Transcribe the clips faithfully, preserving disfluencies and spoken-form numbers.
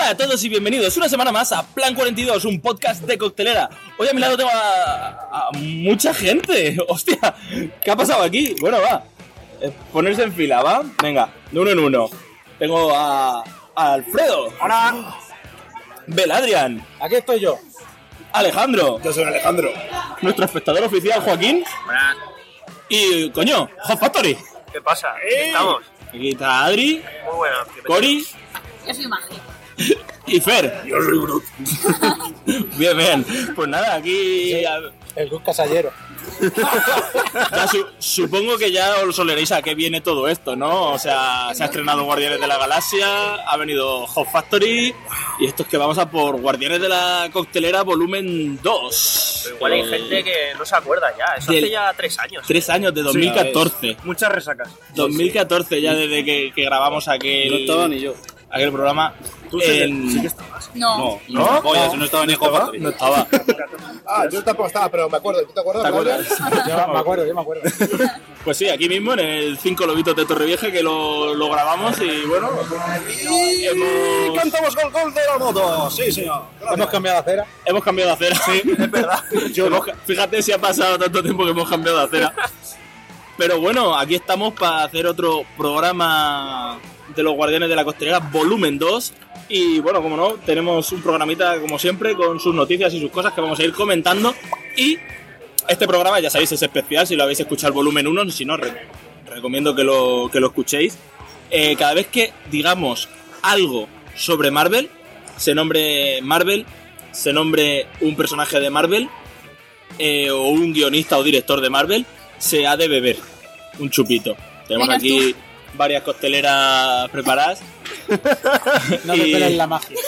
Hola a todos y bienvenidos una semana más a Plan cuarenta y dos, un podcast de coctelera. Hoy a mi lado tengo a, a mucha gente. Hostia, ¿qué ha pasado aquí? Bueno, va, eh, ponerse en fila, ¿va? Venga, de uno en uno. Tengo a, a Alfredo. Hola. Beladrian. Aquí estoy yo. Alejandro. Yo soy Alejandro. Nuestro espectador oficial, Joaquín. Hola. Y, coño, Hot Factory. ¿Qué pasa? ¿Qué estamos? Aquí está Adri. Muy bueno. Cori. Yo soy Magi. Y Fer. Yo soy Groot. Bien, bien. Pues nada, aquí... Sí, el Groot casallero. Ya su- supongo que ya os soleréis a qué viene todo esto, ¿no? O sea, se ha estrenado Guardianes de la Galaxia, ha venido Hot Factory y esto es que vamos a por Guardianes de la Coctelera volumen dos. Pero igual hay Eh, gente que no se acuerda ya. Eso del- hace ya tres años. Tres años, de dos mil catorce. Muchas resacas. dos mil catorce ya desde que, que grabamos aquel... No estaba ni yo. Aquel programa. Tú sí que- en- sí que estabas. No. No, ¿No? Joder, No. si no estaba ni Hot Factory. No estaba. Ah, yo tampoco estaba, pero me acuerdo. ¿Tú te acuerdas? ¿Te acuerdas? Yo me acuerdo, yo me acuerdo. Pues sí, aquí mismo en el Cinco Lobitos de Torrevieja que lo, lo grabamos y bueno, hemos, ¡Cantamos con gol de la moto! Sí, señor. Hemos cambiado de acera. hemos cambiado de acera. Sí, es verdad. Hemos ca- fíjate si ha pasado tanto tiempo que hemos cambiado de acera. Pero bueno, aquí estamos para hacer otro programa de los Guardianes de la Costelera, volumen dos. Y bueno, como no, tenemos un programita como siempre con sus noticias y sus cosas que vamos a ir comentando. Y este programa, ya sabéis, es especial si lo habéis escuchado el volumen uno, si no, re- recomiendo que lo, que lo escuchéis. Eh, cada vez que digamos algo sobre Marvel, se nombre Marvel, se nombre un personaje de Marvel, eh, o un guionista o director de Marvel, se ha de beber un chupito. Tenemos Menos aquí varias costeleras preparadas. No Y- me esperes la magia.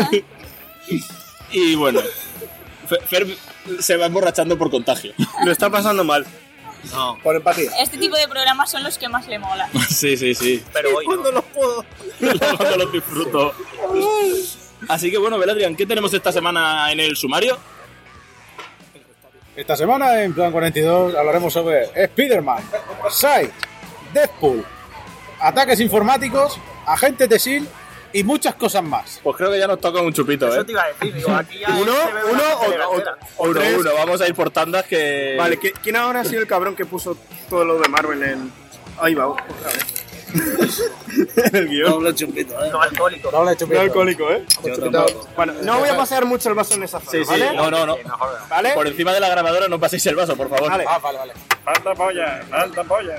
Y bueno, Fer, Fer se va emborrachando por contagio. Lo está pasando mal. No. Por empatía. Este tipo de programas son los que más le mola. Sí, sí, sí. Pero hoy no. los puedo? Cuando los disfruto. Así que bueno, Beladrian, ¿qué tenemos esta semana en el sumario? Esta semana en Plan cuarenta y dos hablaremos sobre Spider-Man, Sight, Deadpool, ataques informáticos, agentes de S H I E L D y muchas cosas más. Pues creo que ya nos toca un chupito, Eso ¿eh? te iba a decir. Digo, aquí ya Uno, se bebe uno la o, coctelera o, entera. o uno, tres. uno. Vamos a ir por tandas que... Vale, ¿qui- ¿quién ahora ha sido el cabrón que puso todo lo de Marvel en... Ahí va, otra vez. En el guión. Doble chupito, ¿eh? No alcohólico. Doble chupito. No alcohólico, ¿eh? Chupito. Bueno, no voy a pasar mucho el vaso en esa zona, Sí, sí, ¿vale? no, no, no. Sí, mejor. ¿Vale? Por encima de la grabadora no paséis el vaso, por favor. Vale. Ah, vale, vale. Falta polla, falta polla.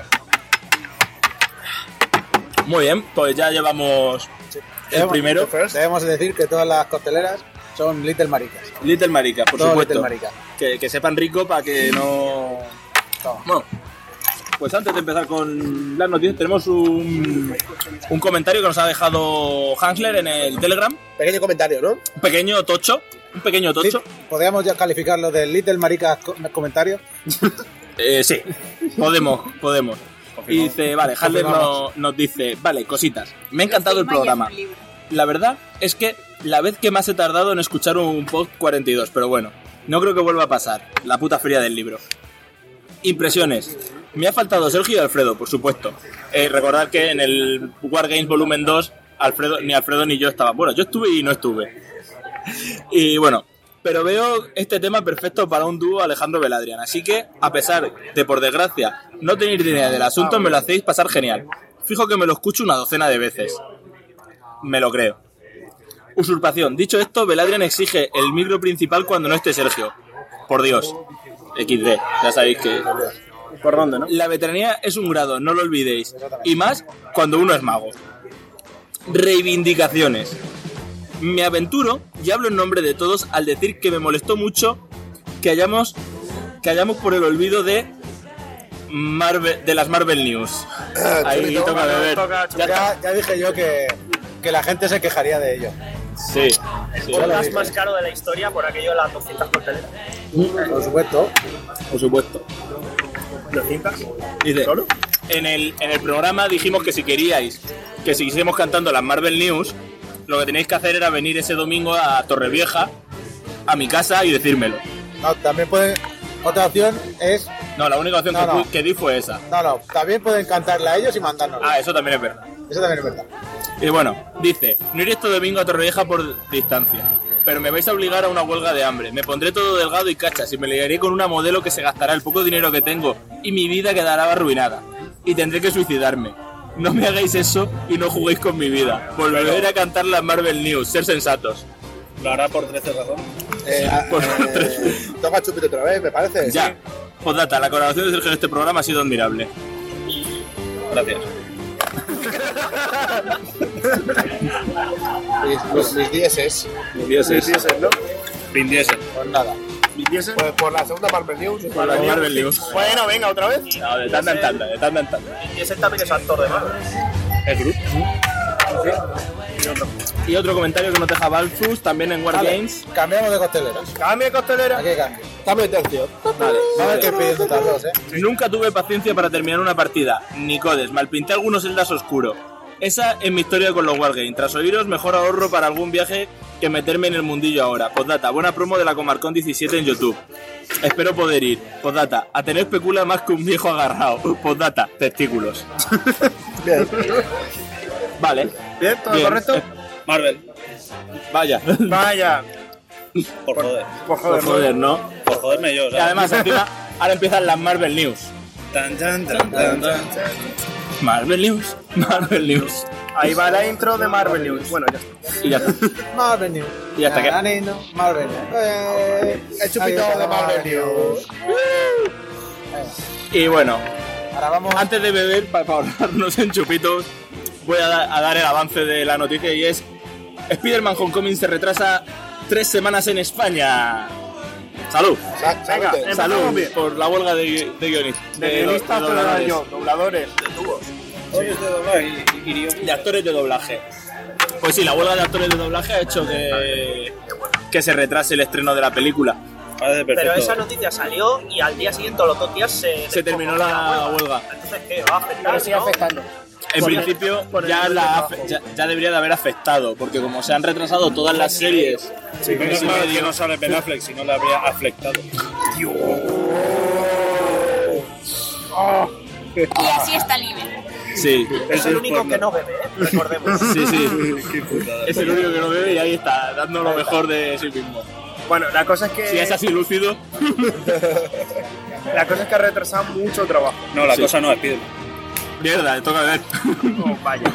Muy bien, pues ya llevamos el Debemos- primero. Debemos decir que todas las costeleras son Little Maricas. Little Marica, por Todo supuesto. Little Marica. Que, que sepan rico para que no... Toma. Bueno, pues antes de empezar con las noticias tenemos un, un comentario que nos ha dejado Hansler en el Telegram. Pequeño comentario, ¿no? Un pequeño tocho, un pequeño tocho. Sí, ¿podríamos ya calificarlo de Little Maricas co- comentarios? Eh, sí, podemos, podemos. Y dice, vale, Hansler no- Confirmamos. nos dice, vale, cositas. Me ha encantado el Firma y programa. es un libro. La verdad es que la vez que más he tardado en escuchar un pod cuarenta y dos, pero bueno, no creo que vuelva a pasar. La puta feria del libro. Impresiones. Me ha faltado Sergio y Alfredo, por supuesto. Eh, recordad que en el Wargames volumen dos, Alfredo, ni Alfredo ni yo estaban. Bueno, yo estuve y no estuve. Y bueno, pero veo este tema perfecto para un dúo Alejandro Beladrian. Así que, a pesar de, por desgracia, no tener idea del asunto, me lo hacéis pasar genial. Fijo que me lo escucho una docena de veces. Me lo creo. Usurpación. Dicho esto, Beladrian exige el micro principal cuando no esté Sergio. Por Dios. equis de. Ya sabéis que... ¿Por dónde, no? La veteranía es un grado, no lo olvidéis. Y más cuando uno es mago. Reivindicaciones. Me aventuro y hablo en nombre de todos al decir que me molestó mucho que hayamos que hayamos por el olvido de Marvel, de las Marvel News. Ahí chupito, toca bueno, beber. toca Ya está. Ya, ya dije yo que, que la gente se quejaría de ello. Sí. El Sí, podcast más caro de la historia por aquello de las doscientas cocteleras. Por supuesto. por supuesto. ¿doscientas? Dice, en el, en el programa dijimos que si queríais que siguiésemos cantando las Marvel News, lo que tenéis que hacer era venir ese domingo a Torrevieja, a mi casa, y decírmelo. No, también pueden... Otra opción es... No, la única opción No, que, no. pu- que di fue esa. No, no, también pueden cantarla a ellos y mandárnosla. Ah, eso también es verdad. Eso también es verdad. Y bueno, dice, no iré este domingo a Torrevieja por distancia, pero me vais a obligar a una huelga de hambre. Me pondré todo delgado y cachas y me liaré con una modelo que se gastará el poco dinero que tengo y mi vida quedará arruinada. Y tendré que suicidarme. No me hagáis eso y no juguéis con mi vida. Volveré a cantar las Marvel News, ser sensatos. Lo hará por trece razones. Eh, Por eh, toca chupito otra vez, me parece. Ya. Postdata, la colaboración de Sergio en este programa ha sido admirable. Gracias. Mis, mis, mis dieces. Vin Diesel. Vin Diesel, ¿no? Vin Diesel. Pues nada. Vin Diesel. Pues por la segunda Marvel News. Por las Marvel News. Bueno, venga, otra vez. No, de tanda en tanda, de tanda en tanda. Y ese también es actor de Marvel. El Groot. Y otro comentario que nos deja Balfus, también en Wargames. Cambiamos de costelera. Cambia costelera. Aquí cambio. Cambio de tercio. Vale. Vamos a ver qué pidiendo estas dos, eh. Nunca tuve paciencia para terminar una partida, ni codes, malpinté algunos celdas oscuro. Esa es mi historia con los Wargames. Tras oíros, mejor ahorro para algún viaje que meterme en el mundillo ahora. Postdata, buena promo de la Comarcón diecisiete en YouTube. Espero poder ir. Postdata, a tener especula más que un viejo agarrado. Postdata, testículos. Bien. Vale. Bien, todo Bien. correcto. Eh, Marvel. Vaya. Vaya. Por joder. Por Por joder, ¿no? joder, ¿no? Por joderme yo, Y ¿sabes? además, encima, ahora empiezan las Marvel News. Tan, tan, tan, tan, tan. Marvel News. Marvel News. Ahí va la intro de Marvel News. Bueno, ya está. Y ya está. Marvel News. Y hasta que- Nanino, Marvel News. Eh, el chupito de Marvel News. Y bueno, Ahora vamos. antes de beber, para, para ahorrarnos en chupitos, voy a, da- a dar el avance de la noticia y es Spider-Man Homecoming se retrasa tres semanas en España. ¡Salud! Sa- Venga, salute. empezamos ¡Salud! bien. por la huelga de, de guionistas. De guionistas, dobladores. yo, dobladores. Oyes de doblaje y, y guión. De actores de doblaje. Pues sí, la huelga de actores de doblaje ha hecho que, que se retrase el estreno de la película. Parece perfecto. Pero esa noticia salió y al día siguiente o los dos días se... Se terminó la huelga. Entonces, ¿qué? ¿Va a afectar? Pero sigue ¿no? afectando. En Por el- principio por el ya, nivel de la, trabajo. afe- ya, ya debería de haber afectado, porque como se han retrasado todas las series, Sí, menos mes y mal medio, que no sale Ben Affleck, si no le habría afectado. Y así está libre. sí, Es el único que no bebe, ¿eh? Recordemos. sí, sí, Qué putada. es el único que no bebe y ahí está, dando lo mejor de sí mismo. Bueno, la cosa es que... Si es así lúcido, La cosa es que ha retrasado mucho trabajo. No, la Sí. cosa no es Spiderman. mierda, le toca ver. Oh, vaya.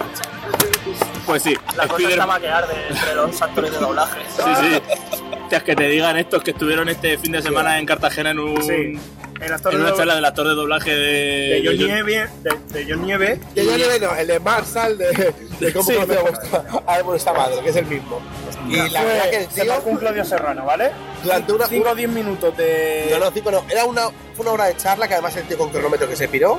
Pues sí, La cosa Spider- estaba que arde entre los actores de doblaje. sí, sí. Hostia, que te digan estos que estuvieron este fin de semana en Cartagena en un Sí. El actor en de, una do- charla del actor de doblaje de, de John de John- Nieve, de, de John Nieve. Que yo le no, el de Marshall de, de cómo Sí, conocer a me- vuestra, a vuestra madre, que es el mismo. Y la verdad que el se tío, marcó un Claudio Serrano, ¿vale? durante una. cinco o diez minutos de... No, no, cinco no. Era una, fue una hora de charla que además el tío con cronómetro que se piró.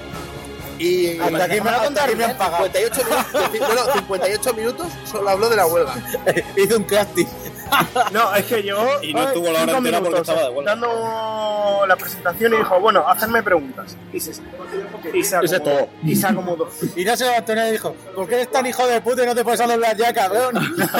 Y Hasta aquí me- hasta aquí me han pagado. cincuenta y ocho minutos, no, no, cincuenta y ocho minutos solo habló de la huelga. Hizo un casting. No, es que llegó Y no ay, estuvo la hora cinco entera porque minutos, estaba de huelga. dando la presentación y dijo, bueno, hacerme preguntas. Y se, y se Ese acomodó. todo. Y se acomodó. Y no se va a tener, dijo, ¿por qué eres tan hijo de puta y no te puedes hablar ya, cabrón?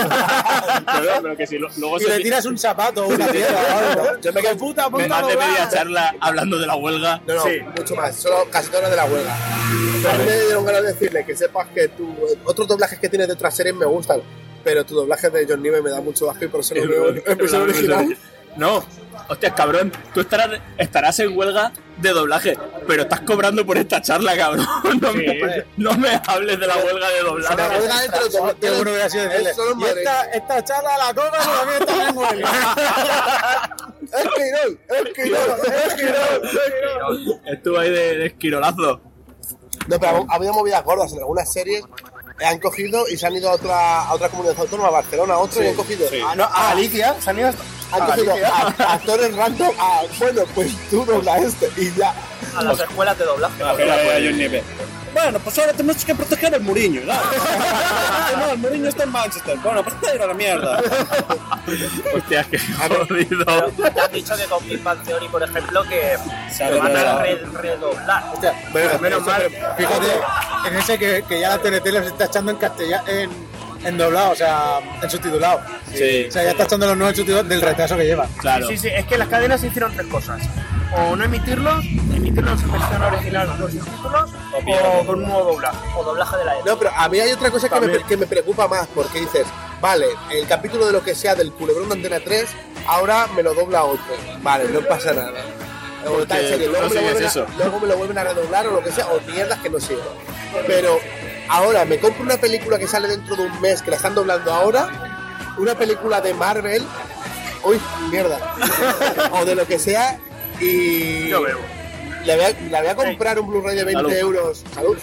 pero, pero que si lo- luego Y se le pi- tiras un zapato o una piedra o algo. Yo me quedé puta, me puta, más de media doblar. charla hablando de la huelga. No, no, Sí. mucho más, solo casi todas de la huelga. Pero a mí me dieron ganas de decirle que sepas que tu, otros doblajes que tienes de otras series me gustan, pero tu doblaje de John Nieve me da mucho asco y por eso lo veo en versión original. No, hostia, cabrón, tú estarás, estarás en huelga de doblaje, pero estás cobrando por esta charla, cabrón. No, me, no me hables de la huelga de La doblaje. huelga dentro de todo. Qué bueno hubiera sido decirle, Es solo en y Madrid. esta, esta charla la cobra y también está en huelga. ¡Es Quirol! ¡Es Quirol! ¡Es Quirol! Estuvo ahí de, de esquirolazo. No, pero ha habido movidas gordas en algunas series. Han cogido y se han ido a otra, a otra comunidad autónoma, a Barcelona, a otro, y han cogido, Ah, no, a Galicia, se han ido hasta- han a cogido Galicia. a- actores random. A, bueno, pues tú dobla este y ya. A las escuelas de doblaje. A ver, a John Nieve. Bueno, pues ahora tenemos que proteger al Mourinho, ¿no? No, el Mourinho está en Manchester. Bueno, pues te a la mierda. Hostia, qué jodido. Te han dicho que con Big Bang Theory, por ejemplo, que Se ha que van a redoblado. re- redoblar. Hostia, Bueno, menos eso- mal. fíjate en ese que, que ya la T N T los está echando en castellano, en, en doblado, o sea, en subtitulado. Sí, O sea, ya está echando los nuevos subtitulados del retraso que lleva. claro. Sí, sí, es que las cadenas hicieron tres cosas. O no emitirlos, emitirlos en versión original con subtítulos, O con un nuevo doblaje. O doblaje de la época. No, pero a mí hay otra cosa que me, que me preocupa más, porque dices, vale, el capítulo de lo que sea del culebrón de Antena tres, ahora me lo dobla otro. Vale, no pasa nada. O tal, en serio, tú luego, no me lo sigues vuelven eso. a, luego me lo vuelven a redoblar o lo que sea, o mierdas que no sirven. Pero ahora me compro una película que sale dentro de un mes, que la están doblando ahora, una película de Marvel, uy, mierda, o de lo que sea, y... Yo veo. Le voy, a, le voy a comprar un Blu-ray de veinte Salud. euros. Salud.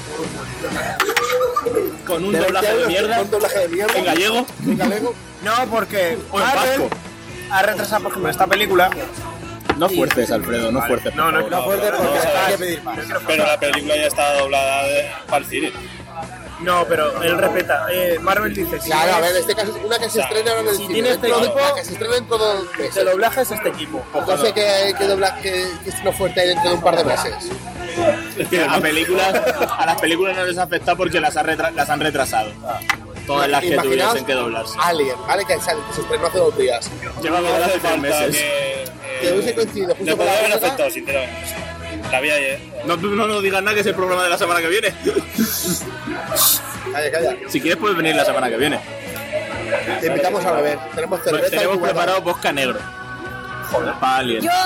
Con un De veinte doblaje de euros, mierda. Un doblaje de mierda. En gallego. En gallego. No, porque O en Marvel vasco. ha retrasado, por ejemplo, esta película. No fuerces, Alfredo, no fuerces. No, no, por No favor. fuerte porque vamos a hay ver. que pedir más. Pero la película ya está doblada de, para el cine. No, pero él respeta. Eh, Marvel dice: si Claro, a es- ver, en este caso es una que se estrena ahora en el si cine. tiene este Dentro de- equipo- la que se estrena dentro de dos de meses. doblaje es este equipo. No sé qué, qué doblaje, qué, qué estreno fuerte hay dentro de un par de meses. Es que a, películas, a las películas no les afecta porque las, ha retra- las han retrasado. Todas las que Imaginaos tuviesen que doblarse. Alien, ¿vale? Que, sale- que se estrenó hace dos días. Lleva No hace hace tres falta meses. que... Que hubiese coincidido justo Le con podría la haber huelga. afectado, sinceramente. La vida ya... No, tú no nos digas nada que es el programa de la semana que viene. Calla, calla. Si quieres puedes venir la semana que viene. Te invitamos a beber. Tenemos cerveza Pues tenemos y cubata. preparado vodka negro. Joder, para Alien. Yo,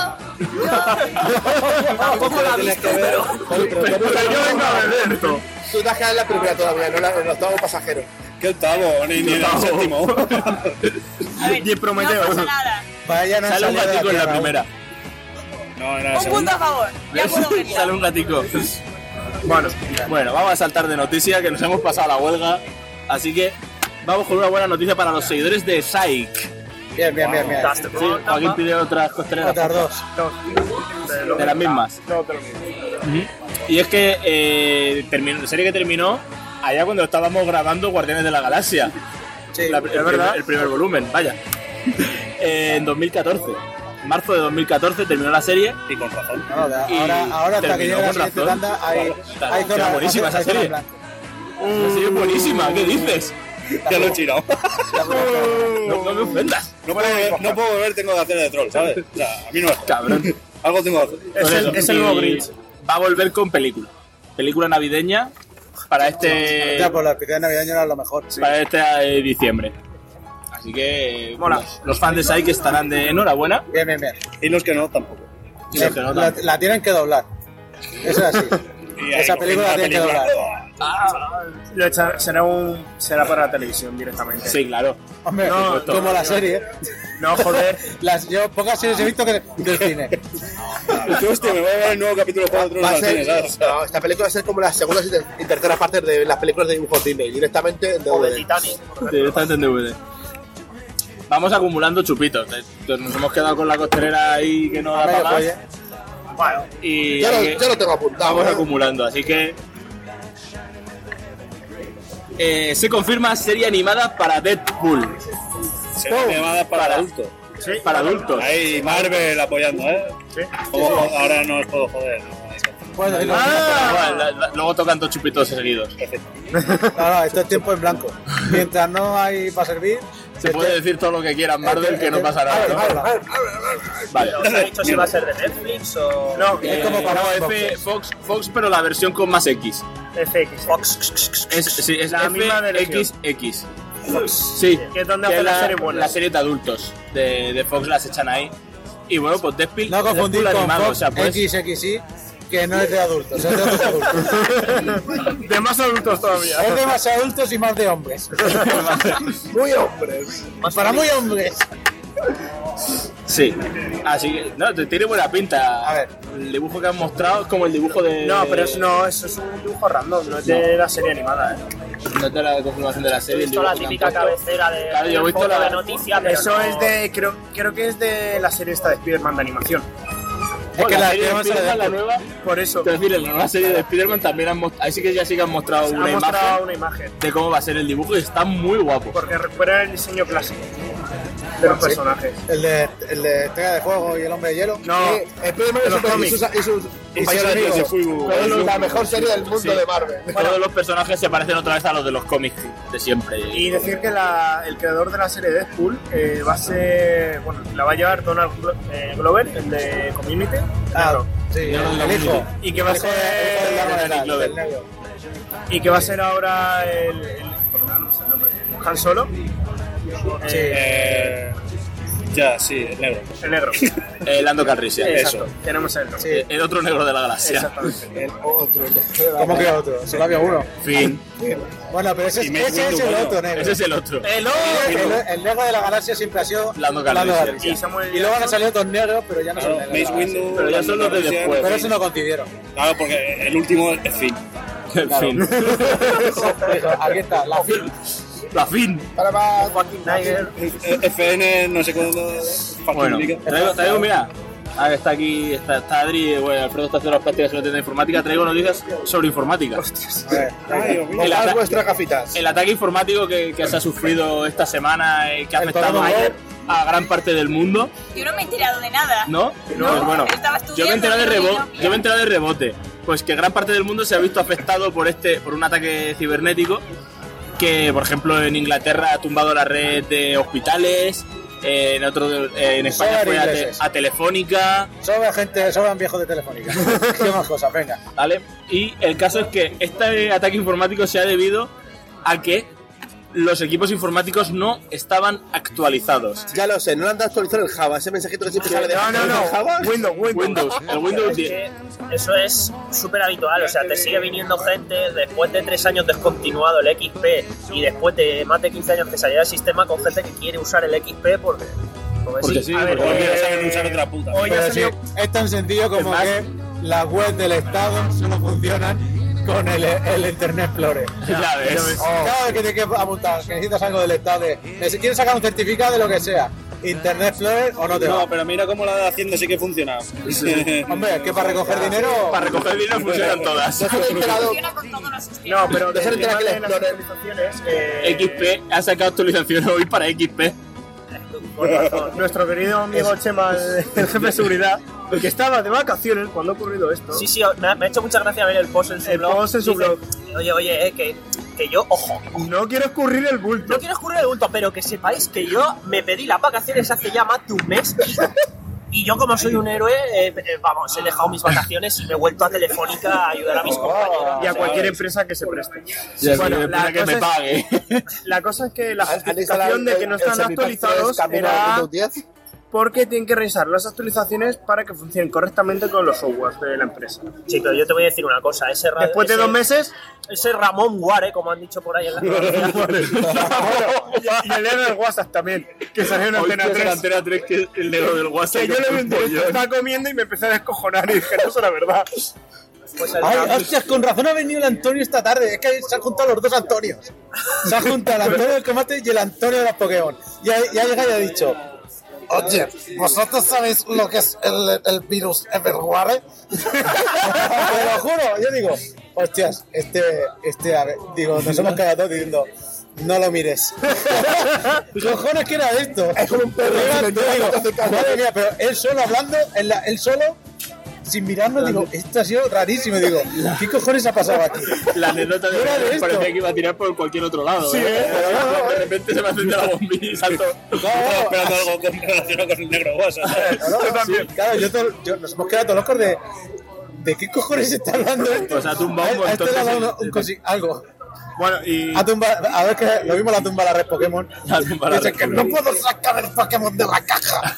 Tampoco la Tienes visto, que ver. pero. Oye, pero tú- yo vengo a beber esto. Tú te has quedado en la primera todavía, no la- en el octavo pasajero. ¿Qué octavo? Ni, ni en el séptimo. a ver, Y Prometeo. no pasa nada. Vaya, no Sale un salió de gatico en la tierra, primera. No, era la Un punto segunda. a favor. Ya puedo venir. Sale un gatico. Bueno, bueno, vamos a saltar de noticia que nos hemos pasado la huelga. Así que vamos con una buena noticia para los seguidores de Psych. Bien, bien, bien, bien. Daste Sí, por Joaquín pide otras costeleras. Otras dos. De las mismas. No, te lo mismo. Y es que eh, terminó, la serie que terminó allá cuando estábamos grabando Guardianes de la Galaxia. Sí, La- el, es verdad. primer, el primer volumen, vaya. Eh, en dos mil catorce. Marzo de dos mil catorce terminó la serie. Y con razón. No, de- Y ahora, ahora hasta que terminó llegue la con siguiente razón. tanda hay, Claro, hay está zonas buenísima hay- esa hay zonas serie. blancas. La serie es buenísima, ¿qué dices? Ya lo he tirado. No, no me ofendas. No puedo, beber, no puedo beber, tengo que hacer de troll, ¿sabes? O sea, a mí no es. Cabrón. Algo tengo que hacer. Es Por el, eso. es el nuevo Y Grinch. va a volver con película. Película navideña para este Ya, pues la especial navideña era lo mejor. para este eh, diciembre. Así que Mola. los, los fans de Psych estarán de enhorabuena. Bien, bien, bien. Y los que no, tampoco. Y los que no, la, tampoco. la tienen que doblar. Eso es así. Y ahí Esa cogen película la tienen que doblar. Lo echa- será, un, será para la televisión directamente. Sí, claro. Hombre, No, como no, la no. serie. No, joder. Las, yo pocas series he visto que del cine. Hostia, me voy a ver el nuevo capítulo de Juego de Va Tronos a al cine, ser, ¿sabes? O sea, no, esta película va a ser como las segundas y, ter- y terceras partes de las películas de dibujos Disney, directamente en O de D V D. Titanic. Directamente en D V D. Vamos acumulando chupitos. Entonces nos hemos quedado con la costelera ahí que no da Medio para más. folle. Bueno, Y Yo, hay lo, que- yo lo tengo apuntado. vamos ¿eh? acumulando. Así que eh, se confirma serie animada para Deadpool. serie animada para adultos. sí, Para adultos. Ahí Marvel apoyando, ¿eh? Sí. Como jo- ahora no os puedo joder. ¿no? Puedes decirlo. Bueno, la- la- luego tocan dos chupitos seguidos. No, no, esto es tiempo en blanco. Mientras no hay para servir. Se puede decir todo lo que quieran Marvel que no pasa nada, ¿no? Habla, habla. Vale. ¿Os ha dicho si va a ser de Netflix o.? No, Es eh, como para no, Fox. F- Fox, Fox, pero la versión con más X. F X. Fox. Es, sí, es La misma de F X X. Sí, Que es donde que hacen la, las series buenas. las series de adultos de, de Fox las echan ahí. Y bueno, pues Deadpool, No confundir Deadpool con animado, Fox o sea, pues, X X Y, que no es de adultos, es de otros adultos. De más adultos todavía. Es de más adultos y más de hombres. Muy hombres. Para muy hombres. sí. Así que, no, te- tiene buena pinta. A ver. El dibujo que han mostrado es como el dibujo de. No, pero eso no, eso es un dibujo random, no es de la serie animada, ¿eh? No es de la confirmación de la serie. He el visto la dibujo que han típica puesto. cabecera de Claro, yo he visto foto la- de noticias, pero Eso no- es de. Creo, creo que es de la serie esta de Spider-Man de animación. Es que la la serie de Spider-Man sale Spider-Man, la después. nueva. Por eso. Quiero decir, en la nueva serie de Spider-Man también han mostrado. Ahí sí que ya sí que han mostrado Ha una mostrado imagen una imagen. de cómo va a ser el dibujo y está muy guapo. Porque recupera el diseño clásico de los personajes. El de, el de Estrella de Fuego y el Hombre de Hielo. No, Eh, Spider-Man de y los sus- y cómics. sus, y sus Y compañeros sí, amigos. sí, fui- Es la mejor serie del mundo Sí. de Marvel. Todos los personajes se parecen otra vez a los de los cómics de siempre. Y decir que la- el creador de la serie Deadpool eh, va a ser. Bueno, la va a llevar Donald Glo- eh, Glover, el de Community. Ah, Negro. Sí, el hijo. Y que va a ser El hijo del Darth Vader, del negro. y que va a ser ahora el, el no, no sé el nombre. Han Solo. Sí. Eh, ya, sí, el negro. El negro. Eh, Lando Calrissian. Exacto. Tenemos el Sí. El, el otro negro de la galaxia. Exactamente. El otro. ¿Cómo que otro? Solo había uno. Fin. Bueno, pero ese, Y es- Mace ese es Windu, el coño. otro negro. Ese es el otro. El El, el negro de la galaxia siempre ha sido Lando Calrissian. Y Samuel Y luego han Jackson. salido dos negros, pero ya no son Claro, negros. Mace Windu, Pero ya son los de Calrissian. después. Pero eso no coincidieron. Claro, porque el último es fin. El fin. Aquí está, la fin. La fin. Para más. Joaquín Niger. F N, no sé cuándo. Bueno, traigo, traigo, mira. Ah, está aquí, está, está Adri, bueno, Alfredo está haciendo las prácticas en la tienda de informática. Traigo noticias sobre informática. A ver, Ay, Dios mío. El Pongan ata- vuestras gafitas. El ataque informático que, que se ha sufrido esta semana y que ha El afectado coronavirus. a gran parte del mundo, Yo no me he enterado de nada. ¿no? Pues bueno, estaba yo me he enterado de estudiando, rebote, no, no, yo me he enterado de rebote, pues que gran parte del mundo se ha visto afectado por este, por un ataque cibernético que, por ejemplo, en Inglaterra ha tumbado la red de hospitales, eh, en otro, de- eh, en España Sobran fue a, te- ingleses. a Telefónica, sobran gente, sobran viejos de Telefónica. ¿Qué más cosas? Venga. ¿vale? Y el caso es que este ataque informático se ha debido a que los equipos informáticos no estaban actualizados. Ya lo sé, no le han dado actualizar el Java. Ese mensajito que siempre sale de No, no, no. Java. Windows, Windows. Windows, el Windows Es diez. que eso es súper habitual, o sea, te sigue viniendo gente después de tres años descontinuado el X P y después de más de quince años que salió el sistema con gente que quiere usar el X P porque, porque, Porque sí. sí, A ver, porque eh, no saben usar otra puta. hoy ha Pero sí, salido- es tan sencillo como Es más- que las webs del Estado solo funcionan con el, el Internet Explorer. Ya ves. Cada vez que te quieres apuntar, que necesitas algo del Estado, de, de si quieres sacar un certificado de lo que sea, Internet Explorer o no te va. No, pero mira cómo la de Hacienda sí que funciona. Hombre, es que para recoger dinero. Para recoger dinero funcionan todas. No se han enterado. Funciona con todos los sistemas. No, pero ¿No se han del tema enterado que de el las Explorer- actualizaciones, eh, X P ha sacado actualización hoy para X P. por razón, nuestro querido amigo Chema, el, el jefe de seguridad, que estaba de vacaciones cuando ha ocurrido esto. Sí, sí, me ha, me ha hecho mucha gracia ver el post en su El blog. post en su Dice, blog. Oye, oye, eh, que, que yo, ojo, No quiero escurrir el bulto. no quiero escurrir el bulto, pero que sepáis que yo me pedí las vacaciones hace ya más de un mes y yo como soy un héroe, eh, eh, vamos, he dejado mis vacaciones y me he vuelto a Telefónica a ayudar a mis compañeros. Y a cualquier empresa que se preste. Ya Bueno, bueno, la que cosa me es- pague. La cosa es que la ¿Han instalado justificación de que no el están Servipack tres actualizados camino a era Windows diez? porque tienen que revisar las actualizaciones para que funcionen correctamente con los softwares de la empresa. Sí, pero yo te voy a decir una cosa, ese ra- Después de ese- dos meses, ese Ramón Guare, como han dicho por ahí en la y, y el negro del WhatsApp también, que salió en Hoy Antena fue en tres. Antena tres que es el negro del WhatsApp. Que yo le vi un directo, estaba comiendo y me empecé a descojonar y dije, no, eso era verdad. pues el Ay, Ramón- hostias, con razón ha venido el Antonio esta tarde. Es que se han juntado los dos Antonios. Se ha juntado el Antonio del combate y el Antonio de los Pokémon. Y ha, y ha llegado y ha dicho: Oye, ¿vosotros sabéis lo que es el, el virus Everware? Te lo juro, yo digo, hostias, este, este, a ver, digo, nos hemos quedado todos diciendo, no lo mires. Cojones que era esto. Es como un perro. Yo digo, madre mía, pero él solo hablando, él, la- él solo, sin mirarnos, digo, esto ha sido rarísimo. Digo, ¿qué cojones ha pasado aquí? La anécdota de Fuera de que esto. parecía que iba a tirar por cualquier otro lado. Sí, ¿eh? ¿eh? De repente se me enciende la bombilla y salto. Estaba esperando algo con- relacionado con el negro WhatsApp. No, no, sí, claro, yo, todo- yo- nos hemos quedado todos locos de, de qué cojones está hablando esto. Pues ha tumbado un A- a este montón le ha dado de- un- un cosi- algo. Bueno, y A, tumba, a ver que lo mismo la tumba la red Pokémon. La tumba la Dice red que no puedo sacar el Pokémon de la caja.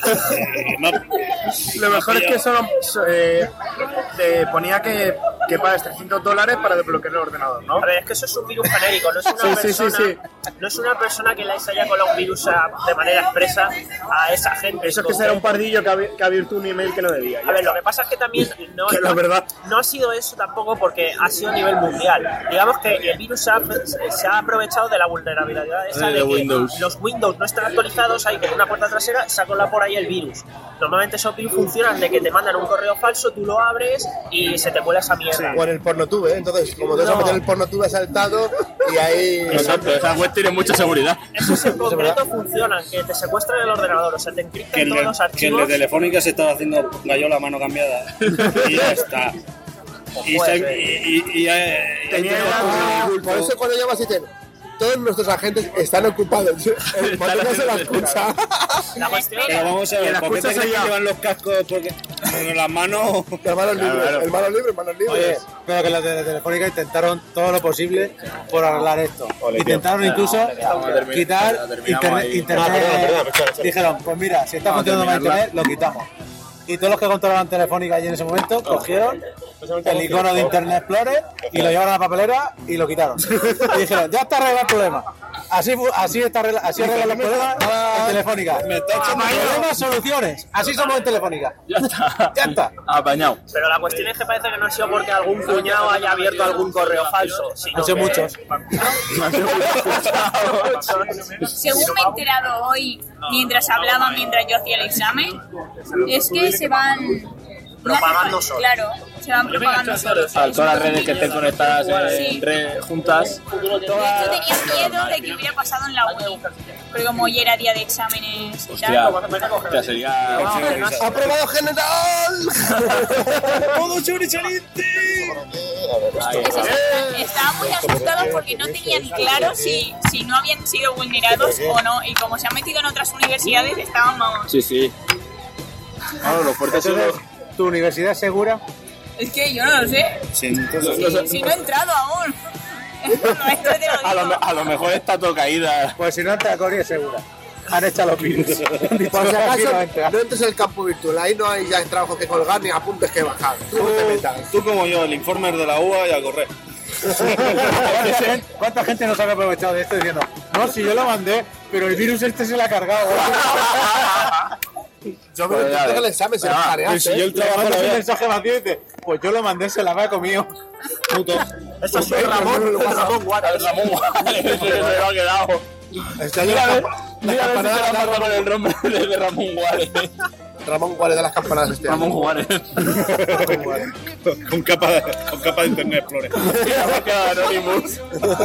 lo mejor es que solo eh, te ponía que, que pagues trescientos dólares para desbloquear el ordenador, ¿no? A ver, es que eso es un virus genérico, no es una Sí, sí, sí, persona, sí. no es una persona que les haya colado un virus a- de manera expresa a esa gente. Eso es que será un pardillo que ha, abi- que ha abierto un email que no debía. A ver, lo que pasa es que también no, Que la verdad. no ha sido eso tampoco porque ha sido a nivel mundial. Digamos que el virus se ha, se ha aprovechado de la vulnerabilidad esa Eh, de de que Windows. los Windows no están actualizados, hay que en una puerta trasera se ha colado por ahí el virus. Normalmente esos virus funcionan de que te mandan un correo falso, tú lo abres y se te vuela esa mierda. O en el pornotube, ¿eh? Entonces, como te vas a No. meter el pornotube saltado y ahí... Exacto, esa web tiene mucha seguridad. Esos en concreto funcionan, que te secuestran el ordenador, o sea, te Que encriptan el, todos de, los que el archivos. de Telefónica se estaba haciendo gallola a mano cambiada. Y ya está. Y, Puede se, ser. y, y, y, eh, Tenía y- la- Por eso cuando llamas y te... todos nuestros agentes están ocupados. El botón no se la escucha. La cuestión Pero vamos a ver, ¿por qué te crees que llevan los cascos? Porque en las manos... El manos libres, el manos libres, manos Oye, libres. pero que los de Telefónica intentaron todo lo posible por arreglar esto. Intentaron incluso quitar internet. internet. Dijeron, pues mira, si está funcionando mal internet, lo quitamos. Y todos los que controlaban Telefónica allí en ese momento cogieron el icono de Internet Explorer y lo llevaron a la papelera y lo quitaron. Y dijeron, ya está arreglado el problema. Así, fu- así está arregla- así arreglan los problemas en Telefónica. Me está echando Problemas, soluciones. Así somos en Telefónica. Ya está. Ya está. Apañado. Pero la cuestión es que parece que no ha sido porque algún cuñado haya abierto algún correo falso, sino Han sido que- muchos. Según me he enterado hoy, mientras hablaba, mientras yo hacía el examen, es que se van Propagando solos. Claro, se van propagando solos. A todas las redes que estén conectadas en Sí. red juntas. De hecho, tenía miedo de que hubiera pasado en la uni. Pero como hoy era día de exámenes y Hostia, tal. hostia, sería. ¡Aprobado general! ¡Todo sobresaliente! Ahí Eso, está. estaban muy asustados porque no tenían claro si, si no habían sido vulnerados o no. Y como se han metido en otras universidades, estaban vamos. Sí, sí. Claro, lo fuerte son los. ¿Tu universidad es segura? Es que yo no lo sé. Sí, entonces... Si, si no he entrado aún. No, esto te lo A lo, me- digo. a lo mejor está todo caída. Pues si no entra a Cori es segura. Han echado los virus. Por si acaso, no entres en el campo virtual. Ahí no hay ya trabajo que colgar ni apuntes que bajar. Tú no te metas. Tú como yo, el informer de la U A y a correr. ¿Cuánta gente no se ha aprovechado de esto diciendo, no, si yo lo mandé, pero el virus este se lo ha cargado? Yo me Pues lo ya tengo ves. el examen, se Ah, las tareas, Si yo ¿eh? el trabajo le un mensaje vacío y dice, pues yo lo mandé, se la me ha comido. Puto. Eso es Ramón, el Ramón Guardia. Ramón Juárez, ese se lo ha quedado. Está Mira, la, a ver, campa- la mira a ver si campanada se la de mata con el nombre de Ramón Juárez. Ramón Juárez de las campanadas este Ramón año. Juárez. Con capa de, con capa de Internet Explorer. Mira, me ha quedado Anonymous.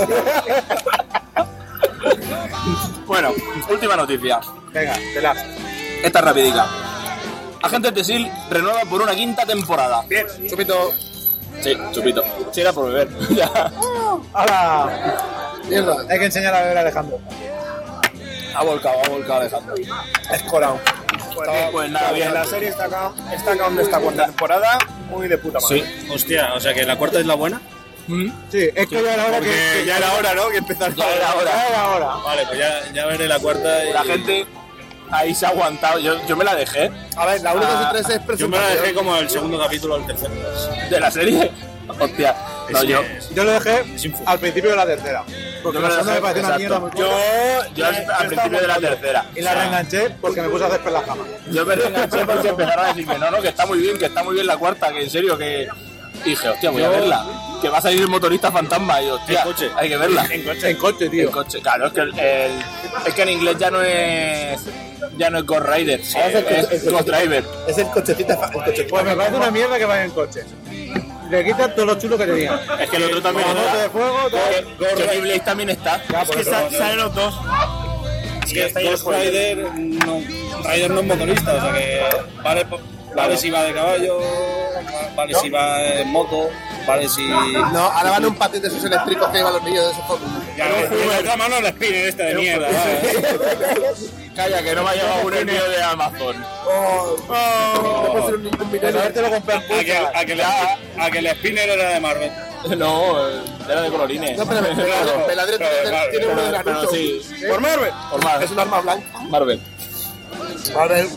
Bueno, última noticia. Venga, te la. Esta es rapidica. Agentes de S E A L renueva por una quinta temporada. Bien, chupito. Sí, chupito. Sí, era por beber. Ya. ¡Hala! Mierda. Hay que enseñar a beber a Alejandro. Ha volcado, ha volcado Alejandro. Escorado. Pues nada, bien. La serie está acá, está acá donde está cuarta temporada, muy de puta madre. Sí. Hostia, o sea que la cuarta es la buena. Sí, es que ya era hora que... Porque ya era hora, ¿no? Que empezara. Ya era hora. Ya era hora. Vale, pues ya, ya veré la cuarta. Y... La gente ahí se ha aguantado. Yo, yo me la dejé A ver, la uno, dos y tres es Yo me la presentación. dejé como al segundo capítulo al tercero. de la serie. Hostia. No, yo. Yo lo dejé Sin fu- al principio de la tercera. Porque Yo la me la segunda me dejé, pareció una mierda exacto. muy Yo, yo al, al estaba principio de la muy coño. tercera. Y la reenganché porque me puse a hacer pelajama. Yo me reenganché porque empezaron a decirme, no, no, que está muy bien, que está muy bien la cuarta, que en serio, que... Y dije, hostia, voy a verla. Que va a salir el motorista fantasma. Y yo, hostia, En coche. hay que verla. En coche, en coche, tío. En coche. Claro, es que, el, el- es que en inglés ya no es... Ya no es Ghost Rider, Ahora es el coche- el es coche- Ghost Driver. Es el cochecito. El cochecito. Pues me parece una mierda que vaya en coche. Le quitan todo lo chulo que tenía. Es que el otro también Con moto de está. fuego, todo. Johnny Blaze también está. Es que sa- salen los dos. Es que Ghost Rider no, Rider no es motorista, o sea que vale, po- vale si va de caballo, vale si va en moto, vale si... No, ahora van un patín de esos eléctricos que llevan los niños de esos jóvenes. Ya, en la otra mano el spinner este de mierda. ¿sabes? Calla, que no me ha llevado un envío de Amazon. Oh, no puede ser un, un Pero minero. este lo compré en A que, Pulsar. a, que le- a que el spinner era de Marvel. No, eh, era de colorines. No, pero Peladre, Peladre Pero, tiene, claro, tiene uno de Pero granito. sí, ¿Por Marvel? por Marvel. Es un arma blanca. Marvel. Marvel.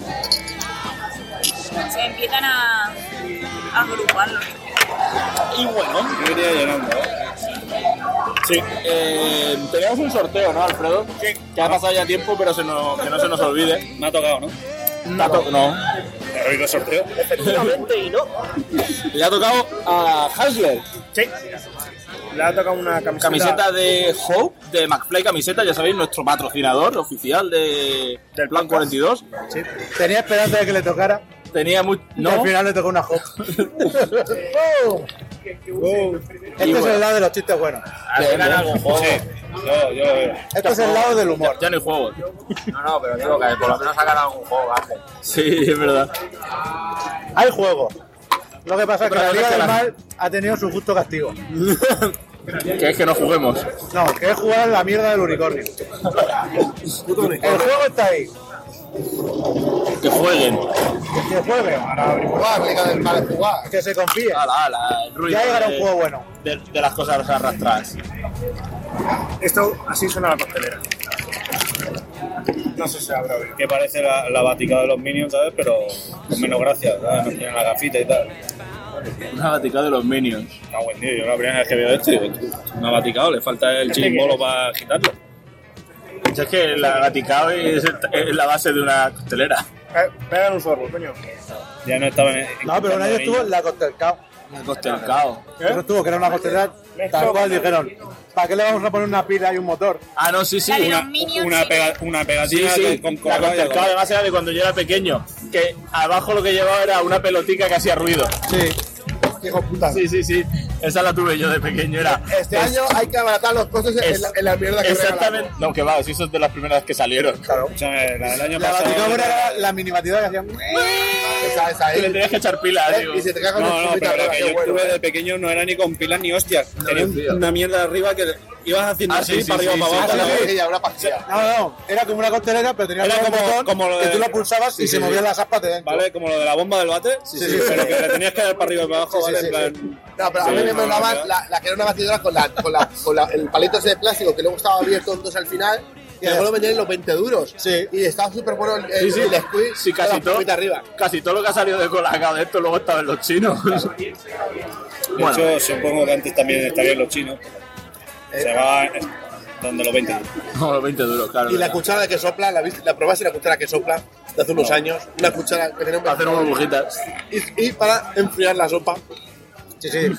Se empiezan a, a agruparlos. Y bueno, Yo iría llorando. ¿eh? sí, eh, teníamos un sorteo, ¿no, Alfredo? Sí. Que ha pasado ya tiempo, pero se nos, que no se nos olvide. Me ha tocado, ¿no? No, no. ¿Te oído sorteo? Efectivamente, y no. Le ha tocado a Hasler. Sí. Le ha tocado una camiseta. Camiseta de Hope, de McFly Camiseta, ya sabéis, nuestro patrocinador oficial de Del Plan podcast. cuarenta y dos. Sí. Tenía esperanza de que le tocara. Tenía muy... Y al No, final le tocó una hop. ¡Oh! Este Y es bueno. el lado de los chistes buenos. Eran algún juego. Sí. Yo, yo lo veo. Este es el lado del humor. ya no hay juegos. No, no, pero digo que por lo menos sacan algún juego antes. Sí, es verdad. Hay juego. Lo que pasa es que Otra la cosa Liga es que del la- Mal ha tenido su justo castigo. Que es que no juguemos. No, que es jugar en la mierda del unicornio. El juego está ahí. Que jueguen. Que juegue. Jugar, liga del mal jugar. Que se confíe. Ala, ala, el ruido Ya llegará un de- juego bueno. De, de las cosas arrastradas. Esto así suena la costelera. No sé si habrá oído. Que parece la, la batica de los Minions, ¿sabes? Pero con menos gracia, ¿sabes? No tienen la gafita y tal. Una batica de los Minions. No, buen tío, yo la primera vez que veo esto digo, una baticado, le falta el chirimbolo para agitarlo. Es que la baticao es, es la base de una costelera. Eh, Pegan un sorbo, coño. Ya no estaba en. No, pero un año estuvo en la Costelcao. Una costelcao. Eso estuvo, que era una costelera tal cual. Dijeron, ¿para qué le vamos a poner una pila y un motor? Ah, no, sí, sí. La de Una, los Minions, Una, sí. pega, una sí, pegatina sí. con La Coca-Cola. costelcao además era de cuando yo era pequeño. Que abajo lo que llevaba era una pelotica que hacía ruido. Sí. Hijo puta. Sí, sí, sí. Esa la tuve yo de pequeño. Era. Este año hay que abaratar los costos en, Es- la, en la mierda que Exactamente. regalamos. No, que va, si eso es de las primeras que salieron. Claro. Escúchame, la del año La pasado. baticao era la mini batidora que hacían. Esa, esa Que le ahí. tenías que echar pilas, Eh, digo. Y si te cagas No, en no, el pero la que yo bueno, tuve eh. de pequeño no era ni con pilas ni hostias. Tenía un- tío. una mierda arriba que ibas haciendo Ah, así, sí, sí, para arriba, sí, para sí, abajo. sí, Una ¿sabes? pajilla, una pajilla. No, no, era como una costelera, pero tenía Era como un como- botón como lo que de- tú lo pulsabas y Sí, se sí. movían las aspas de dentro. ¿Vale? Como lo de la bomba del bate. Sí, sí, Pero sí. que le tenías que dar para arriba y para abajo, Sí, ¿vale? sí, En sí. plan. No, pero a Sí, mí me no, molaban no, la, la que era una batidora con, la, con, la, con la, el palito ese de plástico que luego estaba abierto entonces al final y luego lo vendían en los veinte duros. Sí. Y estaba súper bueno el, Sí, el, sí. el squeeze Sí, con casi la todo, plumita arriba. casi todo lo que ha salido de Colacao de esto luego estaba en los chinos. De Bueno. hecho, supongo que antes también estarían los chinos. Se llamaba eh, donde los veinte. No, los veinte duros, claro. Y la verdad. cuchara que sopla, ¿la viste? ¿La probaste la cuchara que sopla de hace unos años? Una cuchara que tenía un Para hacer unas burbujitas. y, y para enfriar la sopa, Sí, sí.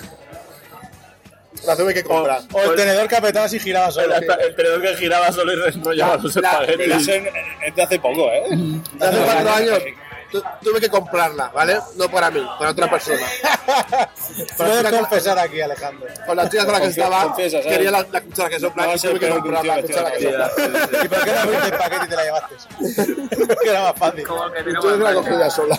la tuve que comprar. O el tenedor que apretabas y giraba solo. El, el tenedor que giraba solo y reenrollaba los La- Pero espaguetis. eso es de hace poco, ¿eh? De hace cuatro años tu- tuve que comprarla, ¿vale? No para mí, para otra persona. Puedes confesar aquí, Alejandro. Con la chica con la que Confiesa, estaba, confiesa, ¿sabes? quería la, la cuchara que sopla No va y a ser tuve que peor que un comprar tío la vestido cuchara de que vaquero. sopla. ¿Y por qué no abriste el paquete y te la llevaste? Que era más fácil. Yo me la cogí ya sola.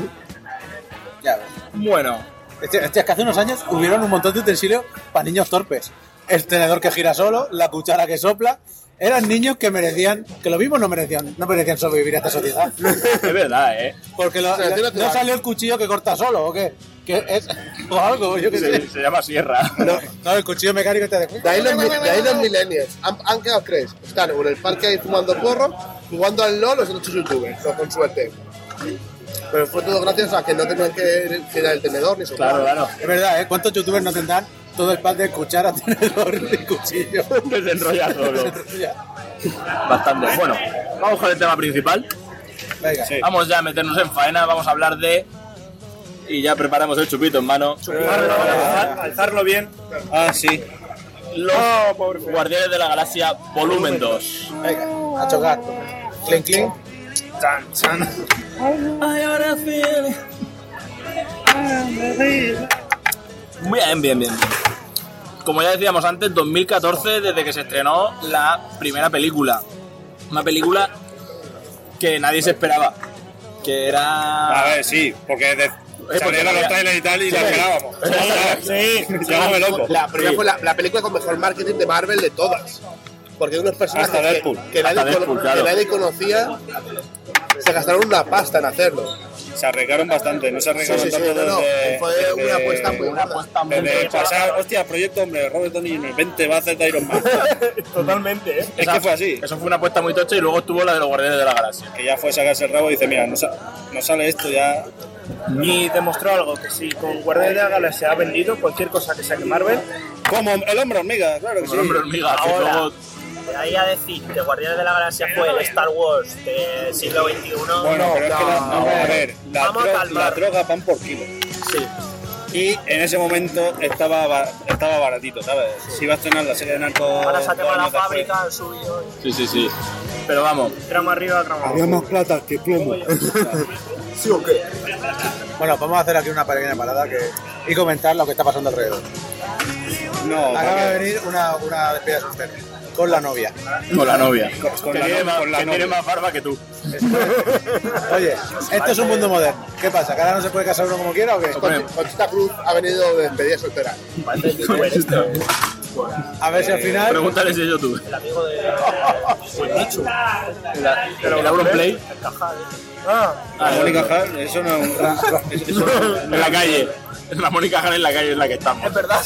Ya ves. Bueno, Este, este, es que hace unos años hubieron un montón de utensilios para niños torpes. El tenedor que gira solo, la cuchara que sopla. Eran niños que merecían, que lo mismo no merecían, no merecían sobrevivir a esta sociedad. es verdad, ¿eh? Porque lo- O sea, no, tú no te- salió el cuchillo que corta solo, ¿o qué? Que es, o algo, yo qué sé. Se, se llama sierra. No, no, el cuchillo mecánico te De ahí los, mi- de ahí los millennials. Han, han quedado tres. Están en el parque ahí fumando porro, jugando al LOL, los otros youtubers, no, con suerte. Pero fue todo gracias a que no tenían que girar el tenedor ni soplar. Claro, claro. Es verdad, ¿eh? ¿Cuántos youtubers no tendrán todo el pack de cuchara, tenedor y cuchillo? Que se enrolla solo. Ya. Bastante. Bueno, vamos con el tema principal. Venga. Sí. Vamos ya a meternos en faena. Vamos a hablar de. Y ya preparamos el chupito en mano. Alzar- Alzarlo bien. Ah, sí. Los Oh, pobre Fede. Guardianes de la Galaxia Volumen dos. Venga, a chocar. Clink, clink. Chan, chan. Bien, bien, bien. Como ya decíamos antes, dos mil catorce, desde que se estrenó la primera película. Una película que nadie se esperaba. Que era... A ver, sí, porque de, porque salieron había- los trailers y tal y la esperábamos. Sí, Llámame loco. La primera fue la, la película con mejor marketing de Marvel de todas. Porque unos personajes Hasta que, Deadpool. que nadie, Hasta Deadpool, cono- claro. que nadie conocía se gastaron una pasta en hacerlo. Se arriesgaron bastante, no se Sí, arriesgaron sí, sí, tanto no, no, desde- fue desde- una apuesta muy Una gorda. apuesta muy Desde hecha. pasar, hostia, proyecto hombre, Robert Downey junior, vente, va a hacer de Iron Man. totalmente, ¿eh? Es que fue así, Eso fue una apuesta muy tocha y luego estuvo la de los Guardianes de la Galaxia. que ya fue sacarse el rabo y dice, mira, no, sa- no sale esto ya. Y demostró algo, que si con Guardianes de la Galaxia ha vendido cualquier cosa que saque Marvel, Como el hombre hormiga, claro que Como el hombre sí. hormiga, que Ahora. luego... De ahí a decir que Guardianes de la Galaxia fue el Star Wars del siglo veintiuno. Bueno, pero es que la, vamos a ver, la, Vamos a dro- calmar. la droga van por kilo. Sí. Y en ese momento estaba ba- estaba baratito, ¿sabes? Si iba a estrenar la serie de Narcos... Ahora se ha quemado la años después. fábrica, han subido. Sí, sí, sí. Pero vamos, tramo arriba, tramo abajo. más plata que plomo. ¿Sí o qué? Bueno, vamos a hacer aquí una pequeña parada que, y comentar lo que está pasando alrededor. No, Acaba porque- de venir una, una despedida soltera con la novia. con la novia. con que la tiene, no- más, con la que tiene novia. más barba que tú. Oye, esto es un mundo moderno. ¿Qué pasa? ¿Que ahora no se puede casar uno como quiera o qué? Hombre, Conchita Cruz ha venido de despedida soltera. Parece youtuber esto. A ver si al final. Pregúntale si es YouTube. El amigo de. El Michu. El Auronplay. Ah, La Mónica Hall, eso no es un... eso no- En la calle. La Mónica Jara en la calle es la que estamos. Es verdad.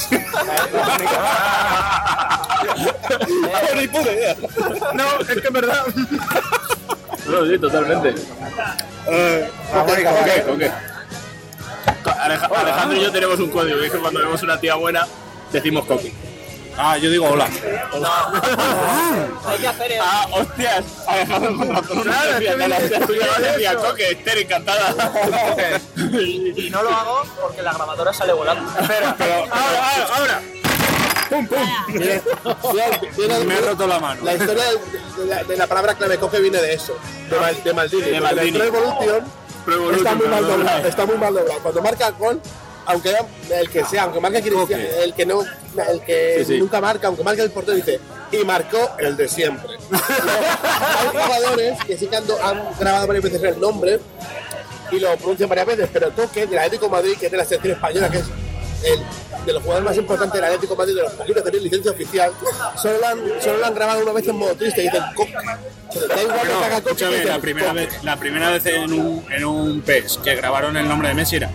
Ni puta idea. no, es que es verdad. No, sí, totalmente. Eh, La Mónica ¿Con Jara. qué? ¿Con qué? Aleja- Alejandro y yo tenemos un código, y es que cuando vemos una tía buena, decimos coqui. Ah, yo digo hola. Hay que hacer el. Ah, hostias. Alejandro con razón. Una tía, la tía tuya va a decir coqui, Esther, encantada. Y no lo hago porque la grabadora sale volando. Espera, Pero ahora, ahora, ahora. Pum, pum. Viene- viene- Me he roto la mano. La historia de la, de la palabra clave coge viene de eso, de, Mal- de Maldini. De Maldini. La Pro Evolution Pro Evolution, está muy mal pero no doblado. la- Está muy mal doblado. Cuando marca gol, aunque el que sea, aunque marque Cristiano, el que no, el que Sí, sí. nunca marca, aunque marque el portero dice y marcó el de siempre. Hay jugadores que sí que han, do- han grabado varias veces el nombre y lo pronuncian varias veces, pero Toque del Atlético de Madrid, que es de la selección española, que es el de los jugadores más importantes del Atlético de Madrid, de los poquitos que tienen licencia oficial, solo lo han, solo lo han grabado una vez en modo triste y dicen Coque. Da igual que No, haga Coque, escúchame, dicen la primera Coque. vez, la primera vez en un, en un P E S que grabaron el nombre de Messi era.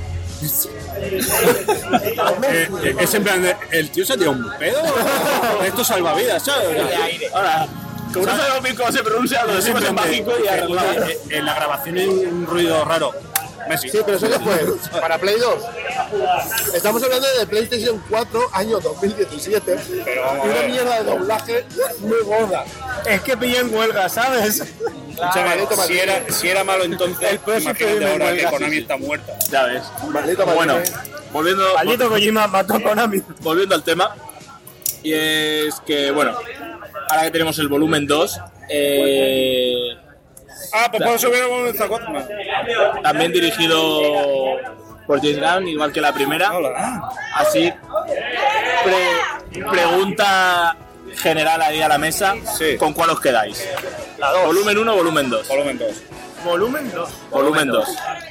Eh, eh, es en plan de, el tío se tiró un pedo. Esto es salvavidas, ¿sabes? Ahora, como no sabemos bien cómo se pronuncia, lo decimos en mágico y arreglamos. Eh, En la grabación hay un ruido raro. Messi. Sí, pero eso que fue para Play dos. Estamos hablando de PlayStation cuatro, año dos mil diecisiete. Y una mierda de doblaje muy gorda. Es que pillé en huelga, ¿sabes? Escúchame, Maldito si Maldini. era, si era malo entonces, El próximo imagínate me ahora que huelga. Konami está muerta. Ya ves. Maldito Maldini. Bueno, volviendo, Maldito Kojima mató a Konami. volviendo al tema. Y es que, bueno, ahora que tenemos el volumen dos, eh, Ah, pues puedo subir a esta cosa. también dirigido por James Gunn, igual que la primera. Así, pre- pregunta general ahí a la mesa, Sí. ¿con cuál os quedáis? ¿Volumen uno o volumen dos? Volumen dos. Volumen dos. Volumen dos.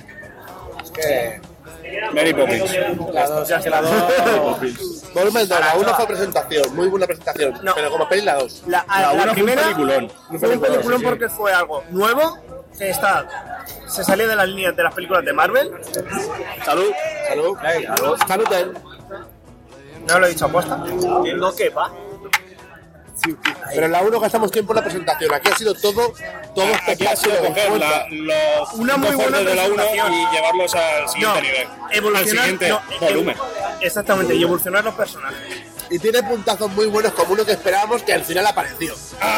Mary Poppins. La dos, ya que la dos. Volumen dos, la uno fue presentación, muy buena presentación. No. Pero como peli la dos. La, La la uno fue un primera peliculón. fue un peliculón porque fue algo nuevo, que está, se salió de las líneas de las películas de Marvel. Salud. Salud. Salud. Salud. ten. No lo he dicho aposta. No quepa. Pero en la uno gastamos tiempo en la presentación. Aquí ha sido todo, todo Aquí ha sido espectáculo. coger la, los Una muy puntos buena fuertes de la uno presentación. y llevarlos al siguiente No, nivel. evolucionar, al siguiente no, volumen. ev- Exactamente, y evolucionar los personajes. Y tiene puntazos muy buenos como uno que esperábamos que al final apareció.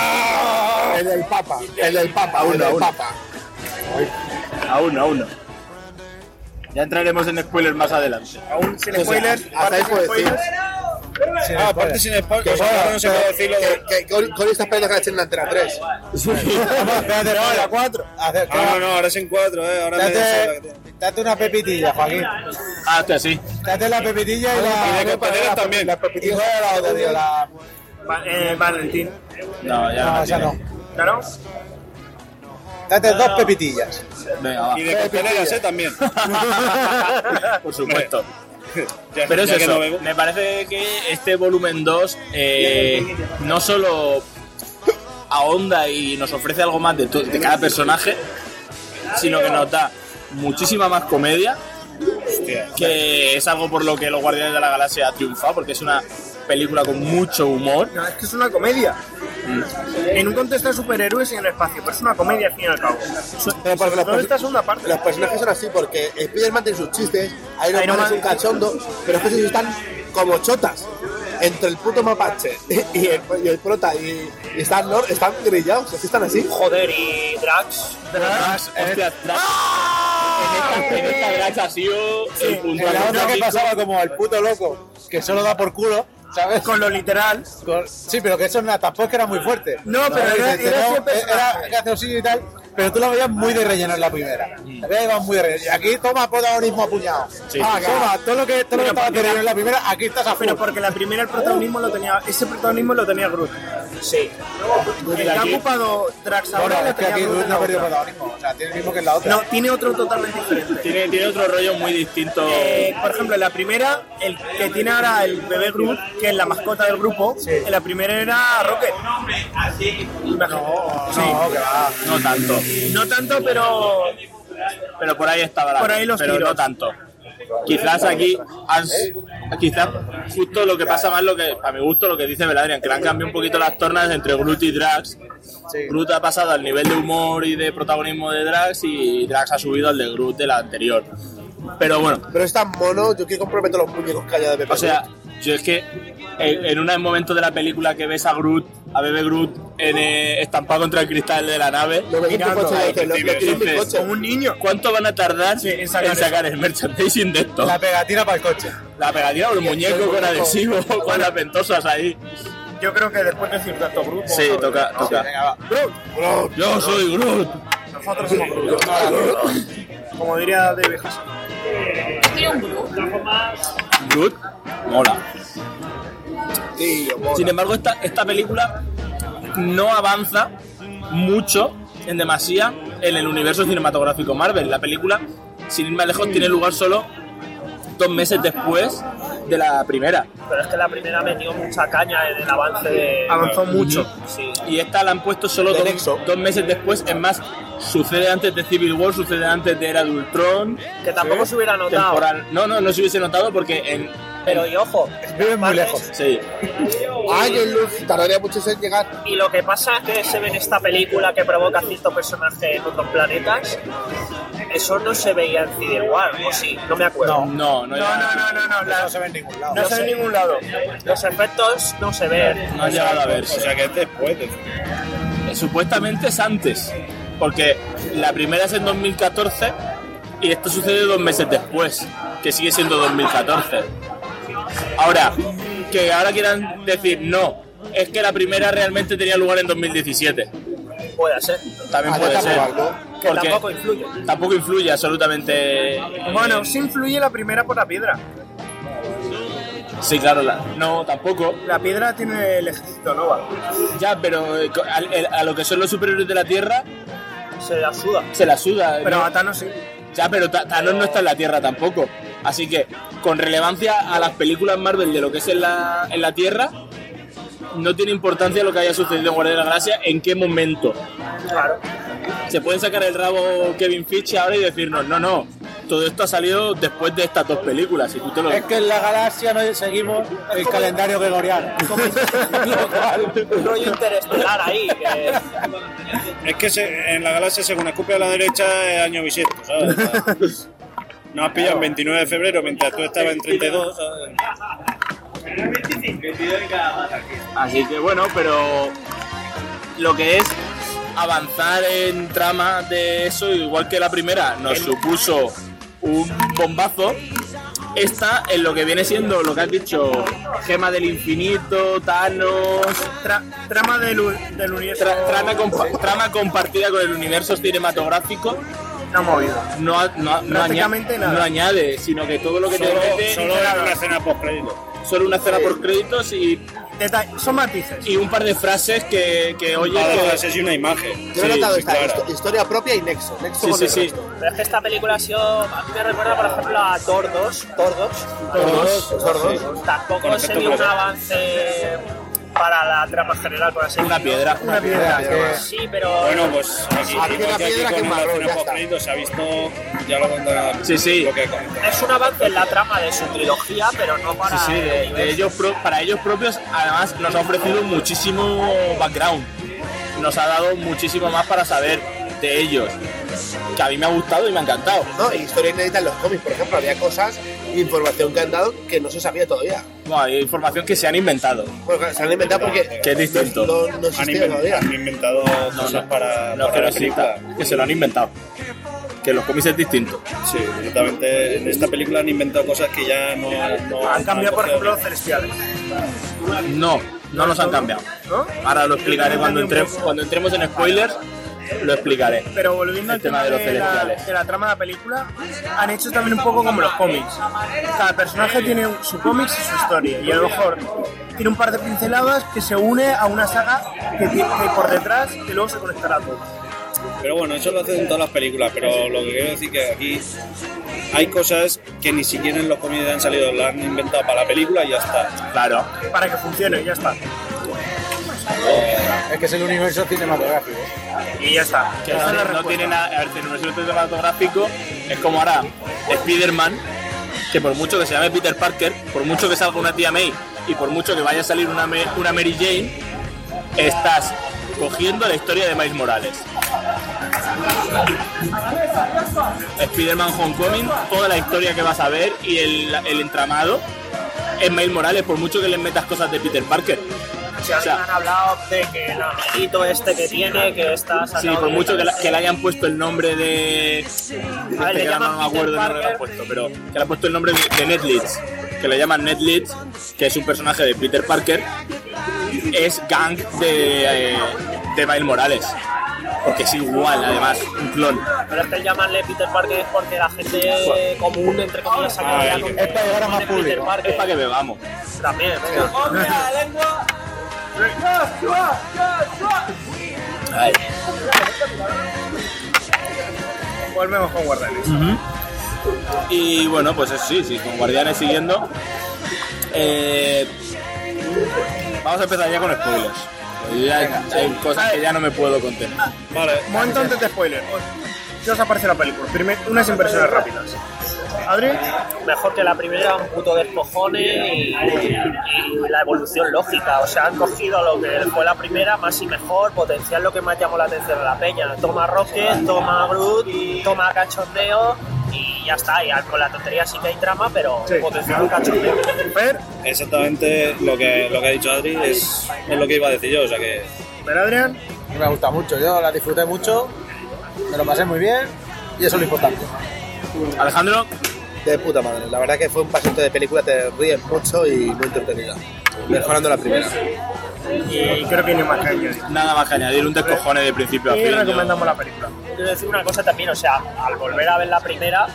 El del Papa. El del Papa. El del Papa. Aún no, aún no. Ya entraremos en spoilers más adelante. Aún sin O sea, spoilers, hasta parte ahí sin puedo decir. spoilers. Ah, aparte sin spoilers, ahora no se puede decir lo de... Que, que, que Cori está esperando que la echen en la Antena tres. Espérate, no, la cuatro. Hacer, Ah, no, no, ahora es en cuatro, eh. Ahora me Date, date una pepitilla, Joaquín. Ah, hostia, sí. Date la pepitilla y la. Y de compañeros también. La pepitilla de la otra, tío. La. Va- eh, Valentín. No, ya No, no. esa no. ¿Claro? Date dos pepitillas. Venga, va. Y de cocteleras, eh, también. Por supuesto. Ya- Pero es ya que eso, no bebo. me parece que este volumen dos eh, no solo ahonda y nos ofrece algo más de, to- de cada personaje, sino que nos da muchísima más comedia, Hostia. que es algo por lo que los Guardianes de la Galaxia ha triunfado, porque es una película con mucho humor. No, es que es una comedia. En un contexto de superhéroes y en el espacio, pero es una comedia al fin y al cabo. Pero porque los, Toda perso- esta segunda parte. los personajes son así porque Spider-Man tiene sus chistes, Iron, Iron Man es Man- un cachondo, pero es que ellos están como chotas. Entre el puto mapache y el, y el prota y, y Star Lord están grillados, es que están así. Joder, y Drax. Drax, hostia, Drax. En esta, en esta Drax ha sido el punto En la otra que dramático. pasaba como el puto loco, que solo da por culo, ¿sabes? Con lo literal. Con- Sí, pero que eso no, tampoco es que era muy fuerte. No, pero Era- era- era, era siempre- era graciosillo y tal, pero tú lo veías muy de relleno en la primera. La veías muy de relleno. Y aquí toma protagonismo apuñado. Sí. Ah, toma, todo lo que, todo lo que estaba de relleno en la primera, aquí estás a Pero full. porque la primera el protagonismo lo tenía, ese protagonismo lo tenía Groot. Sí. El que ha ocupado Drax ahora Ahora, la es que tenía aquí Groot Groot en no la ha perdido otra. protagonismo. O sea, tiene el mismo que en la otra. No, tiene otro totalmente diferente. Tiene, tiene otro rollo muy distinto. Eh, por ejemplo, en la primera, el que tiene ahora el bebé Groot, que es la mascota del grupo, en la primera era Rocket. No, Sí. no, que va. No tanto. No tanto, pero Pero por ahí estaba la Por ahí los pero tiros. no tanto. Quizás aquí, has, quizás justo lo que pasa más, lo que a mi gusto, lo que dice Beladrian, que le han cambiado un poquito las tornas entre Groot y Drax. Groot ha pasado al nivel de humor y de protagonismo de Drax y Drax ha subido al de Groot de la anterior. Pero bueno, Pero es tan mono, yo quiero comprometer los muñecos que haya de Pepe. o sea, yo es que en, en un momento de la película que ves a Groot, a bebé Groot, en, eh, estampado contra el cristal de la nave, lo ves en tu mirando, coche y dices, lo, lo quiero en mi dices, coche. como un niño. ¿cuánto van a tardar Sí, en en sacar sacar, el merchandising de esto? La La, pegatina para el coche. pegatina o el muñeco con adhesivo, con las ventosas ahí. Yo creo que después de decir tanto Groot, Sí, vamos a ver, toca, ¿no? toca. Venga, va. Groot, Yo soy Groot. nosotros somos Groot. Como diría David Hasselhoff. Tiene un grupo. Groot mola. Tío, mola. Sin embargo, esta, esta película no avanza mucho, en demasía, en el universo cinematográfico Marvel. La película, sin ir más lejos, tiene lugar solo dos meses después de la primera. Pero es que la primera metió mucha caña en el avance de... Avanzó mucho. Sí. Y esta la han puesto solo De dos, Nexo. dos meses después. Es más, sucede antes de Civil War, sucede antes de Era de Ultron. Que tampoco se hubiera notado. Temporal. No, no, no se hubiese notado porque en... Pero y ojo, Viven muy partes- lejos. Sí. Ay, el luz tardaría mucho en llegar. Y lo que pasa es que se ve en esta película que provoca ciertos personajes en otros planetas. Eso no se veía en Civil War, o sí, no me acuerdo. No, no, No, no, no, no, no, la- No se ve en ningún lado. no se ve en ningún lado. Los efectos no se ven. no ha llegado a O verse. sea que es después de... Eh, Supuestamente es antes, porque la primera es en dos mil catorce y esto sucede dos meses después, que sigue siendo dos mil catorce. Ahora, que ahora quieran decir no, es que la primera realmente tenía lugar en dos mil diecisiete. Puede ser. También Ah, puede ya ser. tampoco, ¿no? Que Porque tampoco influye. tampoco influye absolutamente. Bueno, sí influye la primera por la piedra. Sí, claro, la- no, tampoco. La piedra tiene el ejército Nova. Ya, pero eh, co- al- el- a, lo que son los superiores de la Tierra Se la suda. se la suda. Pero ¿no? a Thanos sí. Ya, pero Ta- Thanos no está en la Tierra tampoco. Así que, con relevancia a las películas Marvel de lo que es en la, en la Tierra, no tiene importancia lo que haya sucedido en Guardianes de la Galaxia, en qué momento. Claro. Se pueden sacar el rabo Kevin Feige ahora y decirnos, no, no, todo esto ha salido después de estas dos películas. Y tú te lo... Es que en la galaxia no seguimos el calendario gregoriano. Lo cual- Un rollo interestelar ahí. Que... Es que se- en la galaxia, según escupe a la derecha, es año bisiesto, ¿sabes? Nos has pillado en veintinueve de febrero mientras tú estabas en treinta y dos, ¿sabes? Así que bueno, pero lo que es avanzar en trama de eso, igual que la primera nos supuso un bombazo, esta en lo que viene siendo lo que has dicho, Gema del Infinito, Thanos, Tra- trama del, u- del universo. tra- trama, compa- trama compartida con el universo cinematográfico, No movido. no, a- no, a- no, Prácticamente añade, nada. no añade, sino que todo lo que te Solo, mete, solo en una escena post-crédito. solo una escena por créditos y, Detalle- son matices. y un par de frases que, que oye, Cada que- frase es una imagen. Yo he Sí, notado sí, esta claro. histo- historia propia y nexo. Nexo Sí, con sí, el sí. resto. Pero es que esta película ha sido. A mí me recuerda, por ejemplo, a Thor dos. Thor dos. Todos, Sordos. Tampoco Con se efecto vio un cruzado. avance para la trama general, por así una decirlo. piedra. Una piedra. que- Sí, pero. Bueno, pues aquí, Aquí igual la que aquí piedra que con la marrón, escena ya está. post-crédito se ha visto, ya lo contará Sí, sí. lo que comenta. Es un avance en la trama de su trilogía, pero no para. Sí, sí, el de, de universo. ellos pro- para ellos propios, además nos ha ofrecido muchísimo background, nos ha dado muchísimo más para saber de ellos, que a mí me ha gustado y me ha encantado. No, y historia inédita en los cómics, por ejemplo, había cosas, información que han dado que no se sabía todavía. Bueno, hay información que se han inventado, Bueno, se han inventado porque que es distinto. no, no Han, existía invent- todavía. han inventado cosas para, No, para que no la película. exista, que se lo han inventado, que los cómics es distinto. Sí, directamente en esta película han inventado cosas que ya no, no Han cambiado, por cogido. ejemplo, los celestiales. No, no los han cambiado. ¿No? Ahora lo explicaré cuando, entre- cuando entremos en spoilers, lo explicaré. Pero volviendo El al tema tema de los de, la, celestiales. de la trama de la película, han hecho también un poco como los cómics. Cada personaje tiene un- su cómics y su historia. Y a lo mejor tiene un par de pinceladas que se une a una saga que tiene que por detrás que luego se conectará todo. Pero bueno, eso lo hacen en todas las películas, pero lo que quiero decir que aquí hay cosas que ni siquiera en los cómics han salido, las han inventado para la película y ya está. Claro. Para que funcione, ya está. Es que es el universo cinematográfico. Y ya está. Que Esa no, es la no respuesta. tiene nada, el universo cinematográfico es como ahora Spider-Man, que por mucho que se llame Peter Parker, por mucho que salga una tía May y por mucho que vaya a salir una, una Mary Jane, estás cogiendo la historia de Miles Morales. Spider-Man Homecoming, toda la historia que vas a ver y el, el entramado es Miles Morales, por mucho que les metas cosas de Peter Parker. Si a mí me han hablado de que el amiguito este que tiene, que está sacado Sí, por de- mucho que, la- que le hayan puesto el nombre de... A ver, le que ahora no llaman me acuerdo Peter el nombre que le han Parker. puesto, pero que le han puesto el nombre de, de Ned Leeds, que le llaman Ned Leeds, que es un personaje de Peter Parker, es gang de, eh, de Miles Morales. Porque es igual, además, un clon. Pero es que el llamarle Peter Parker es porque la gente común, entre comillas, se ha quedado Ay, ya con es que para llegar a más Peter público. Parker. Es para que bebamos. También, venga. Ay. Volvemos con Guardianes. Y bueno, pues es- sí, sí, con Guardianes siguiendo. Eh, vamos a empezar ya con spoilers. Pues ya hay cosas que ya no me puedo contener. Vale. Momento antes de spoiler. ¿Qué os ha parecido la película? Primero, unas impresiones rápidas. Adri, Mejor que la primera, un puto despojone y, y la evolución lógica. O sea, han cogido lo que fue la primera, más y mejor, potenciar lo que más llamó la atención a la peña. Toma Rocket, toma Groot, toma cachondeo y ya está. Y con la tontería sí que hay trama, pero Sí. potenciar un cachondeo. Fer, Exactamente lo que, lo que ha dicho Adri es, es lo que iba a decir yo, o sea que... Fer Adrián, Y me gusta mucho, yo la disfruté mucho, me lo pasé muy bien y eso es lo importante. Alejandro, De puta madre, la verdad que fue un pasito de película, te ríes mucho y muy entretenida. Mejorando la primera. y creo que no hay más que añadir. nada más que añadir, un descojone de principio a Y fin. yo- recomendamos la película. Quiero decir una cosa también, o sea, al volver a ver la primera,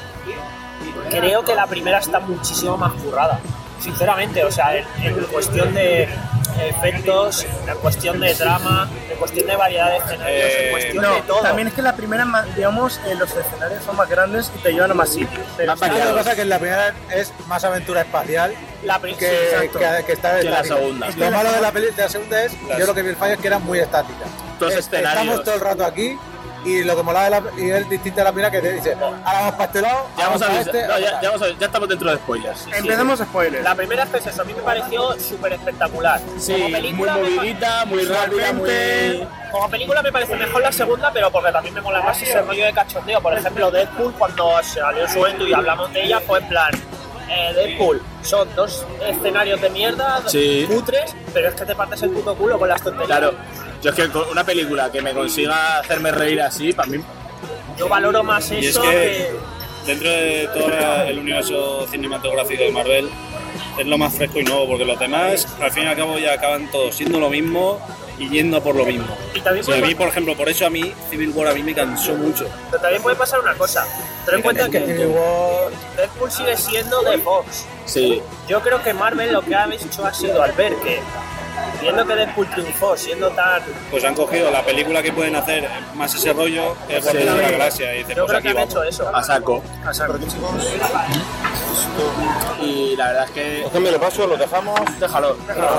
creo que la primera está muchísimo más currada. Sinceramente, o sea, en, en cuestión de efectos, en cuestión de drama, en cuestión de variedad de escenarios, Eh, en cuestión No, de todo. también es que la primera, ma- digamos, eh, los escenarios son más grandes y te llevan a más sitios. Pero Más Lo que variados. pasa es que en la primera es más aventura espacial la pri- que, sí, exacto. que, que está Que la estática. segunda. Lo malo de la, peli, de la segunda es, yo lo que vi el fallo es que era muy estática. Dos Es- escenarios. Estamos todo el rato aquí y lo que molaba de la, y es distinto de la primera que te dice, ahora vamos para este lado, Ya, vamos a para avisar- este, no, ya, para- ya vamos a- ya estamos dentro de spoilers. empecemos spoilers. La primera es que es eso, a mí me pareció súper espectacular. Sí, Como muy película, me pa- movidita, muy rápida, muy... Como película me parece mejor la segunda, pero porque también me mola más ese rollo de cachondeo. Por ejemplo, Deadpool, cuando salió en su momento y hablamos de ella, fue en plan... Eh, Deadpool, son dos escenarios de mierda, Sí. cutres, pero es que te partes el puto culo con las tonterías. Claro, yo es que con una película que me consiga hacerme reír así, para mí... Yo valoro más Y es eso que que... dentro de todo la- el universo cinematográfico de Marvel es lo más fresco y nuevo, porque los demás al fin y al cabo ya acaban todos siendo lo mismo y yendo a por lo mismo. Y también O sea, a puede, mí, por ejemplo, por eso a mí Civil War a mí me cansó mucho. pero también puede pasar una cosa. Ten en cuenta que Civil War- Deadpool sigue siendo de Fox. Sí, Yo creo que Marvel lo que ha hecho ha sido al ver que, viendo que Deadpool triunfó siendo tan... Pues han cogido la película que pueden hacer más ese rollo, que es Guardianes de la Galaxia, y dicen, Yo pues creo aquí que han vamos. hecho eso. a saco. A saco. Y la verdad es que... Déjame lo paso, lo dejamos. Déjalo.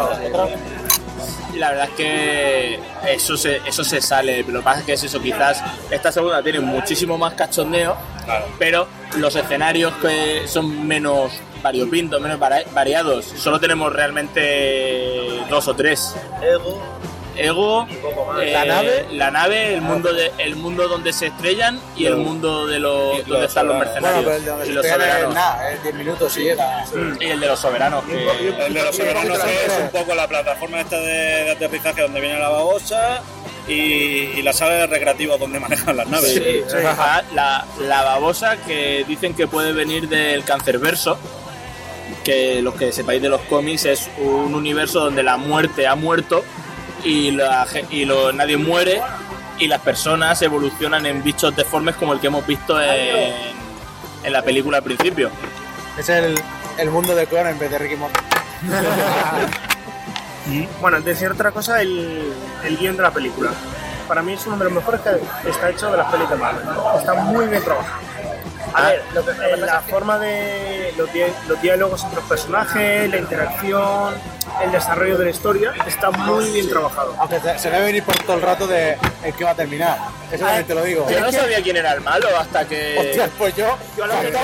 Y la verdad es que eso se, eso se sale, pero lo que pasa es que es eso, quizás esta segunda tiene muchísimo más cachondeo, Claro. pero los escenarios que son menos variopintos, menos vari- variados, solo tenemos realmente dos o tres. Ego, Ego, eh, La nave. la nave, el mundo de, el mundo donde se estrellan y el mundo de los Y donde los están los soberanos. Bueno, mercenarios pero el de donde y se los pegan es soberanos. nada, en diez minutos si llega. Y el de los soberanos que El de los soberanos es un poco la plataforma esta de, de aterrizaje donde viene la babosa y, y la sala de recreativos donde manejan las naves. Sí, ajá, la, la babosa que dicen que puede venir del Cancerverso, que los que sepáis de los cómics es un universo donde la muerte ha muerto y, la, ge- y lo, nadie muere y las personas evolucionan en bichos deformes como el que hemos visto en, en la película al principio. Es el, el mundo del clon en vez de Ricky Morty. Bueno, decir otra cosa, el, el guión de la película. Para mí es uno de los mejores que está hecho de las pelis de Marvel. Está muy bien trabajado. A ver, lo que, eh, la forma de los, di- los diálogos entre los personajes, la interacción, el desarrollo de la historia, está muy bien trabajado. Aunque se, se debe venir por todo el rato de en qué va a terminar. Eso también te lo digo. Yo no sabía quién era el malo hasta que... Hostias, pues yo... Yo, lo que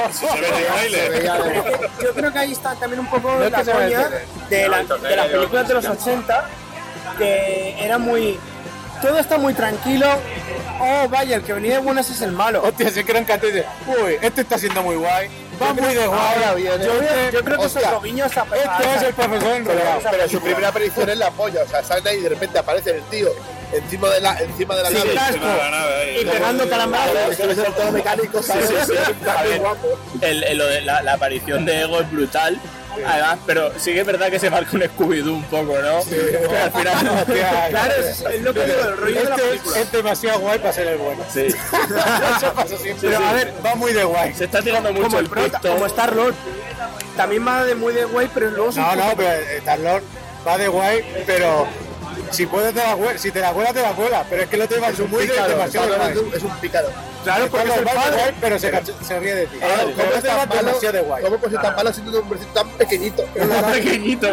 yo creo que ahí está también un poco No es la que se me coña entere. de, la- de las películas de los ochenta, que era muy... Todo está muy tranquilo. Oh, vaya, el que venía de buenas es el malo. Hostia, se crean que antes de... Uy, este está siendo muy guay. Va muy de guay. Ahora viene. Yo, creo- yo creo que Hostia, esos guiños se Este es el profesor enrollado. Pero, pero su primera aparición es la polla, o sea, sale ahí y de repente aparece el tío encima de la, encima de la Sí, nave. casco. Encima de la nave, ahí. Y pegando calambrazos. Es que es todo mecánico, ¿sabes? Sí, sí, sí. Está A muy ver, guapo. el, el- lo de la, la aparición de Ego es brutal. Además, pero sí que es verdad que se marca un Scooby-Doo un poco, ¿no? Que al final... Hostia, Claro, es, es lo que digo, el rollo de la Este película. es demasiado guay para ser el bueno. Sí. Eso pasa siempre. Pero a ver, va muy de guay. Se está tirando mucho Como el el prota, puesto. como Star-Lord. También va de muy de guay, pero luego se No, no, pero Star-Lord va de guay, pero si puedes te la cuela, si te la cuela te la cuela, pero es que lo te va Es un muy de pícaro, demasiado Star-Lord guay. es un- es un pícaro. Claro, porque es el Va de padre. guay, pero se, cacho- se ríe de ti. Ahora, Pero ¿Cómo es este va tan malo? demasiado de guay. ¿Cómo puede ser tan malo siendo un hombrecito tan pequeñito? pequeñito.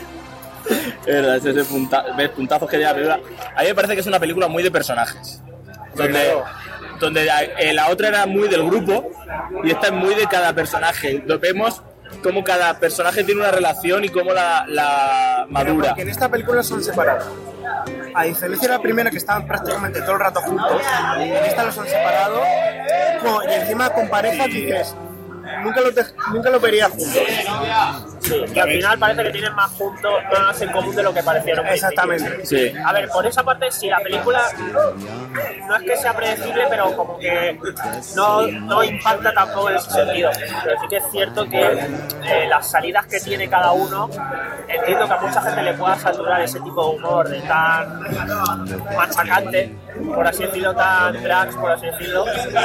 Es verdad, ese punta, ves, puntazos que lleva la película. A mí me parece que es una película muy de personajes. Donde, donde la, eh, la otra era muy del grupo y esta es muy de cada personaje. Lo vemos cómo cada personaje tiene una relación y cómo la, la madura. Porque en esta película son separados. A diferencia de la primera, que estaban prácticamente todo el rato juntos, en esta los han separado. Con- y encima con parejas dices, nunca los, de- nunca los verías juntos. Sí, y al final parece que tienen más juntos, más en común de lo que parecieron. Exactamente. Sí. A ver, por esa parte, si la película no es que sea predecible, pero como que no, no impacta tampoco en ese sentido. Pero sí que es cierto que eh, las salidas que tiene cada uno, entiendo que a mucha gente le pueda saturar ese tipo de humor de tan machacante, por así decirlo, tan drags, por así decirlo.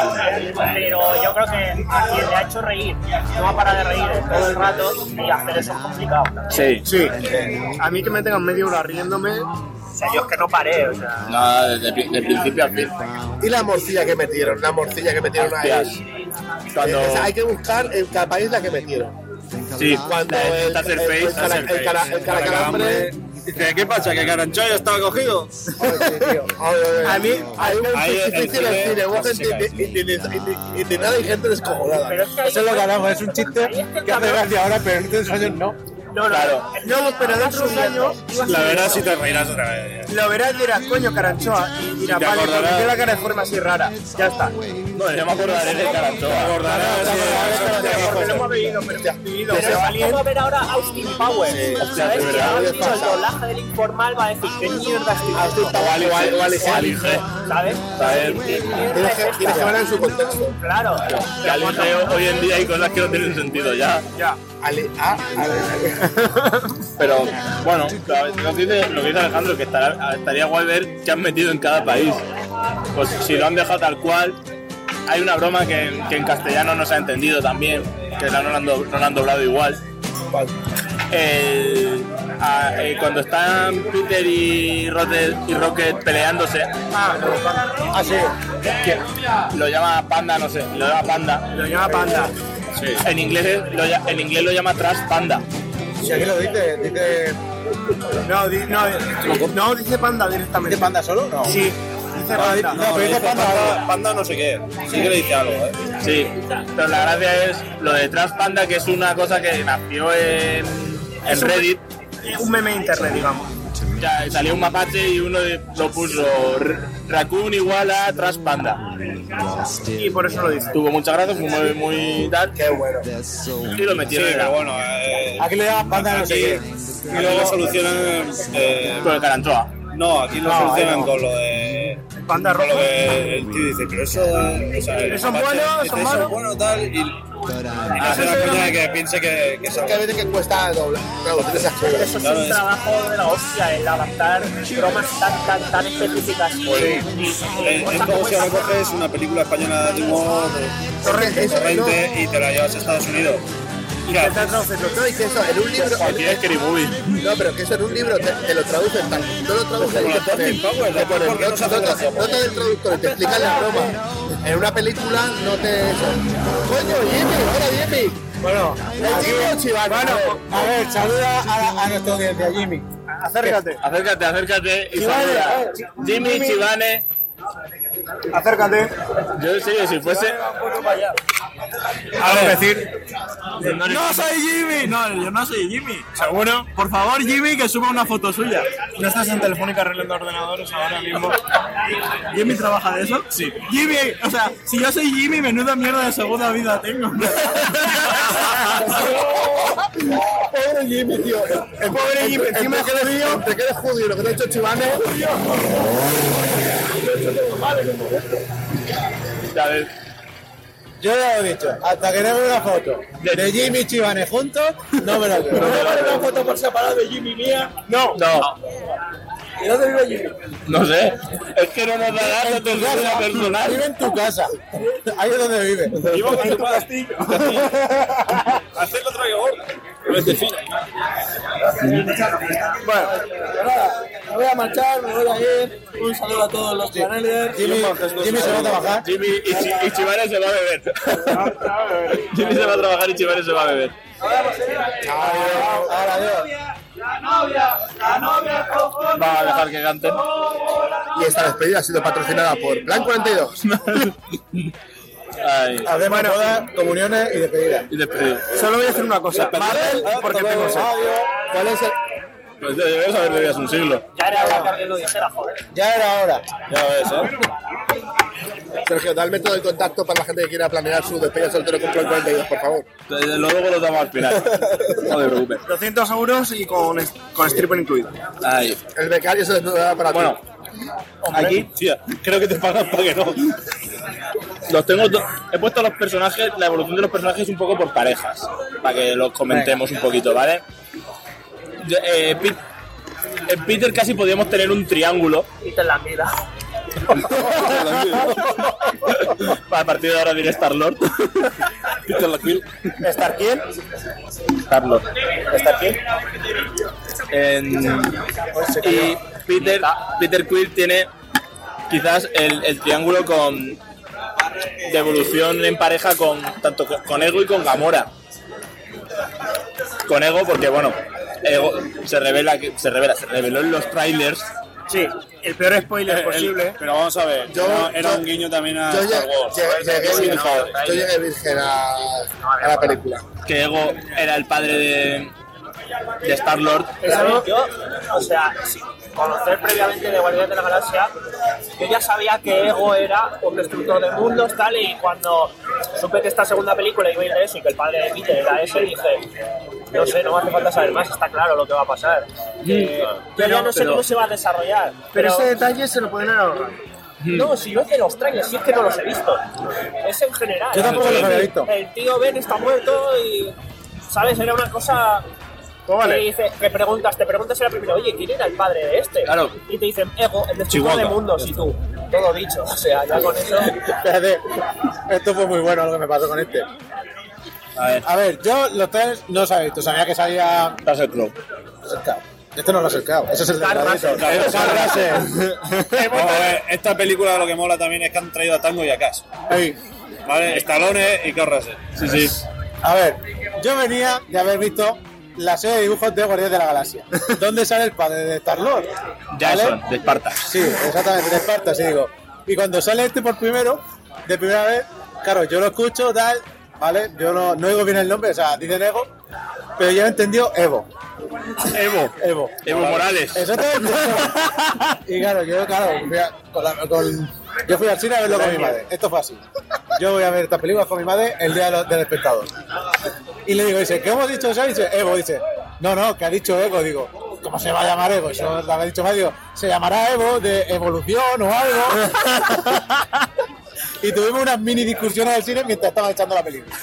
Pero yo creo que a quien le ha hecho reír, no va a parar de reír todo el rato, y hacer eso es complicado. Sí. Sí. A mí que me tengan media hora riéndome, O sea, yo es que no paré, o sea... Nada, desde pri- de principio al fin. Y la morcilla que metieron, la morcilla que metieron ahí. Hostias. Cuando... Eh, o sea, hay que buscar en cada país la que metieron. Sí, Cuando la de el, el, Taserface, el, cara- el, Taserface. cara- el caracalambre. Dice, ¿qué pasa? ¿Que Caranchoy ya estaba cogido? Joder, sí, tío. Joder, joder. A mí- hay un ahí el chiste en el cine cine, hubo se gente cae. indi- indi- indi- indignada y gente descojonada. Pero es que ahí Eso es lo que hablamos, es un chiste que hace gracia ahora, pero en estos años no. No, no, Claro. no, pero dentro de unos años La verdad, si te reirás otra vez. lo verás y dirás, coño, Caranchoa, y dirás, te vale, porque acordarás. tiene la cara de forma así rara. Ya está. No, yo me acordaré del Caranchoa. Te acordarás. Porque lo hemos vivido, pero vivido. Pero Pero es alguien- como a ver ahora a Austin Powers, ¿sabes? es Que verdad. ha dicho el doblaje del informal, va a decir, ¿qué mierda estoy Austin Powers, igual, igual, O Ali G. ¿sabes? ¿Sabes? ¿Qué mierda Tienes es que, tienes que esta? ver en su contexto. Claro. Que Ali G hoy en día hay cosas que no tienen sentido ya. Ya. Ale, ah, ale. Pero bueno, lo que dice, lo que dice Alejandro, que estará- estaría guay ver qué han metido en cada país. Pues si lo han dejado tal cual, hay una broma que, que en castellano no se ha entendido también, que no lo han, do- no lo han doblado igual. El- a- eh, cuando están Peter y Rocket, y Rocket peleándose, Ah, no, así, que lo llama Panda, no sé, lo llama Panda. lo llama Panda. En inglés lo, lla- en inglés lo llama Trash Panda. Si aquí lo dice, dice... No, di- no, no, dice Panda directamente. ¿Dice panda solo? No. Sí, dice Panda. No, pero dice panda. Panda, panda no sé qué. Sí que le dice algo, ¿eh? Sí, pero la gracia es lo de Trash Panda, que es una cosa que nació en, en Reddit. Un meme de internet, digamos. Ya salió un mapache y uno de- lo puso R- Raccoon igual a Trash Panda. Y por eso lo dice. Tuvo mucha gracia, fue muy, muy tal. Qué bueno. Y lo Sí, metieron en la- pero bueno. Eh, Aquí le llaman panda, no sé aquí, qué. aquí lo solucionan. Eh, con el Caranchoa. no, aquí lo No, solucionan ahí no. con lo de. Panda Con rojo. lo que el tío dice, pero eso. O sea, el ¿Eso es mapache bueno? dice, ¿Eso es eso malo? es bueno, tal. Y, y no hace la coña de que piense que, que es Es que a veces que cuesta doblar. Claro, tienes a Eso es Claro, un es- trabajo de la hostia, el adaptar bromas tan, tan, tan específicas. Y, y En, en cosas todo como si ahora esas. coges una película española de humor Torrente, eso no. corriente y te la llevas a Estados Unidos intentar traducirlo todo y que eso en un libro... Cualquier Scary Movie. No, pero que eso en un libro te, te lo traducen tal. No lo traducen y te ponen, te ponen nota, nota, nota del traductor y te explican la broma. En una película no te... Eso. ¡Coño, Jimmy! ¡Hola, Jimmy! Bueno, ¿Es Jimmy o Chiván? bueno, a ver, saluda a, a nuestra audiencia, Jimmy. Acércate. Acércate, acércate y Chivane, saluda. a ver, Jimmy, Jimmy. Chivane. Acércate. Yo en serio, si fuese... A ver, decir. ¡No soy Jimmy! No, yo no soy Jimmy. ¿Seguro? Por favor, Jimmy, que suba una foto suya. ¿No estás en Telefónica arreglando ordenadores ahora mismo? ¿Jimmy trabaja de eso? Sí. Jimmy, o sea, si yo soy Jimmy, menuda mierda de segunda vida tengo. Pobre Jimmy, tío. El pobre Jimmy, encima Entre que eres judío, entre que eres judío y lo que te ha hecho Chivane... A ver, Yo ya lo he dicho, hasta que no vea una foto de Jimmy y Chivane juntos, no me lo creo. ¿No me vale una foto por separado de Jimmy mía? no. No. ¿Y dónde vive Jimmy? No sé. Es que no nos da datos En de tu su vida casa. personal. Vive en tu casa. Ahí es donde vive. Vivo con tu castillo. Hacerlo otro yogur. Es de fino. Bueno, nada, me voy a marchar, me voy a ir. Un saludo a todos los paneles. Jimmy, Jimmy se va a trabajar. Jimmy y, Chi- y Chivane se va a beber. Jimmy se va a trabajar y Chivane se va a beber. Ahora, adiós. Va a dejar que canten. Y esta despedida ha sido patrocinada por Plan cuarenta y dos. Ay. Hacemos bodas, comuniones y despedidas. Y despedido. Solo voy a hacer una cosa. Marvel, porque tengo sed. ¿Cuál es el...? Pues ya debes haber bebido hace un siglo. Ya era hora que alguien lo dijera, joder. Ya era hora. Ya ves, ¿eh? Sergio, da el método de contacto para la gente que quiera planear su despedida soltero con Plan cuarenta y dos, por favor. Desde luego lo damos al final. No te preocupes. doscientos euros y con, con stripper incluido. Ay. El becario se desnudará para Bueno, ti. aquí, tía, creo que te pagan para que no. Los tengo to- he puesto los personajes, la evolución de los personajes un poco por parejas, para que los comentemos un poquito, ¿vale? Yo, eh, Pit- en Peter casi podíamos tener un triángulo. Y te la mira. A partir de ahora diré Star-Lord. Peter Laquill. ¿Estar quién? Star-Lord. ¿Estar quién? En- y Peter, Peter Quill tiene quizás el, el triángulo con de evolución en pareja con tanto con, con Ego y con Gamora. Con Ego porque bueno, Ego se revela que se revela, se reveló en los trailers. Sí, el peor spoiler El- posible. Pero vamos a ver, Yo- era, era yo- un guiño también a Yo Star llegué, Wars. llegué- llegué virgen, yo llegué virgen a, a la película. Que Ego era el padre de, de Star-Lord. Eso, yo, o sea, sin conocer previamente de Guardianes de la Galaxia, yo ya sabía que Ego era un destructor de mundos, tal, y cuando supe que esta segunda película iba a ir de eso y que el padre de Peter era ese, dije, no sé, no me hace falta saber más, está claro lo que va a pasar. Eh, yo ya no sé pero- cómo se va a desarrollar, Pero pero... ese detalle se lo pueden ahorrar. No, si no es de los trailers, si es que no los he visto. Es en general. Yo tampoco Sí, los había visto. El tío Ben está muerto y... ¿Sabes? Era una cosa... Pues vale. Que, dice, que preguntas, te preguntas en la primera, oye, ¿quién era el padre de este? Claro. Y te dicen, Ego, el destructor Chihuahua. de mundos, y tú. Todo dicho. O sea, ya con eso... Espérate, esto fue muy bueno lo que me pasó con este. A ver, A ver, yo los tres no los había visto, sabía que salía Russell Crowe. cercado. Este no lo ha cercado, ese es el de Carl Gradito. Russell. Es Carl Russell. Vamos a ver, esta película lo que mola también es que han traído a Tango y a Cash. Ey, ¿Vale? Stallone y Kurt Russell. Sí, sí. a ver, yo venía de haber visto la serie de dibujos de Guardianes de la Galaxia, donde sale el padre de Star-Lord. Jason, ¿Vale? de Esparta. Sí, exactamente, de Esparta, sí digo. Y cuando sale este por primero, de primera vez, claro, yo lo escucho, tal, ¿vale? Yo no, no oigo bien el nombre, o sea, dicen Ego, pero yo he entendido Evo. Evo. Evo. Evo Morales. Exactamente. Y claro, yo, claro, fui a- con la- con- yo fui al cine a verlo con mi madre. Esto fue así. Yo voy a ver estas películas con mi madre el día de lo- del espectador. Y le digo, dice, ¿qué hemos dicho eso? Y dice, Evo, dice, no, no, que ha dicho Ego. Digo, ¿cómo se va a llamar Evo? Eso lo ha dicho más, digo, se llamará Evo de evolución o algo. Y tuvimos unas mini discusiones del cine mientras estaba echando la película.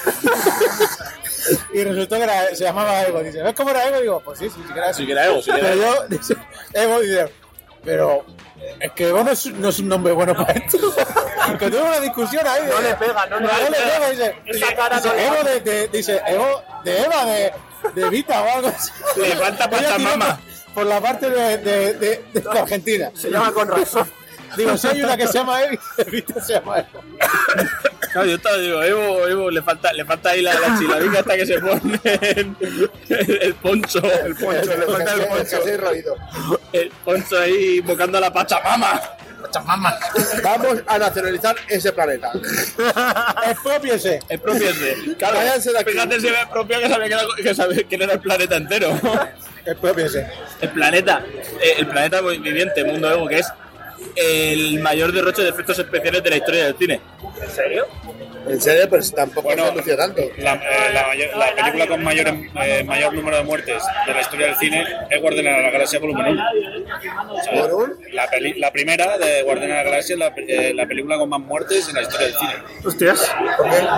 Y resultó que era, se llamaba Evo. Dice, ¿ves cómo era Evo? Digo, pues sí, sí, sí que era eso. Sí que era Evo, sí que era Pero Evo. yo, dice, Evo dice, pero es que Evo no es, no es un nombre bueno para esto. que tuvo una discusión ahí. No le pega, no, no, no le pega. Dice, esa cara dice, no le Evo pega. de, de, dice, Evo de Eva, de, de Vita o algo así. Le falta Ella tiró Pachamama. Por, por la parte de, de, de, de Argentina. Se llama con razón. Digo, si hay una que se llama Evi, Evita se llama Evo. Claro, yo estaba, digo, Evo, Evo, le falta, le falta ahí la, la chiladica hasta que se pone el, el poncho. El poncho, le falta el poncho. Casi roído. El poncho ahí invocando a la Pachamama. Pachamama. Vamos a nacionalizar ese planeta. Expropiese. Expropiese. Claro, Váyanse de aquí. fíjate si me expropió que sabía que era, que sabía que era el planeta entero. Expropiese. El planeta, eh, el planeta viviente, Mundo Evo, que es el mayor derroche de efectos especiales de la historia del cine. ¿En serio? En serio, pero tampoco Bueno, se anunció tanto. La, eh, la, mayor- la película con mayor, eh, mayor número de muertes de la historia del cine es Guardianes de la Galaxia Volumen uno. O sea, ¿Por un? la, peli- la primera de Guardianes de la Galaxia es la, eh, la película con más muertes en la historia del cine. Hostias. ¿Por qué?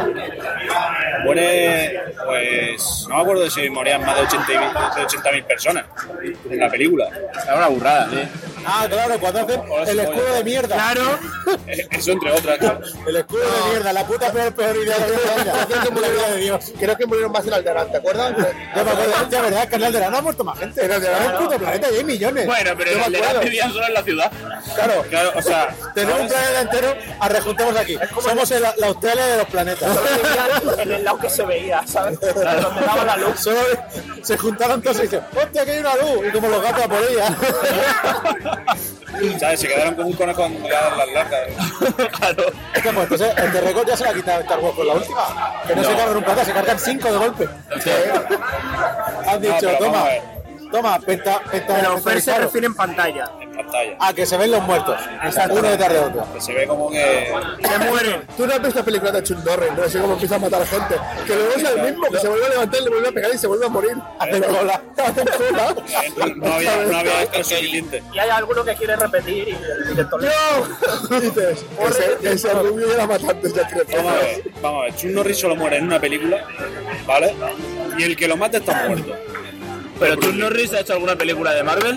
Muere, pues, no me acuerdo de si morían más de ochenta mil personas en la película. Es una burrada, ¿sí? Ah, claro, cuando hacen el escudo de mierda. Claro. Eh, Eso entre otras, claro. El escudo de mierda, la puta peor, peor idea de la vida. Creo que La vida de murieron, Dios. creo que murieron más en Alderán, ¿te acuerdas? Yo me acuerdo, hostia, ¿verdad? Que en Alderaan ha muerto más gente. En Alderaan es un puto planeta y hay millones. Bueno, pero Yo me le dan acuerdo. vivían solo en la ciudad. Claro, Claro, o sea, tenemos un planeta entero, arrejuntemos aquí. Somos el- la Australia de los planetas. En el lado que se veía, ¿sabes? Donde daba la luz. Solo se juntaron todos y dicen, hostia, que hay una luz. Y como los gatos a por ella. ¿sabes? Se quedaron como un conejo con miradas las largas. Claro. Es que pues entonces el de récord ya se la ha quitado Star Wars con la última. Que no, se cargan un planeta, se cargan cinco de golpe. Han dicho, pero toma, vamos a ver. toma, penta, penta, Pero Fer se mentalizado. refiere en pantalla. En pantalla. A que se ven los muertos. Uno detrás de otro. Que se ve como que... Se mueren. Tú no has visto películas de Chuck Norris, no sé cómo empieza a matar a gente. Que luego es el mismo, que se vuelve a levantar, le vuelve a pegar y se vuelve a morir. Hacen cola. Hacen cola. No había, no había extra suficiente. Y hay alguno que quiere repetir y el director le Dices, ese, ese rubio ya era matante, ya creo. Vamos a ver, vamos a ver. Chuck Norris solo muere en una película, ¿vale? Y el que lo mata está muerto. ¿Pero Chuck Norris ha hecho alguna película de Marvel?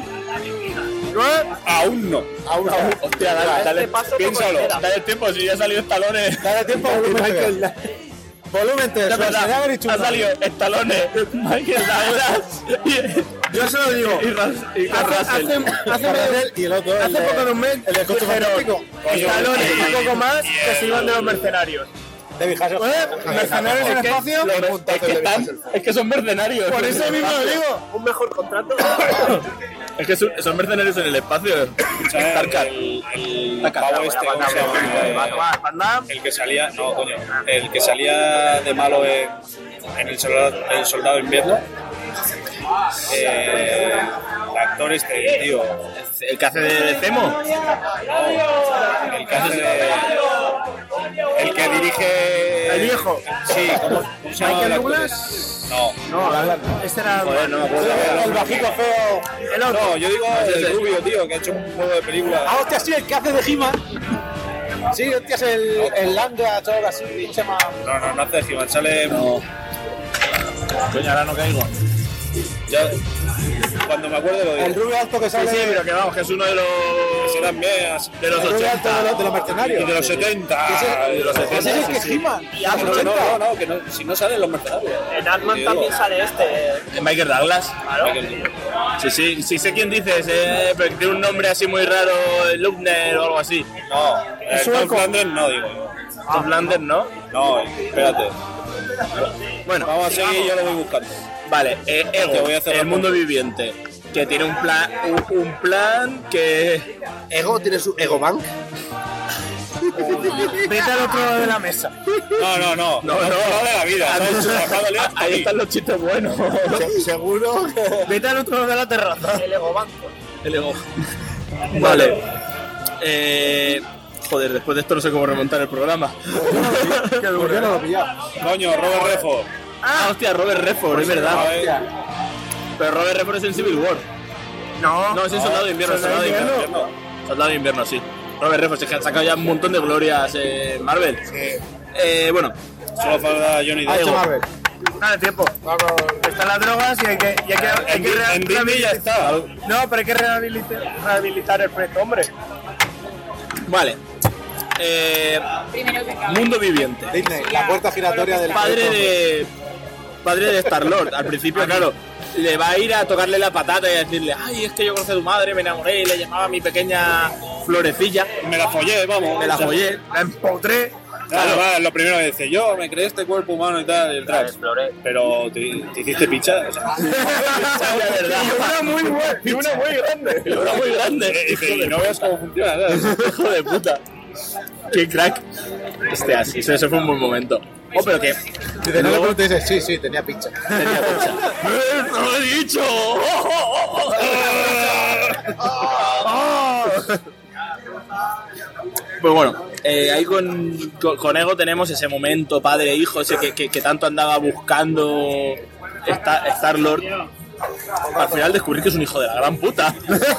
Aún no. Aún no. Hostia, dale, dale, Este paso piénsalo. como Dale tiempo, si ya ha salido Stallone. Dale tiempo a volumen tres. Volumen tres. Es verdad, Schwarzenegger y Chuck ha Norris. salido Stallone, Michael Douglas Yo se lo digo. y, y, Ras- y Kurt Russell. Hace, hace, Schwarzenegger y el otro. el hace de- poco de un mes El de Coche Fantástico. Stallone y- y poco más y que el- se iban de los mercenarios. David Hasselhoff. ¿Eh? Mercenarios en Es que espacio. los- es, que están, es que son mercenarios. Por eso mismo lo digo. un mejor contrato. Es que son, son mercenarios en el espacio. ¿Sabes? Starcraft. El, el Starcraft. pavo este, ¿cómo se llama? Van Damme. El que salía... No, coño. El que salía de malo en, en el, soldado, el soldado invierno. Eh, el actor este, tío. El que hace de Zemo. El que hace de... El que dirige... El viejo. Sí, ¿cómo, cómo se llama? ¿Michael el actor? Douglas? No. No, este era. Joder, no me acuerdo. El bajito feo. El otro. No, yo digo el rubio, tío, que ha hecho un juego de película. Ah, hostia, sí, el que hace de He-Man. Sí, hostia, es el, el Langa, todo algo así. ¿Cómo se llama? No, no, no hace de He-Man, sale... No. Coño, ahora no caigo. Ya, cuando me acuerdo lo El digo. rubio alto que Sí, sale. sí, pero que vamos, que es uno de los. Serán bien, de los el rubio alto de ochenta. los, de los mercenarios. y de los setenta. Ese- y de los Ese es el setenta. que es He-Man. Y de los No, no, ochenta. no, no, que no, si no salen los mercenarios. En Ant-Man Te también digo. sale este. Michael Douglas. Claro. Sí, sí, sí sé quién dices, eh, pero que tiene un nombre así muy raro, Lubner o algo así. No, el Tom sueco. Flanders no, digo yo. Tom Lander, ¿no? No, espérate. Bueno, Vamos a seguir, yo lo voy buscando. vale, eh, Te Ego, voy a hacer el la mundo foto. viviente, que tiene un plan, un, un plan que... Ego tiene su Ego Bank. Vete al otro lado de la mesa. No, no, no. No, no. de la vida. ¿sabes? Rafa León, Ahí están los chistes buenos. Se- Seguro que... Vete al otro lado de la terraza. El Ego Banco. El Ego. Vale. Eh, joder, después de esto no sé cómo remontar el programa. Qué duro. Yo no lo he pillado. Coño, Robert Redford. Ah, hostia, Robert Redford, es A verdad. ver, Pero Robert Redford es en Civil War. No. No, es en Soldado de Invierno, Soldado Soldado de de Invierno. Soldado de Invierno, sí. Robert Redford, se ha sacado ya un montón de glorias en Marvel. Eh, bueno, solo falta Johnny Ha Depp. hecho Marvel. Dale tiempo. Están las drogas y hay que, y hay que, hay En, que Di- rea- en Disney ya está. No, pero hay que rehabilitar, rehabilitar el proyecto, hombre. vale. Eh, Primero que acabe. mundo viviente. Disney, la puerta giratoria del Padre de. Padre de Star-Lord. Al principio, claro, le va a ir a tocarle la patata y a decirle: ay, es que yo conocí a tu madre, me enamoré y le llamaba a mi pequeña florecilla. Me la follé, vamos. Me la follé. La empotré. Claro, va, lo primero que dice, yo me creé este cuerpo humano y tal, y el trash. Pero te, te hiciste picha, o sea, de verdad. Una muy buena, y una muy grande. Era muy grande. y, dice, y no veas cómo funciona, ¿sabes? Hijo de puta. Qué crack. Este así, eso, eso fue un buen momento. Oh, pero que. Dice, no le preguntes, dice, sí, sí, tenía picha. Tenía picha. ¡No lo he dicho! Pues bueno, eh, ahí con, con, con Ego tenemos ese momento padre e hijo, ese que, que, que tanto andaba buscando Star, Star-Lord. Al final descubrí que es un hijo de la gran puta.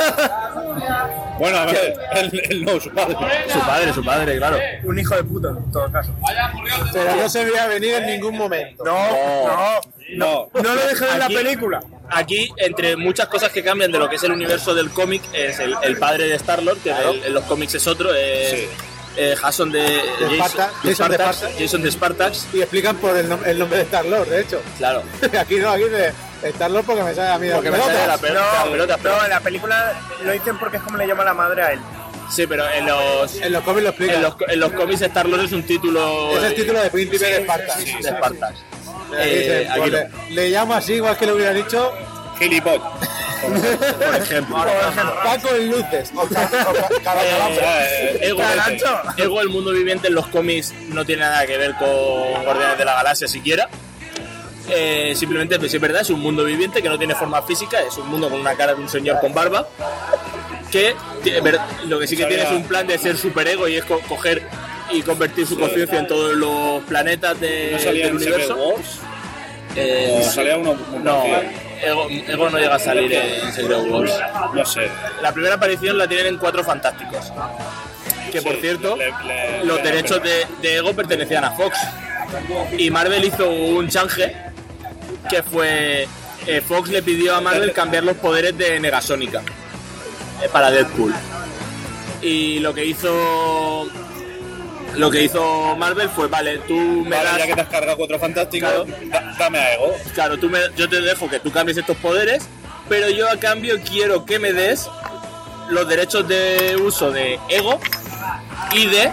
Bueno, a ver, él, él no, su padre. Su padre, su padre, claro. Un hijo de puta, en todo caso. Pero no se veía venir en ningún momento. No, no, No, no lo dejan en la Aquí- película. Aquí, entre muchas cosas que cambian de lo que es el universo del cómic, es el, el padre de Star-Lord, que en, en los cómics es otro, es Sí. eh, Jason de, Jason, Sparta- de Jason de Spartax, Sparta. Jason de Spartax, Y explican por el, nom- el nombre de Star-Lord, de hecho. claro. Aquí no, aquí de Star-Lord porque me sale a mí de Porque las me sale pelotas. la pelota, la pelota, pero- No, en la película lo dicen porque es como le llama la madre a él. Sí, pero en los, En los cómics lo explican. en los, en los cómics Star-Lord es un título Es el eh, título de Príncipe de Esparta. de Spartax. Aquí Eh, dice, aquí pues no. le, le llamo así, igual que le hubiera dicho gilipollas. Por ejemplo. Paco en luces. O ca- o ca- Caracalambre. Eh, Ego, Ego, el mundo viviente en los cómics no tiene nada que ver con Guardianes de la Galaxia siquiera. Eh, simplemente, pues, es verdad, es un mundo viviente que no tiene forma física, es un mundo con una cara de un señor con barba. Que tiene- ver- lo que sí que tiene es un plan de ser superego y es co- coger y convertir su conciencia en todos los planetas de- ¿No salía del en Secret universo. Wars? Eh, ¿O salía uno? no, Ego, Ego no llega a salir en Secret Wars. No sé. La primera aparición la tienen en Cuatro Fantásticos. Que por Sí, cierto, le- le- los le- derechos de, de Ego pertenecían a Fox. Y Marvel hizo un change que fue. eh, Fox le pidió a Marvel cambiar los poderes de Negasónica eh, para Deadpool. Y lo que hizo. Lo que hizo Marvel fue: vale, tú me Vale, das. ya que te has cargado cuatro fantásticos, Claro. da- dame a Ego. Claro, tú me, yo te dejo que tú cambies estos poderes, pero yo a cambio quiero que me des los derechos de uso de Ego y de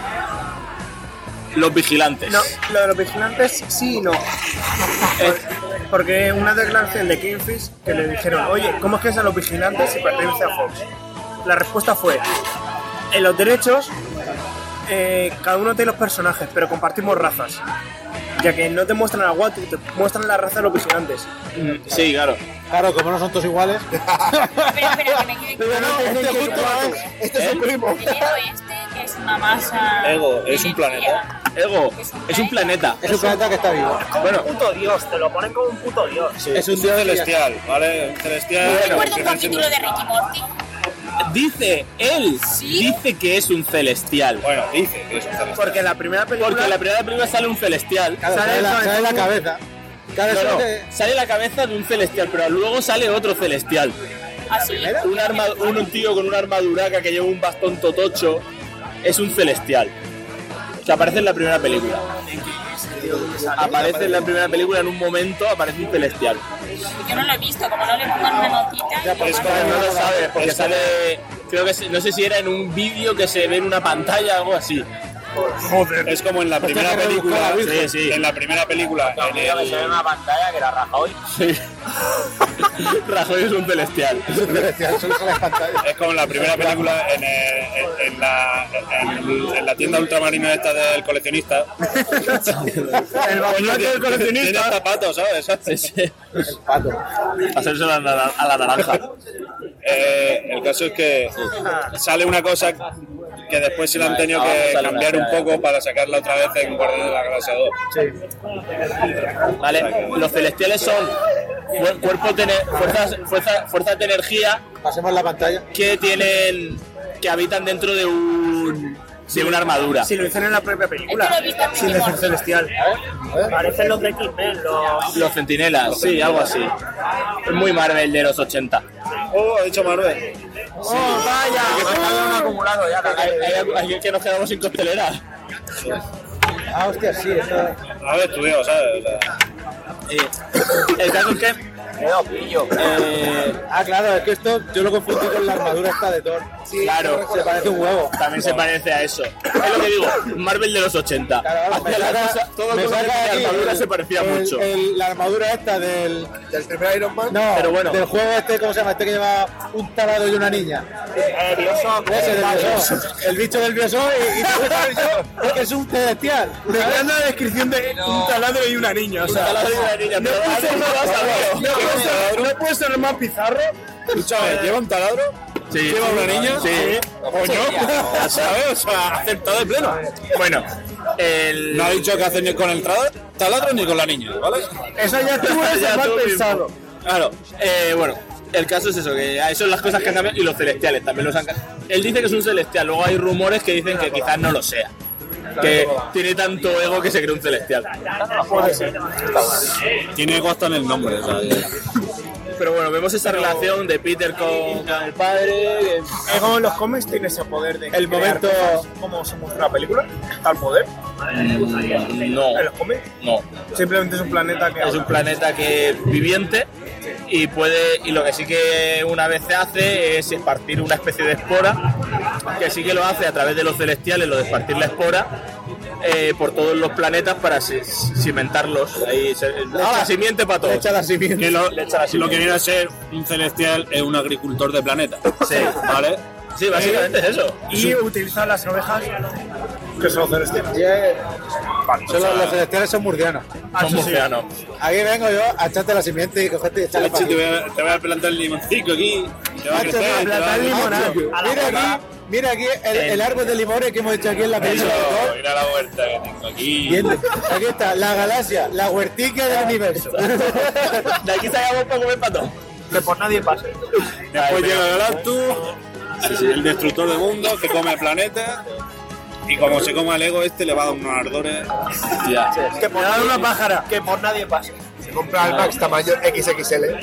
los vigilantes. No, lo de los vigilantes sí y no. Eh, Porque una declaración de Kingfish que le dijeron, oye, ¿cómo es que es a los vigilantes si pertenece a Fox? La respuesta fue, en los derechos, eh, cada uno tiene los personajes, pero compartimos razas. Ya que no te muestran a Watu, te muestran la raza de los vigilantes. mm, sí, claro. Claro, como no son todos iguales. Espera, espera, que me quede Pero claro. no, este justo es. Este es su primo. Primero este, que es una masa... Ego, es de un planeta. Ego es un planeta. Es un planeta que está vivo. Bueno, un puto dios, te lo ponen como un puto dios. Es un Un dios celestial, ¿vale? Un celestial. ¿No que recuerdo un viene capítulo siendo- de Ricky Morty? Dice él, ¿Sí? dice que es un celestial. Bueno, dice que es un celestial. Porque en la primera película... Porque en la primera película sale un celestial. Claro, Sale sale, la, el sale la cabezón. cabeza. Claro, No, eso no, es- sale la cabeza de un celestial, pero luego sale otro celestial. Así. Un, arma, un tío con una armaduraca que lleva un bastón totocho es un celestial. Que aparece en la primera película. Aparece en la primera película en un momento, aparece un celestial. Yo no lo he visto, como no le pongan una notita... Ya, pues, Es Pero como- no lo sabes, porque es sale. Creo que se- no sé si era en un vídeo que se ve en una pantalla o algo así. Joder. Es como en la primera que rebuscó película. la Virgen. Sí, sí. En la primera película. En Mira que se ve en el, una pantalla que era Rajoy. Sí. Rajoy es un celestial. es un celestial, solo sale en pantalla. es como en la primera película en, el- en, en la, en, en la tienda ultramarina esta del coleccionista. El bailante del Tiene coleccionista. zapatos, ¿sabes? Ese- El pato. Hacerse a la, a la naranja. Eh, el caso es que sale una cosa que después se la han tenido que Sale una cambiar un escena, poco para sacarla otra vez en Guardianes de la Galaxia dos. ¿Vale? Los celestiales son cuer- cuerpos de ener- fuerzas, fuerza- fuerzas de energía Pasemos la pantalla. que tienen. Que habitan dentro de un. de una armadura. Si lo dicen en la propia película. Es que lo he visto en Sin Ricky decir Morty. celestial. Parecen los de X-Men, los... Los centinelas, sí, algo así. Es muy Marvel de los ochenta. Oh, ha dicho Marvel. ¡Oh, vaya! Que se está un acumulado ya. Hay, hay, hay que nos quedamos sin costelera. Ah, hostia, sí, esto... A ver, estudiado, ¿sabes? O sea, Eh, el caso es que... No, pillo. Eh, Ah, claro, es que esto yo lo confundí con la armadura esta de Thor. claro, Se parece un huevo. también se parece a eso. Es lo que digo, Marvel de los ochenta. Claro, Hacía me la saca- cosa- todo me lo que saca tenía aquí armadura el- se parecía el- mucho. el- la armadura esta del... Del primer Iron Man. No, Pero bueno. del juego este, ¿cómo se llama? Este que lleva un taladro y una niña. Eh, Bioshock. Ese del Bioshock. El bicho del Bioshock y, y tú sabes yo, es que es un celestial. Me encanta la descripción de un taladro y una niña. O sea, Taladro y una niña, pero puede algo ser me vas a ver. no puede ser- no puede ser más pizarro. escúchame, ¿lleva un taladro? Sí. ¿Lleva una niña? Sí. Coño, ¿sabes? O sea, aceptado de pleno. Bueno, el... No ha dicho que hace ni con el tra- taladro ni con la niña, ¿vale? Eso ya tú eres Ya el mal tú mismo. pensado. Claro, eh, bueno, el caso es eso, que son las cosas que han cambiado y los celestiales también los han cambiado. Él dice que es un celestial, luego hay rumores que dicen que quizás no lo sea. Que tiene tanto ego que se cree un celestial. Tiene costa en el nombre, o sea, Pero bueno, vemos esa relación de Peter con, con el padre. que- Es como en los cómics tiene ese poder de El crear momento- cosas, como se muestra en la película, tal poder No, en los cómics. no. Simplemente es un planeta que Es un planeta que es viviente y puede y lo que sí que una vez se hace es esparcir una especie de espora, que sí que lo hace a través de los celestiales, lo de esparcir la espora eh, por todos los planetas para ci- cimentarlos. Ahí se, la simiente para todos. Echa la simiente. que lo, Le echa la lo que viene a ser un celestial es un agricultor de planeta. Sí. ¿Vale? Sí, básicamente es eso. y utiliza las ovejas que son celestiales. Son los, los celestiales son murcianos. Son murcianos. Aquí vengo yo a echarte la simiente y cogerte y echarle Leche, para te aquí. voy, a, te voy a plantar el limoncito aquí. Te va a Macho, crecer. mira, te va a- plantar limonada. Macho, A la Mira boca. aquí, mira aquí el, el árbol de limones que hemos hecho aquí en la Eso, película de Thor. mira la huerta que tengo aquí. ¿Entiendes? Aquí está, la galaxia, la huertica del universo. De aquí sacamos para comer pato. Que por nadie pase. Después llega Galactus, el destructor de mundos que come el planeta. Y como se coma el ego este, le va a dar unos ardores. Ya. Que por da nadie, una pájara. Que por nadie pase. Se compra el Max tamaño equis equis ele.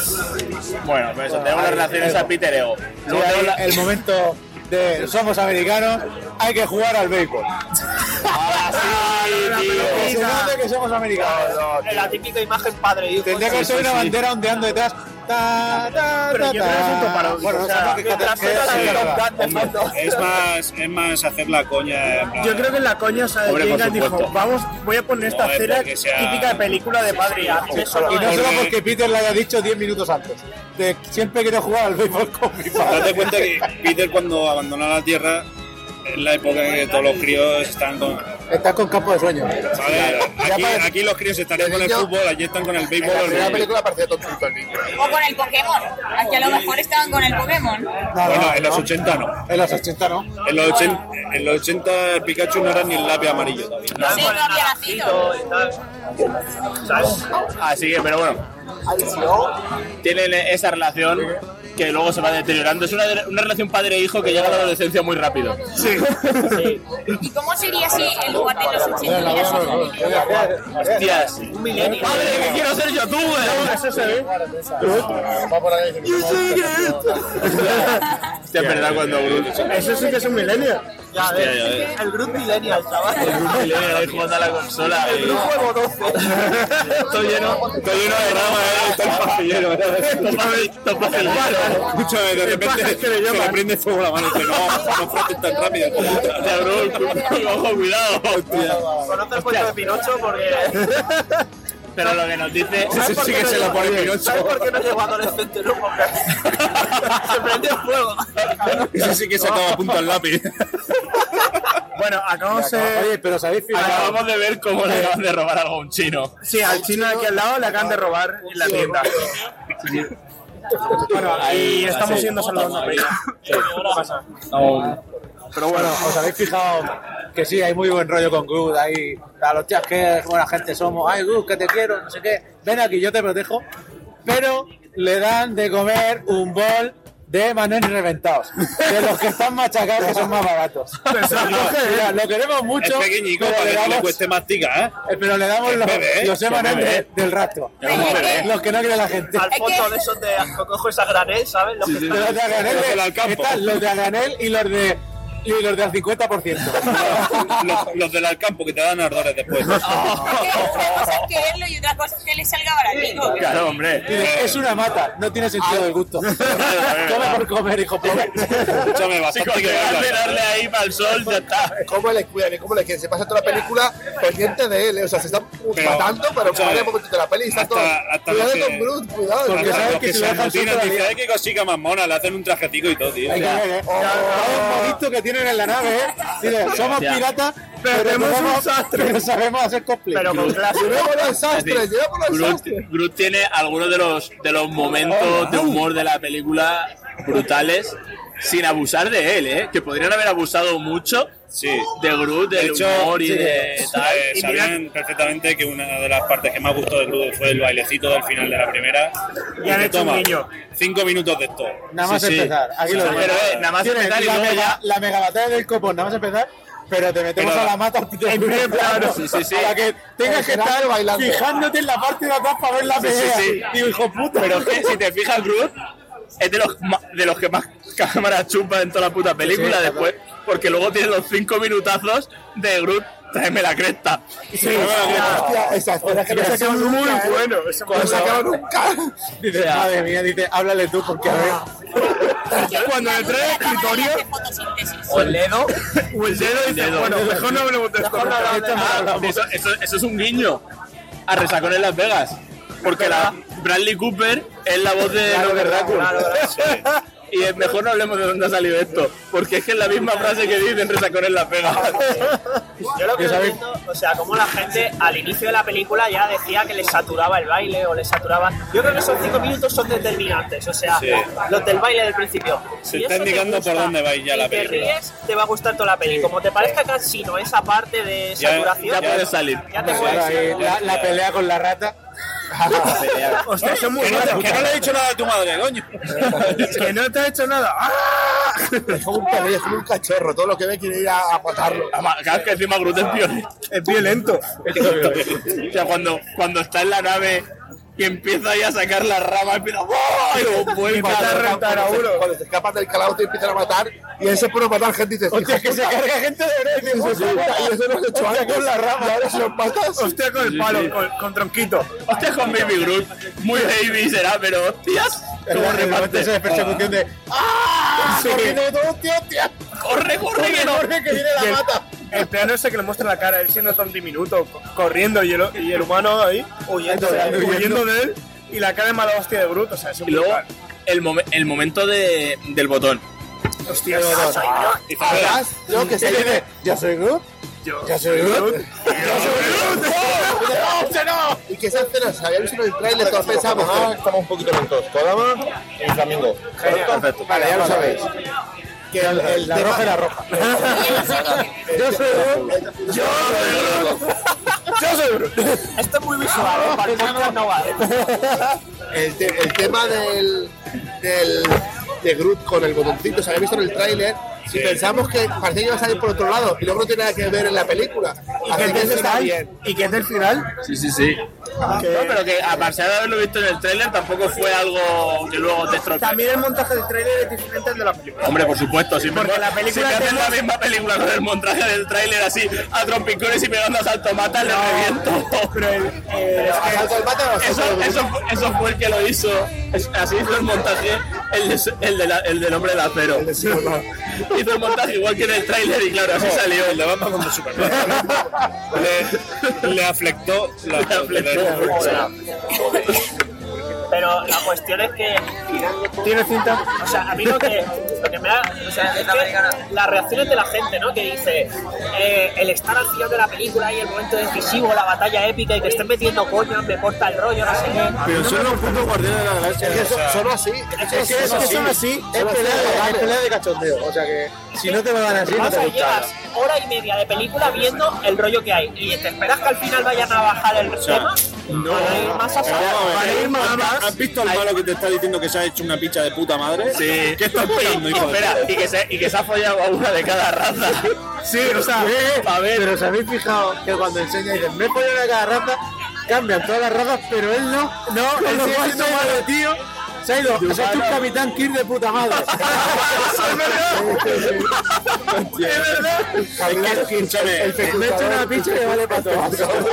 Bueno, pues eso, tenemos las relaciones a Peter Ego. Sí, Luego ahí tenemos la- el momento de somos americanos, hay que jugar al béisbol. Ahora sí, tío. Que se note que somos americanos. En la típica imagen padre e hijo. Tendría que ser una bandera ondeando detrás. Ta, ta, Pero ta, yo creo que es un ta. toparódico, Bueno, o no sea, sabemos qué- mientras qué- suena la qué- de qué- Top Gun de fondo. Es más, es más hacer la coña. en plan- Yo creo que en la coña, o sea, Hombre, por Jagan dijo, supuesto. vamos, voy a poner esta No, es escena porque sea- típica de película de padre y hijo. Eso no Y no es. solo Porque- porque Peter le haya dicho diez minutos antes. De, siempre quiero jugar al béisbol con mi padre. Date cuenta que Peter, cuando abandonó la Tierra, es la época en que todos los críos están con. Estás con campo de sueño. ¿Vale? Ya Aquí, parece- aquí los críos estarían con el niño- fútbol, allí están con el En béisbol. la o el primera rugby. película parecía tonto el niño. O con el Pokémon. Aquí a lo mejor estaban con el Pokémon. No, Bueno, no, en los no. ochenta no. En los ochenta no. En los ochenta, en los ochenta el Pikachu no era ni el lápiz amarillo todavía. No sé, no había nacido. Y tal. ¿Sabes? Así que, pero bueno, tienen esa relación que luego se va deteriorando. Es una, una relación padre-hijo que llega a la adolescencia muy rápido. ¿Y cómo sería si en lugar de los ochenta hubiera sido? Hostias. Un milenio. ¡Padre, que quiero ser youtuber! Eso se ve. Va por ahí. Hostia, es verdad cuando Groot... Eso sí que es un milenio. Ya Hostia, ya ves. ves. El Groot Millennial, chaval. Y le voy jugando a la consola. El Groot juego doce. Estoy lleno, estoy lleno de ramas, eh. Estoy pastillero. Esto pasa el palo. Escúchame, de repente se le prende fuego la mano y dice, no, no frotes tan rápido. Hostia, Groot, ojo, cuidado. Conoce el cuento de Pinocho porque. Pero lo que nos dice... Ese sí que se la pone Pinocho. ¿Sabes por qué no llegó adolescente? No, porque se prende el fuego. Ese sí que se acaba a punto al lápiz. Bueno, acabamos de... Oye, pero ¿sabéis fijado? Acabamos de ver cómo le acaban de robar algo a un chino. Sí, al chino de aquí al lado le acaban de robar en la tienda. Bueno, y estamos yendo saludando a Peña. ¿Qué pasa? Pero bueno, ¿os habéis fijado que sí, hay muy buen rollo con Groot? Ahí, a los tías, qué buena gente somos. Ay, Groot, que te quiero, no sé qué. Ven aquí, yo te protejo. Pero le dan de comer un bol de Manel reventados. De los que están machacados, que son más baratos. Mira, lo queremos mucho. Es pequeñico pero para le que no le damos, cueste masticar, ¿eh? eh, pero le damos los, bebé, los que Emanem bebé. de- del rastro. Los que no cree la gente. Al fondo de esos de cojo esa granel, ¿sabes? Los que De están- los de Agranel, Los del de- Alcampo. están los de Agranel y los de y los del cincuenta por ciento. Los, los del Alcampo que te dan ardores después. Es que una cosa es quererlo y otra cosa es que le salga baratico. Claro, hombre. Dice, es una mata, no tiene sentido del gusto. Come por comer, hijo pobre. Escúchame, Si bastante con que darle, verlo. darle ahí para el sol, ya está. ¿Cómo le cuidan y cómo le quieren? Se pasa toda la película pendiente de él, ¿eh? O sea, se están Pero, matando, pero escúchame, vaya momento de la peli y está hasta- todo. hasta Cuidado los que- con Groot, cuidado. Porque Hasta sabes los que que si se lo dejan amotinan, solo, dice, ay, qué cosica más mona, le hacen un trajecito y todo, tío. Hay que ver, ¿eh? Cada monito que tienen en la nave, ¿eh? Dice, somos Hostia. piratas, pero, tenemos tenemos- un sastre. pero sabemos hacer cosplay. Pero con clase. Llevemos los sastres, llevemos los Groot, sastres. Groot tiene algunos de los, de los momentos de humor de la película brutales, sin abusar de él, ¿eh? Que podrían haber abusado mucho Sí. de Groot, del De hecho, humor y sí, de tal. Eh, sabían perfectamente que una de las partes que más gustó de Groot fue el bailecito del final de la primera. Y han que hecho un toma, guiño. Cinco minutos de esto. Nada más Sí, sí. empezar. Aquí lo Pero, tienes. eh, nada más Tienes empezar y la, luego mega, ya- la mega batalla del copón, nada más empezar. Pero te metemos Pero- a la mata en primer plano. Sí, sí, sí. Para que tengas que estar bailando. fijándote en la parte de atrás para ver la Sí, sí, pelea. sí. Digo, hijo puta. Pero es que si te fijas, Groot es de los, ma- de los que más cámaras chupa en toda la puta película Sí, sí, después, porque luego tiene los cinco minutazos de Groot, tráeme la cresta. Sí, hostia, esa escena que no se acaba muy nunca, ¿eh? bueno. Eso No se acaba nunca. Dice, madre mía, dice, háblale tú, porque a ver. Cuando le trae el escritorio De fotosíntesis. O el dedo. o el dedo y dice, dedo. bueno, mejor no hablemos de esto. Ah, eso, eso, eso es un guiño a Resacón en Las Vegas, porque la Bradley Cooper es la voz de Robert Raccoon. Y es mejor no hablemos de dónde ha salido esto, porque es que es la misma frase que dice en Resacón en Las Vegas. Yo lo que no entiendo, o sea, como la gente al inicio de la película ya decía que les saturaba el baile o les saturaba. Yo creo que esos cinco minutos son determinantes, o sea, Sí. los del baile del principio. Se Si está eso te indicando gusta por dónde va ya y la te película. ríes, te va a gustar toda la peli. Como te parezca cansino esa parte de Ya- saturación, Ya puedes salir. ya te Claro, puedes ahí, ir. la, la pelea con la rata. Hostia, eso es muy Que no, bueno. que no le he dicho nada a tu madre, coño. Que no te ha hecho nada. ¡Ah! Es como un perrillo, es como un cachorro. Todo lo que ve quiere ir a, a matarlo. Además, Cada vez que encima Groot es violento. Es violento. O sea, cuando, cuando está en la nave y empieza ahí a sacar las ramas, empieza ¡oh! y luego vuelve empieza a reventar a uno. Cuando se escapan del calado te empiezan a matar y él se pone a matar gente y dices, Hostia, que se carga gente de verdad. Y dices, hijo de puta, y eso no lo he hecho hostia, antes. con la rama. Y ahora se los matas. Hostia, con el palo, con, con tronquito. Hostia, con Baby Groot. Muy baby será, pero hostias, cómo Esa reparte. de persecución de. ¡Ah! Corriendo de todo, tío, tío. Corre, corre, que no. Corre, que viene Y la el- mata. El plano ese que le muestra la cara, él siendo tan diminuto, co- corriendo y el, y el humano ahí huyendo, Huyendo, huyendo. huyendo de él y la cara de mala hostia de Groot, o sea, es Y luego el, momen- el momento de, del botón. hostia, Además, yo que ¿Qué sé. dice? ¿Yo soy Groot? yo, ¿Yo soy Groot? Y que esa escena se había visto en el trailer, todos pensamos, ah, estamos un poquito lentos. Kodama y Flamingo. ¿Correcto? Vale, ya lo sabéis. Que el, el La tema- roja y la roja. Yo soy Groot. Yo soy Groot. Esto es muy visual, ¿eh? Para el podcast no vale. El, te- el tema del, del de Groot con el botoncito se había visto en el tráiler y pensamos que parecía que iba a salir por otro lado y luego no tiene nada que ver en la película. Así que eso está bien. y que es del final. Sí, sí, sí. No, pero que a pesar de haberlo visto en el tráiler, tampoco fue algo que luego te estropee. También el montaje del trailer es diferente al de la película. Hombre, por supuesto, si Porque me, la película si me hacen tenemos- la misma película con el montaje del tráiler así, a trompicones y pegando a saltomatas, le reviento. Pero el, eh, ¿Asalto al mate o asalto Eso, al Groot? eso, fue- eso fue el que lo hizo. Es- así hizo el montaje el, de, el, de la- el del hombre de acero. Hizo el montaje igual que en el tráiler y claro, así salió. El de Batman como Superman. le, le afectó la Le afectó. Pero la cuestión es que tiene cinta. O sea, a mí lo que, lo que me da. O sea, es que las reacciones de la gente, ¿no? Que dice eh, el estar al final de la película y el momento decisivo, la batalla épica y que estén metiendo coño, me corta el rollo, no sé qué. Pero son los putos guardianes de la galaxia. Es que o son, sea, son así. Es que, es que son así, es Son así, pelea, de, vale. es pelea de cachondeo. O sea que si no te lo dan así, no Vas te a gusta. llegas hora y media de película viendo el rollo que hay y te esperas que al final vayan a bajar el tema No, más Pero vamos a ver, Para ir más ¿has- más. ¿Has visto al malo que te está diciendo que se ha hecho una picha de puta madre? Sí. ¿Qué estás esperando, hijo de Espera, puta? y que, se, y que se ha follado a una de cada raza. Sí, o sea, A ver. Pero os habéis fijado que cuando enseña dicen, me he follado una de cada raza, cambian todas las razas, pero él no. no, Con él lo sigue cual siendo se ha malo. ido, tío. Se ha ido, o sea, es un Capitán Kirk de puta madre. es verdad. Es que, escúchame, El que me he hecho una pinche que vale para todo.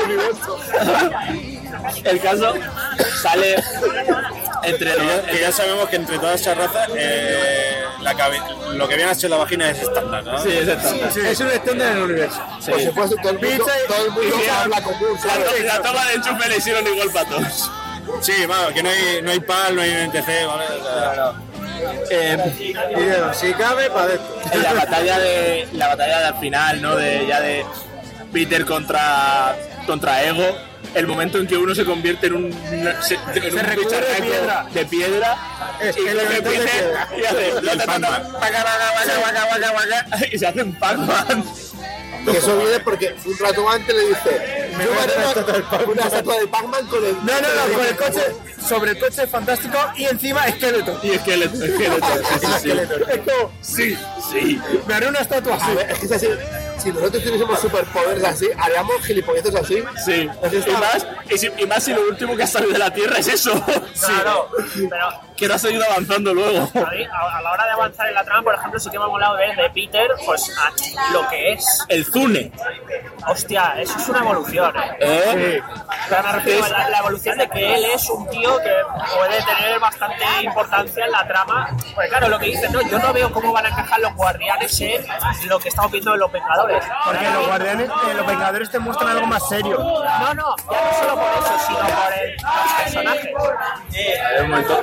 El caso sale entre que ya, los... que ya sabemos que entre todas esas razas eh, la cabe- lo que viene a ser la vagina es estándar, ¿no? Sí, es estándar. Es un estándar en el universo. Por supuesto, todo el mundo, todo el mundo y- habla común, ¿sabes? La toma de enchufe le hicieron igual para todos. Sí, vamos, que no hay, no hay P A L, no hay N T C, ¿vale? O sea, Eh, Y dijeron, si cabe, para esto. en la batalla de la batalla de al final, ¿no? De ya de Peter contra contra Ego, el momento en que uno se convierte en un se, en un recubre de bicharraco piedra. de piedra Es y el coge elemento de Peter piedra. y hace El Pac-Man. taca, taca, taca, taca, taca, taca, taca, y se hace un Pac-Man. Que eso viene porque un rato antes le dice, Me yo voy a haré hacer una, estatua del Pac-Man. una estatua de Pac-Man con el... No, no, no, con el coche, sobre el coche fantástico y encima esqueleto. Y esqueleto, esqueleto. Sí, sí, sí. Es como, sí, Sí. me haré una estatua A así. ver, es que es así, si nosotros tuviésemos superpoderes así, haríamos gilipolleces así. Sí. Así Y está. más, y, si, y más si lo último que ha salido de la Tierra es eso. Claro, pero Que no ha seguido avanzando luego. a, mí, a, a la hora de avanzar en la trama, por ejemplo, sí que me ha molado ver de Peter, pues a- lo que es. El Zune. Hostia, eso es una evolución, ¿eh? ¿Eh? Pero me refiero a la, la evolución de que él es un tío que puede tener bastante importancia en la trama. Porque claro, lo que dicen, no, yo no veo cómo van a encajar los guardianes en lo que estamos viendo en los Vengadores. Porque los guardianes, eh, los vengadores te muestran algo más serio. No, no, ya no solo por eso, sino por el, los personajes. Un momento.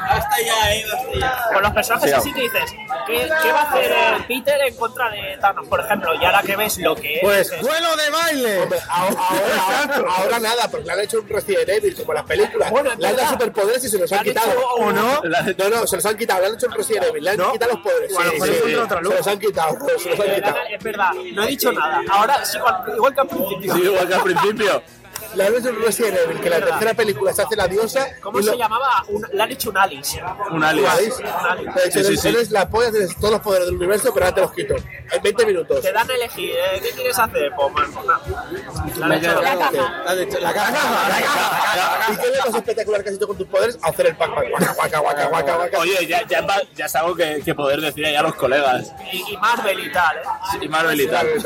Con los personajes Sí, así que dices, ¿qué, qué va a hacer eh, Peter en contra de Thanos, por ejemplo? Y ahora que ves lo que es... Pues, que es- duelo de baile. Hombre, ahora, ahora, ahora nada, porque le han hecho un Resident Evil, como las películas. Bueno, es le han dado verdad. superpoderes y se los han Le han quitado. hecho- ¿O no? No, no, se los han quitado, le han hecho un Resident Evil, le han ¿No? quitado los poderes. O a lo mejor es contra otra luz. Se los han quitado, se los han quitado. Es verdad, no he dicho nada. Ahora sí, igual, igual que al principio. Sí, igual que al principio. Le han hecho un Resident Evil, que la tercera película se hace la diosa. ¿Cómo y se lo- llamaba? Un- le han hecho un Alice. Un alias. ¿Sabéis? Un Alice. De hecho, Sí, sí, sí. eres la polla, tienes todos los poderes del universo, pero ahora te los quito. En veinte minutos. Te dan a elegir, ¿eh? ¿Qué quieres hacer? Pues, pues nada. Le han hecho- La caja. La de- La caja. ¿Y qué es lo más espectacular que has hecho con tus poderes? Hacer el Pac-Man. Guaca, guaca, guaca, guaca, guaca. Oye, ya, ya, es va- ya es algo que, que poder decir ahí a los colegas. Y, y Marvel y tal, ¿eh? Y Marvel y tal.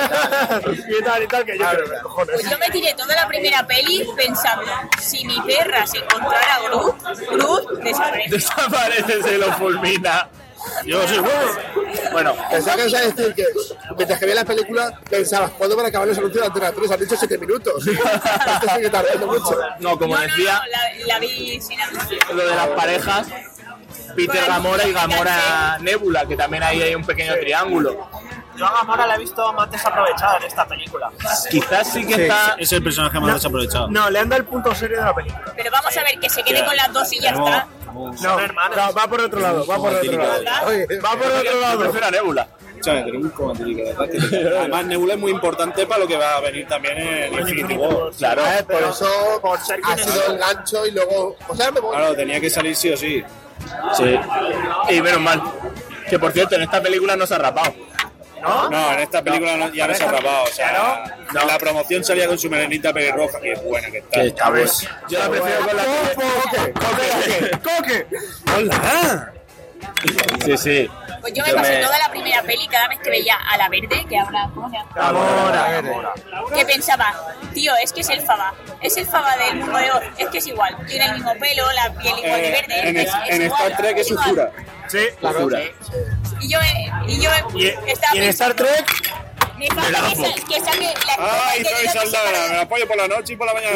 y tal y tal, que yo creo que cojones. Pues yo me tiré toda la primera peli pensando, si mi perra se encontrara a Groot, Groot desaparece. Desaparece, se lo fulmina. Yo soy bueno. Bueno, Pensaba que ibas a decir que mientras que veía la película pensabas, ¿cuándo van a acabar los anuncios de Antena tres? Han dicho siete minutos. Esto sigue tardando mucho. no, como No, no, decía, no, la, la vi sin anuncio. lo de las parejas, Peter Gamora y Gamora Nebula, que también ahí hay un pequeño triángulo. Yo a Gamora la he visto más desaprovechada en esta película. Quizás sí que está... Es el personaje más desaprovechado. No, le han dado el punto serio de la película. Pero vamos a ver, que se quede con las dos y ya está. No, hermanos. no, va por otro lado, va por otro lado. Oye, Va por otro Yo lado. prefiero a Nebula. Escúchame, tenemos un comatirica, ¿verdad? Que- Además, Nebula es muy importante para lo que va a venir también en Infinity War. Claro. Eh, por eso Por ser ha quien es. sido el gancho y luego... O sea, me voy. Claro, tenía que salir sí o sí. Sí. Y menos mal. Que por cierto, en esta película no se ha rapado. No, en esta película no- ya no se ha rapado. O sea, en la promoción salía con su melenita pelirroja, que es buena que está. Que está bueno. Yo la prefiero con la... ¡Coque! ¡Coque! ¡Coque! ¡Hola! Sí, sí. Pues yo me Yo pasé me- toda la primera peli cada vez que veía a la verde, que ahora, ¿cómo se llama? Gamora. Que pensaba, tío, es que es el Faba, es el Faba del mundo de Oz, es que es igual, tiene el mismo pelo, la piel igual de Eh, verde, en, es, es- es en igual, Star Trek es igual. Uhura. Sí, Uhura. Y yo, eh, y yo Y, estaba y en Star pensando, Trek, me falta que, sa- que saque la ¡Ay, que soy diga que soldada! separa- Me la apoyo por la noche y por la mañana.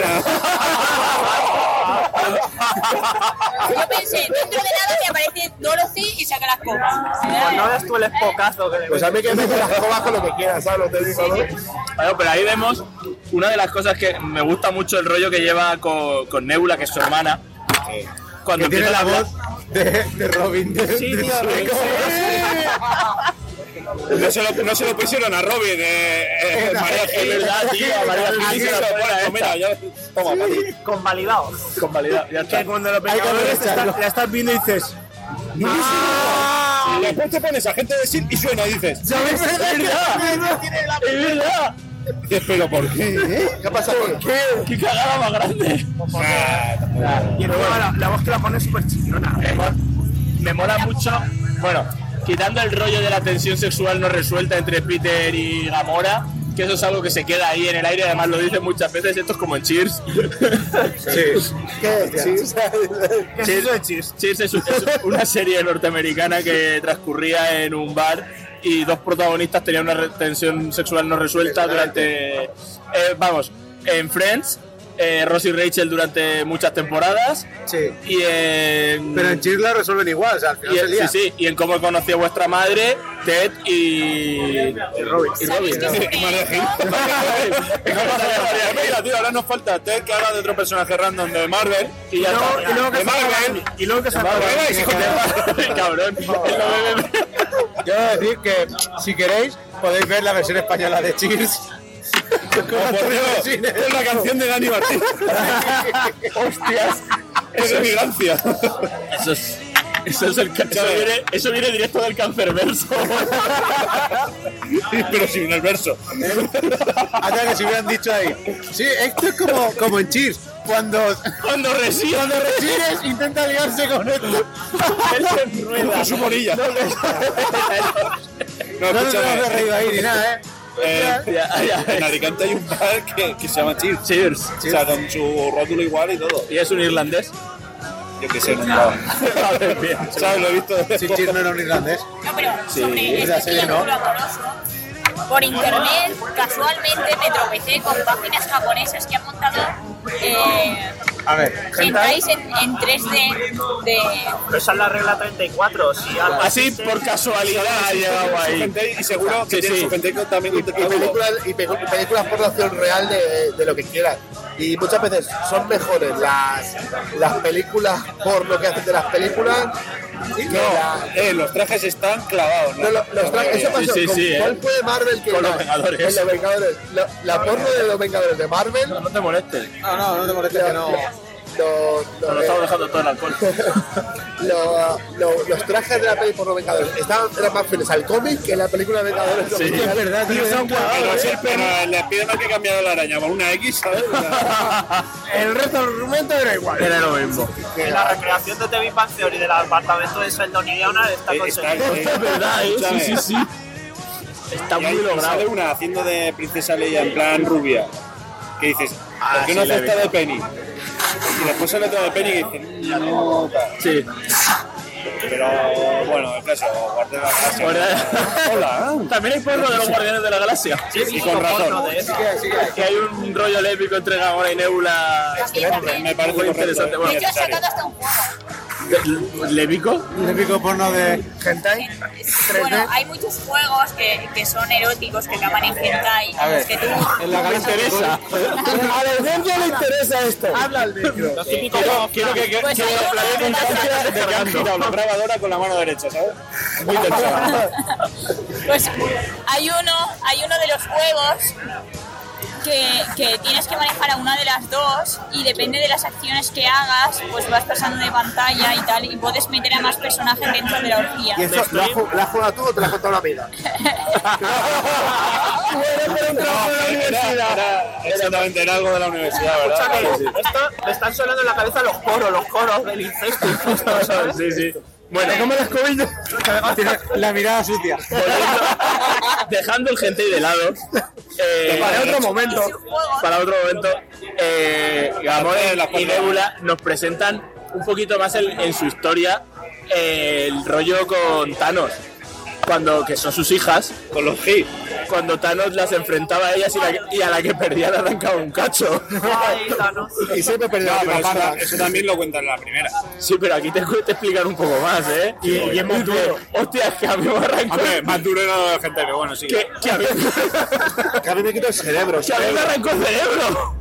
Yo pensé, dentro de nada me aparece Dorothy y saca las copas. Pues no ves tú el espocazo que le Pues a mí que me metes las cobas con lo que quieras, ¿sabes? Lo te digo, ¿no? Bueno, pero ahí vemos una de las cosas que me gusta mucho el rollo que lleva con, con Nebula, que es su hermana. Cuando que tiene empieza la a hablar- voz de, de Robin. De, Sí, de- tío, de- sí. No se lo, no se lo pusieron a Robin, eh, eh, María Gil. Es verdad, tío, a María Gil Aquí se se lo lo pone pone, esta. mira, ya, toma, para ti. Convalidado. Convalidado, ya está. Que cuando los Vengadores te estás- la estás viendo y dices... Y después te pones a gente de S H I E L D y suena y dices, ¡Es verdad! ¡Es verdad! ¿qué, pero por qué? ¿Eh? ¿Qué pasa aquí? ¿Qué? ¡Qué cagada más grande! Ah, Y encima la, la voz que la pone es súper chillona. Me mola mucho, bueno, quitando el rollo de la tensión sexual no resuelta entre Peter y Gamora, que eso es algo que se queda ahí en el aire, además lo dicen muchas veces, esto es como en Cheers. Sí. ¿Qué? Sí. ¿Qué es eso de Cheers? Cheers es, es una serie norteamericana que transcurría en un bar y dos protagonistas tenían una re- tensión sexual no resuelta durante... eh, vamos, en Friends, eh, Ross y Rachel durante muchas temporadas Sí. y en... Pero en Cheers la resuelven igual, o sea, al final Y se en, lía. sí, sí, y en cómo conocí a vuestra madre, Ted y... Y Robin. Y ¿Sabéis Robin. que Y María Gil. Mira, tío, ahora nos falta Ted que habla de otro personaje random de Marvel. Y ya luego- está. y luego que de se Marvel. Y luego que se Marvel, acaba. hijo de cabrón. Yo voy a decir que, si queréis, podéis ver la versión española de Cheers. Oh, por Dios, es la canción de Dani Martín. Hostias. Es emigrancia. Eso es... Eso, es el, ca- eso, viene, eso viene directo del Cancerverso. Pero sin el verso. Hasta que se hubieran dicho ahí. Sí, esto es como, como en Cheers. Cuando, Cuando reside. cuando Resines intenta liarse con esto. Él se enrueda. Con su morilla. No, No, No nos escúchame. hemos reído ahí ni nada, ¿eh? Eh, Ya, ya. en Alicante hay un bar que, que se llama Cheers. Cheers. O sea, con su rótulo igual y todo. ¿Y es un irlandés? Yo qué sé, no estaba. Vale, bien. ¿Sabes? Lo he visto. Si Cheers no era un irlandés. No, pero sobre es la este serie, ¿no? triángulo amoroso, por internet, casualmente me tropecé con páginas japonesas que han montado eh, A ver, hentais en, en tres D de... Pero esa es la regla treinta y cuatro. Si algo Así existe, por casualidad ha llegado ahí. Y seguro que Sí, tiene sí. su gente también. Y películas, y pe- películas por la acción real de, de lo que quieras. Y muchas veces son mejores las, las películas porno que hacen de las películas que No, la- eh, los trajes están clavados. No, lo- los tra- eso pasó Sí, sí, con, sí, ¿cuál eh. fue de Marvel que Con la- los Vengadores. en los Vengadores la, la porno de los Vengadores de Marvel No te molestes. no, no, no te molestes que no. los, Nos los, lo estamos dejando todo el alcohol. los, los, los trajes de la película por los Vengadores estaban, eran más fieles al cómic que la película de Vengadores. Sí, original. es verdad, tío, Pero son claro, Pero guapos, sí, ¿eh? pero le piden que cambiado la araña por una X, ¿sabes? O sea, El resto del argumento era igual. Era lo mismo. en la recreación de The Big Bang Theory del apartamento de Sheldon y Leonard está eh, está, conseguido. eh, Es verdad, ¿eh? Sí, escúchame. sí, sí. Está Y muy ahí logrado. sale una haciendo de princesa Leia en plan rubia. Que dices, Ah, ¿por qué sí, no la he acepta visto. de Penny? Y después sale otra de Penny y dice, no, tal. Sí. Pero bueno, el caso, Guardián de la Galaxia. Guardia- Hola. También hay porno de los Guardianes de la Galaxia. Sí, sí, Y con razón. porno de eso. Que hay un rollo lépico entre Gamora y Nebula. Sí, también. Me parece Muy correcto, interesante. ¿eh? Bueno, De hecho, han Necesario. sacado hasta un juego. ¿Lépico? El típico porno de. Hentai. Bueno, hay muchos juegos que, que son eróticos, que acaban en hentai, en los que tú... En la Me galaxia interesa. A la audiencia le interesa esto. Habla al micro. Los típicos Quiero, quiero que, que, Pues que hay la uno playa de las- constancia de que han girado la grabadora con la mano derecha, ¿sabes? Muy tensa. Pues hay uno, hay uno de los juegos que, que tienes que manejar a una de las dos y depende de las acciones que hagas, pues vas pasando de pantalla y tal, y puedes meter a más personajes dentro de la orgía. ¿Y eso lo has ju- lo has jugado tú o te lo has contado una amiga? Era, era, exactamente, era algo de la universidad, ¿verdad? Escúchame, Sí, sí. esto me están sonando en la cabeza los coros, los coros del incesto injusto, ¿sabes? Sí, sí. Bueno, Como el escobillo. Tiene la mirada sucia. volviendo- dejando el gente de lado. eh, Para otro momento. para otro momento, eh, Gamora y Nebula nos presentan un poquito más en, en su historia eh, el rollo con Thanos, cuando que son sus hijas, Con los hits. cuando Thanos las enfrentaba a ellas y, la- y a la que perdía le arrancaba un cacho. Ay, Thanos. Y siempre perdió No, la pero misma eso, pata. eso también lo cuentan en la primera. Sí, pero aquí te, te explican un poco más, ¿eh? Y- y es más duro. Hostia, es que a mí me arrancó... Hombre, más duro era lo de gente, pero bueno, sí. Que, que a mí, Que a mí me quito el cerebro. que a mí me arrancó el cerebro.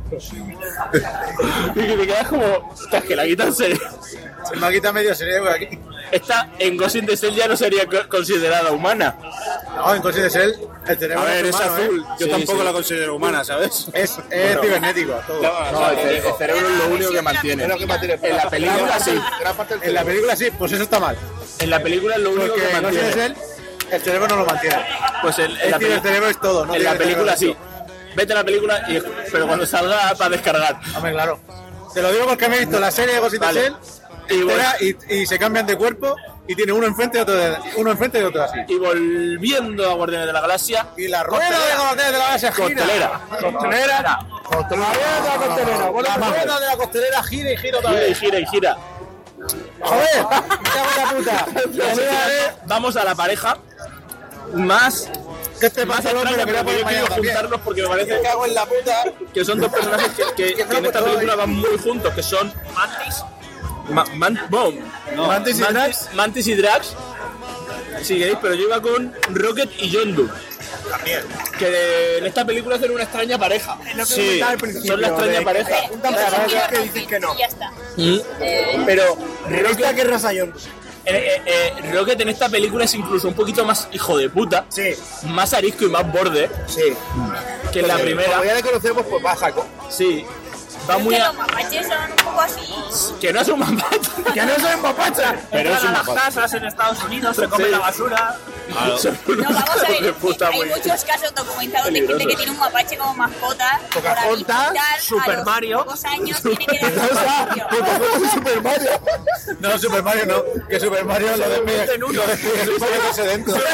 Y que te quedas como... Ostras, que la quitan serio. Se me ha quitado medio cerebro aquí. Esta en Ghost in the Shell ya no sería co- considerada humana. No, en Ghost in the Shell el cerebro A ver, es humano, azul. ¿eh? Yo Sí, tampoco sí. la considero humana, ¿sabes? Es, es cibernético, todo. No, el, ce- el cerebro es lo único que mantiene. Es lo que mantiene. En la película sí. Gran parte del En la cerebro. película sí, pues eso está mal. En la película es lo único Porque que en Ghost in the mantiene. Shell el cerebro no lo mantiene. Pues en, en Es la, decir, el peli- cerebro es todo, ¿no? en tiene la el cerebro película sí. dentro. Vete a la película, y, pero cuando salga para descargar. Hombre, claro. Te lo digo porque me he visto la serie de Ghost in the Vale. Shell Y, vol- entera y, y se cambian de cuerpo y tiene uno enfrente y otro, de, uno enfrente y otro así. y volviendo a Guardianes de la Galaxia, Y la rueda de la Guardianes de la Galaxia gira. costelera. Costelera. La rueda de la costelera. Bueno, la rueda de la costelera gira y gira otra Gira y vez. gira y gira. Joder, me cago en la puta. Así que vamos a la pareja más, ¿Qué te más pasa, hombre? extraña, Lo quería porque poner yo quiero mañana también. juntarlos porque me parece Me cago en la puta. que son dos personajes que, que- que en esta película van muy juntos, que son Mantis. Ma- Man- Bom. No, Mantis y Drax. Mantis y Drax. Si queréis, pero yo iba con Rocket y Yondu. También. Que de- en esta película hacen una extraña pareja. Es lo que Sí, comentaba al principio, son la extraña de- pareja. Yo La verdad quiero es que Rocket dicen que no. y ya está. Mm. Eh, Pero Esta que raza yo. Eh, eh, eh, Rocket en esta película es incluso un poquito más hijo de puta, Sí. más arisco y más borde Sí. que en la primera. Como ya le conocemos, pues va a saco. Sí, va es muy que a... los mapaches son un poco así. Que no es un mapache. Que no soy mapacha. Pero es un Entran a las mapache. casas en Estados Unidos, se comen Sí. la basura. Son unos No, vamos a hijos de ver, puta hay muy- muchos casos documentados de gente peligrosos. que tiene un mapache como mascota. Pocahontas, Por Super a los Mario. pocos años tiene que dar un Super Mario. No, Super Mario no. Que Super Mario lo despide. Lo despide para meterse dentro. Le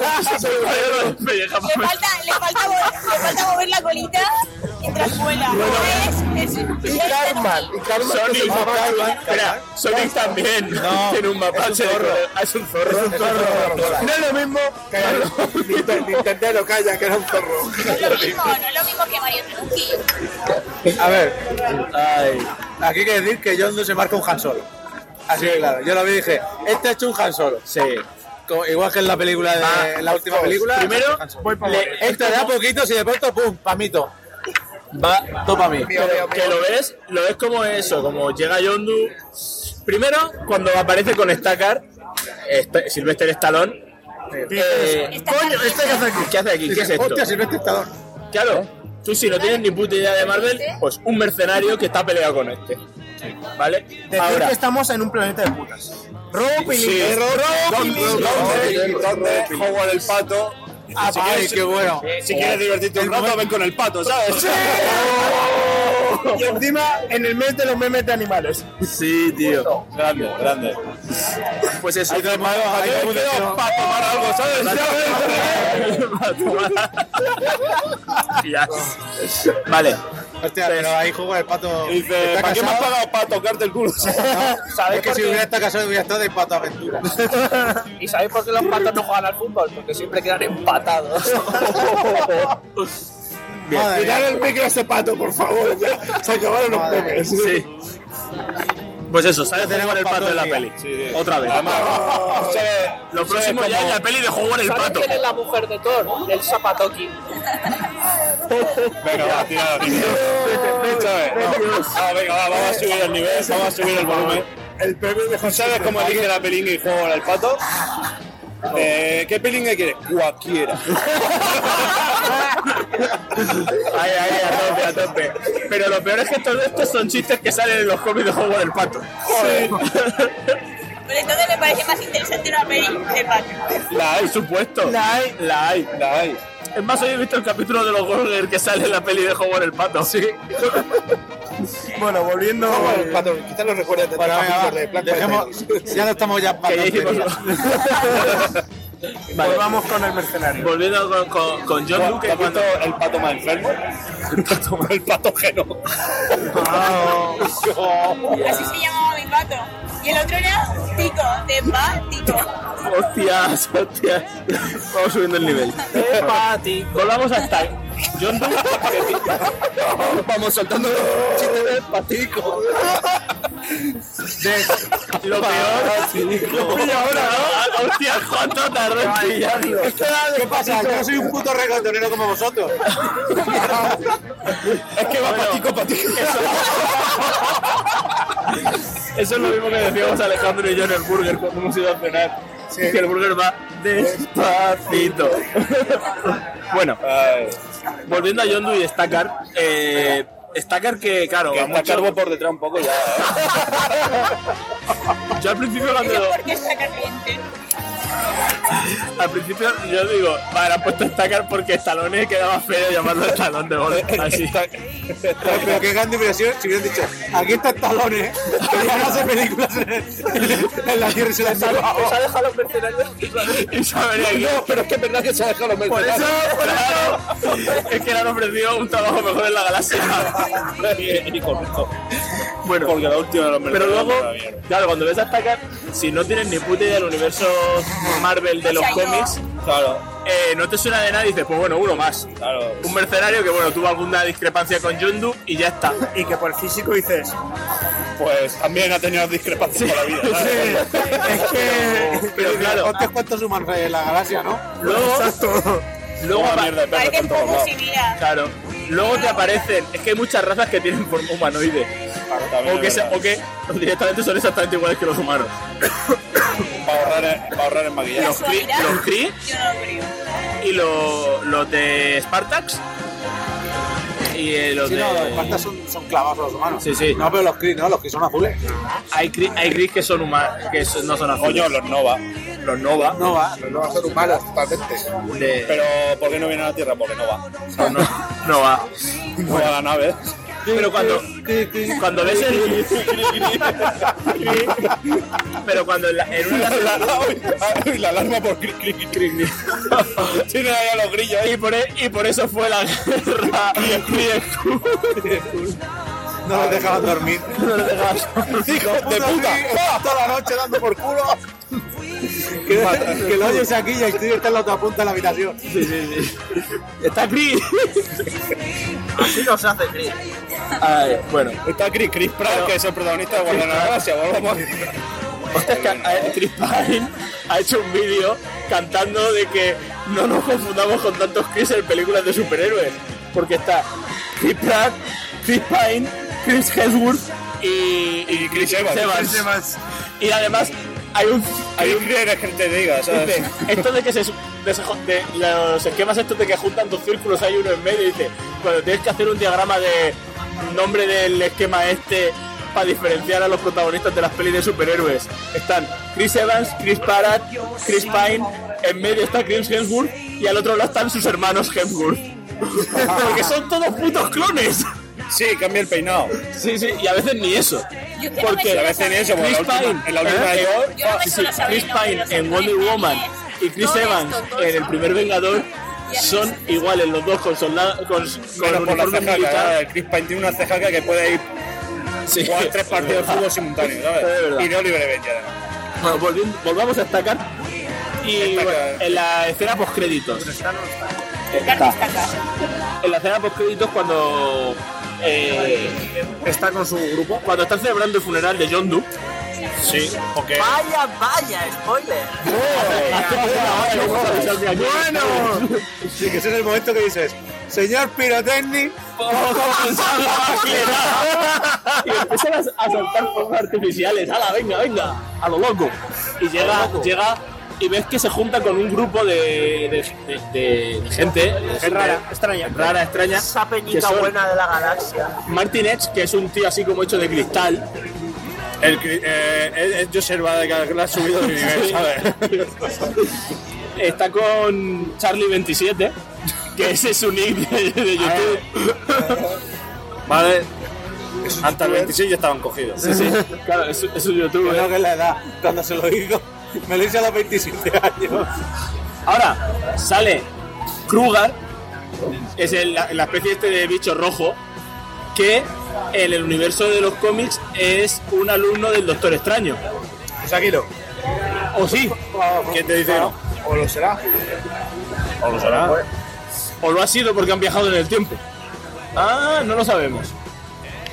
falta, le falta, mo- le falta mover la colita mientras vuela. Es, es, Y Carman. Y Carman. que es Sonic, el mapache. espera, Sonic también No, tiene un mapache. es un zorro. Ah, es un zorro. Es un zorro. No es lo mismo. Nintendo, Nintendo, calla, que era un zorro. no es lo mismo, no es lo mismo que Mario Truqui. A ver, Ay. aquí hay que decir que Yondu se marca un Han Solo. Así que claro, yo lo vi y dije, este ha hecho un Han Solo. Sí. Como- igual que en la película de Va, en la última película. Primero, Han Solo. voy pa' Le- este da poquitos y de pronto, pum, pamito. Va, todo para mí. Mío, mío, que mío. lo ves, lo ves como eso, como llega Yondu. Primero, cuando aparece con Stackar, este, Sylvester Stallone. Eh, Está coño, bien. ¿este qué hace aquí? ¿Qué hace aquí? ¿Qué es esto? Hostia, Silvestre Stallone. Claro, tú si no tienes ni puta idea de Marvel, pues un mercenario que está peleado con este. ¿Vale? Decir Ahora, que estamos en un planeta de putas. Robo sí, ¿Dónde? Howard el pato. Ah, Si ay, quieres- qué bueno. Si quieres divertirte un rato, ven con el pato, ¿sabes? Y encima en el mes de los memes de animales. sí, tío. Grande, grande. Pues eso. Hay que para tomar algo, ¿sabes? Ya. Vale. Hostia, pero ahí juega el pato. Dice, Está ¿para qué me has casado. pagado para tocarte el culo? Es que si hubiera estado casado hubiera estado de pato aventura. ¿Y sabéis por qué los patos no juegan al fútbol? Porque siempre quedan empatados. Madre Mirad mía. el micro a ese pato, por favor. Ya. Se acabaron los Madre memes. Sí. Pues eso, ¿sabes? Tenemos Tenemos el pato pato en la del peli. Sí. Otra vez. Lo próximo ya es la peli de jugar el ¿Sabes pato. quién es la mujer de Thor? El Zapatoki. Venga, va, tira, tira. ¿Sabes? Ah, venga, va, vamos a subir el nivel, vamos a subir el volumen. El premio de José. ¿Sabes cómo elige la pelinga y juego al pato? Eh, ¿Qué pelinga quieres? Cualquiera. Ahí, ahí, a tope, a tope. Pero lo peor es que todos estos son chistes que salen en los cómics de Juego del Pato. Pero entonces me parece más interesante una peli de pato. La hay, supuesto. La hay. La hay. La hay. Es más, hoy he visto el capítulo de los Golger que sale en la peli de Juego del Pato. Sí. Bueno, volviendo. Vamos al pato. Quizás lo recuerden de Bueno, venga, va. de Planta de Dejemos, Tenis. ya no estamos ya Que ya hicimos... bastante. Vale. Volvamos con el mercenario. Volviendo con, con, con John Luke, ¿Te has cuando... visto el pato más enfermo? El pato, el patógeno. Así se llamaba mi pato. Y el otro era Tico, de pa, Tico. Hostias, hostias. Vamos subiendo el nivel. Volvamos hasta John Doe. Vamos soltando chistes de patico. Lo peor... ahora, ¿no? Hostia, ¿cuánto tardó en pillarlo? ¿Qué pasa? Yo no soy un puto reggaetonero como vosotros. Es que va patico, patico. Eso es lo mismo que decíamos Alejandro y yo en el burger cuando hemos ido a cenar. Sí. Que el burger va despacito. Bueno, volviendo a Yondu y Stackar, eh, Stackar que, claro, que está carbo por detrás un poco ya. ¿eh? Yo al principio cuando... ¿Por qué Stackar cliente? Al principio yo digo, vale, han puesto Stackar porque Stallone quedaba feo llamarlo Stallone de gol. Así. Pero qué grande hubiera sido si hubieran dicho, aquí está Stallone, que ya no hace películas en, el, en la tierra y se la han llevado. Se ha dejado los mercenarios y se ha venido aquí. No, pero es que es verdad que se ha dejado los Por mercenarios. eso, claro, es que le han ofrecido un trabajo mejor en la galaxia. Y correcto. Bueno, porque la última de los pero luego, mercenarios. claro, cuando ves a Stackar, si no tienes ni puta idea del universo Marvel de los O sea, yo- cómics, Claro, eh, no te suena de nada y dices, pues bueno, uno más. claro. Un mercenario que, bueno, tuvo alguna discrepancia con Yondu y ya está. Y que por físico dices, Pues también ha tenido discrepancias por la vida. ¿sabes? Es que... Pero claro, ¿Cuántos cuantos humanos hay en la galaxia, no? luego, luego Una apa- mierda de perros Parecen por todos pocos lados. y mira. claro, luego te aparecen, es que hay muchas razas que tienen forma humanoide. Claro, también O que, es se- verdad. o que directamente son exactamente iguales que los humanos. Para ahorrar, para ahorrar en maquillaje. Los Kree, los Kree Yo no lo creo. y los, los de Spartax y eh, los Sí, de... no, los Espartas son, son clavados a los humanos. Sí, sí. No, pero los Kree, no, los Kree son azules. Hay Kree, hay Kree que son humanos, que son- no son azules. Coño, los Nova. Los Nova. No va. No va a ser humanos totalmente. De, Pero ¿por qué no vienen a la Tierra? Porque no va. no, no, no va. No va a la nave. Pero cuando, cuando ves el... Pero cuando en, la- en una... La, la, la alarma por cri, cri, cri, cri. Tienen ahí a los grillos ahí. Y por, e- y por eso fue la guerra. No los dejaban dormir. No lo dejaban. ¡Hijos de puta! Toda la noche dando por culo. Que, que lo oyes aquí y el tío está en la otra punta de la habitación. Sí, sí, sí. Está Kree. Así no se hace, Chris. Ay, bueno. Está Chris, Chris Pratt, que es el protagonista de Guardianes de la Galaxia. Volvamos. Hostia, es que eh, Chris Pine ha hecho un vídeo cantando de que no nos confundamos con tantos Chris en películas de superhéroes. Porque está Chris Pratt, Chris Pine, Chris Hemsworth y, Y Chris Evans. Chris Evans. Y además hay un... Hay un Chris que te diga, ¿sabes? Dice, esto de que se, de, se- de los esquemas estos de que juntan dos círculos hay uno en medio y dice, cuando tienes que hacer un diagrama de nombre del esquema este para diferenciar a los protagonistas de las pelis de superhéroes, están Chris Evans, Chris Pratt, Chris Pine, en medio está Chris Hemsworth y al otro lado están sus hermanos Hemsworth. Porque son todos putos clones. Sí, cambia el peinado. Sí, sí, y a veces ni eso. Yo que no Porque me a veces ni eso, porque Chris la última- Pine en la última ¿eh? de Thor, Yo no me Sí, sí, suelo saber Chris el nombre de Pine los en Wonder actores, Woman y Chris todo Evans esto, todo en el esto. primer Vengador Ya son sí. iguales los dos con soldado, con, con menos por la uniforme cejaca. militar. El Chris Pine tiene una cejaca que puede ir Sí. jugar tres partidos de fútbol simultáneos, Es ¿sabes? verdad. Y de Oliver Benji, además. Bueno, volviendo- volvamos a destacar y Destaca. bueno, en la escena post créditos Carlos Caca. en la escena post créditos cuando eh, está con su grupo. cuando están celebrando el funeral de Yondu. Sí, porque Vaya, vaya, spoiler. Bueno, Sí, que ese es el momento que dices, señor Pirotecnic, y empiezan a, a soltar fuegos artificiales. ¡Hala, venga, venga! A lo loco. Y llega, llega y ves que se junta con un grupo de, de, de, de- de gente, de gente rara, extraña. rara, extraña. Esa que peñita son buena de la galaxia. Martin Edge, que es un tío así como hecho de cristal. el, cri- eh, es, es Joseph Bade que le ha subido de nivel, ¿sabes? Está con Charlie veintisiete, que ese es su nick de, de YouTube. Vale. Hasta el veintiséis ya estaban cogidos. Sí, sí, claro, es, es un que youtuber. no, que es la edad. Cuando se lo hizo, me lo hice a los veintisiete años. Ahora sale Kruger, es el- la, la especie este de bicho rojo, que en el universo de los cómics es un alumno del Doctor Extraño. Pues aquí lo. O sí, ¿Quién te dice que no? O lo será. ¿O lo será? o lo ha sido porque han viajado en el tiempo. Ah, no lo sabemos.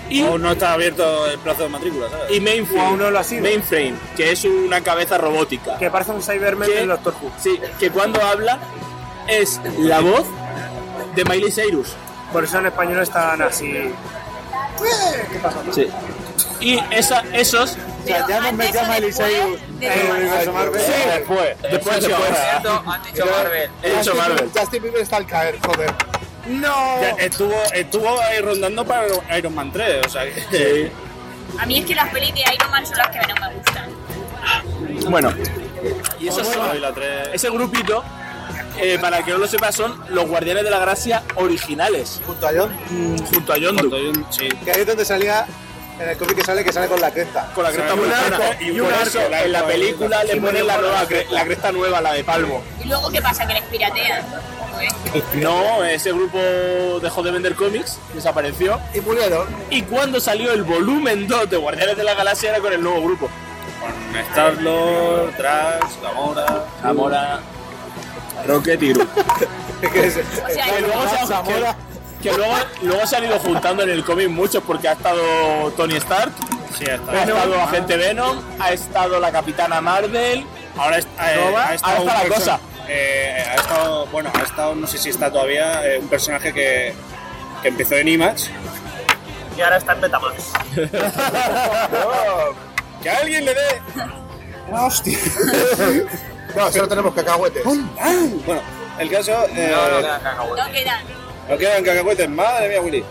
Y, O no está abierto el plazo de matrícula, ¿sabes? y Mainframe, O aún no lo ha sido. Mainframe, que es una cabeza robótica. Que parece un Cyberman ¿Qué? del Doctor Who. Sí, que cuando habla es la voz de Miley Cyrus. Por eso en español están así. ¿Qué pasa? Sí. Y esa, esos... O sea, ya nos metía Miley Cyrus en el universo Marvel. Sí, después, después, después. Han dicho Marvel. He dicho Justin- Marvel. Justin Bieber está al caer, joder. ¡No! Ya estuvo, estuvo ahí rondando para Iron Man tres, o sea que... A mí es que las pelis de Iron Man son las que menos me gustan. Bueno, y esos Bueno, son, y la tres... ese grupito, eh, para el que no lo sepa, son los Guardianes de la Galaxia originales, Junto a John. junto a Yondu, Cuando yo- sí. Que ahí es donde salía, en el cómic que sale, que sale con la cresta. con la cresta Y un americana. arco, y Y un por arco, eso el arco en la ahí, película le sí, ponen la, medio nueva, arco. cre- la cresta nueva, la de Palmo. ¿Y luego qué pasa? ¿Que les piratean? Pues, No, ese grupo dejó de vender cómics, desapareció. Y murieron. Y cuando salió el volumen dos de Guardianes de la Galaxia era con el nuevo grupo. Con Star-Lord, Drax, Gamora... Zamora, Rocket y Groot. Que es- o sea, Que luego, se, ha- que, que luego, luego se han ido juntando en el cómic muchos porque ha estado Tony Stark, Sí, está. ha estado Agente Venom, ha estado la Capitana Marvel. Ahora es- eh, Nova, ha estado ahora está un la perso- cosa. eh, ha estado, bueno, ha estado, no sé si está todavía, eh, un personaje que, que empezó en Image. Y ahora está en Betamax. ¡Que alguien le dé! ¡Ah, hostia! No, solo tenemos cacahuetes. Bueno, el caso... Eh, No, no queda cacahuete. no quedan. no quedan cacahuetes, madre mía, Willy.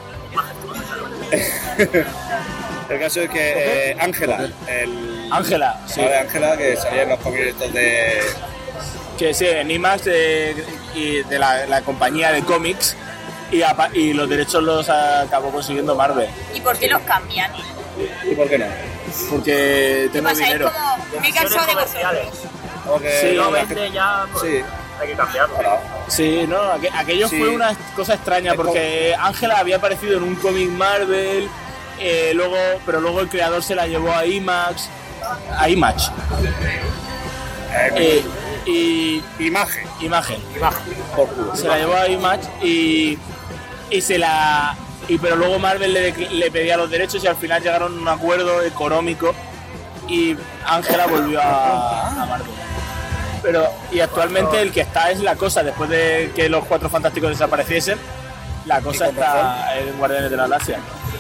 El caso es que eh, Ángela, el... Ángela, sí. la de Ángela, que salía en los cómics estos de... Que sí, en IMAX de, y de la, la compañía de cómics y, apa- y los derechos los acabó consiguiendo Marvel. ¿Y por qué los cambian? ¿Y por qué no? Porque ¿Qué tengo pasa? Es dinero. como, me he cansado de comerciales. vosotros. O que Sí, No la vende gente- ya, pues Sí. hay que cambiarlo. Hola. Sí, no, aqu- aquello Sí. fue una cosa extraña Es porque Ángela había aparecido en un cómic Marvel, eh, luego, pero luego el creador se la llevó a IMAX, a IMAX, eh, y Imagen. imagen, Por culo. se la llevó a IMAX y, y se la, y pero luego Marvel le, le pedía los derechos y al final llegaron a un acuerdo económico y Ángela volvió a, a Marvel. Pero, y actualmente el que está es la cosa, después de que los Cuatro Fantásticos desapareciesen, la cosa está en Guardianes de la Galaxia.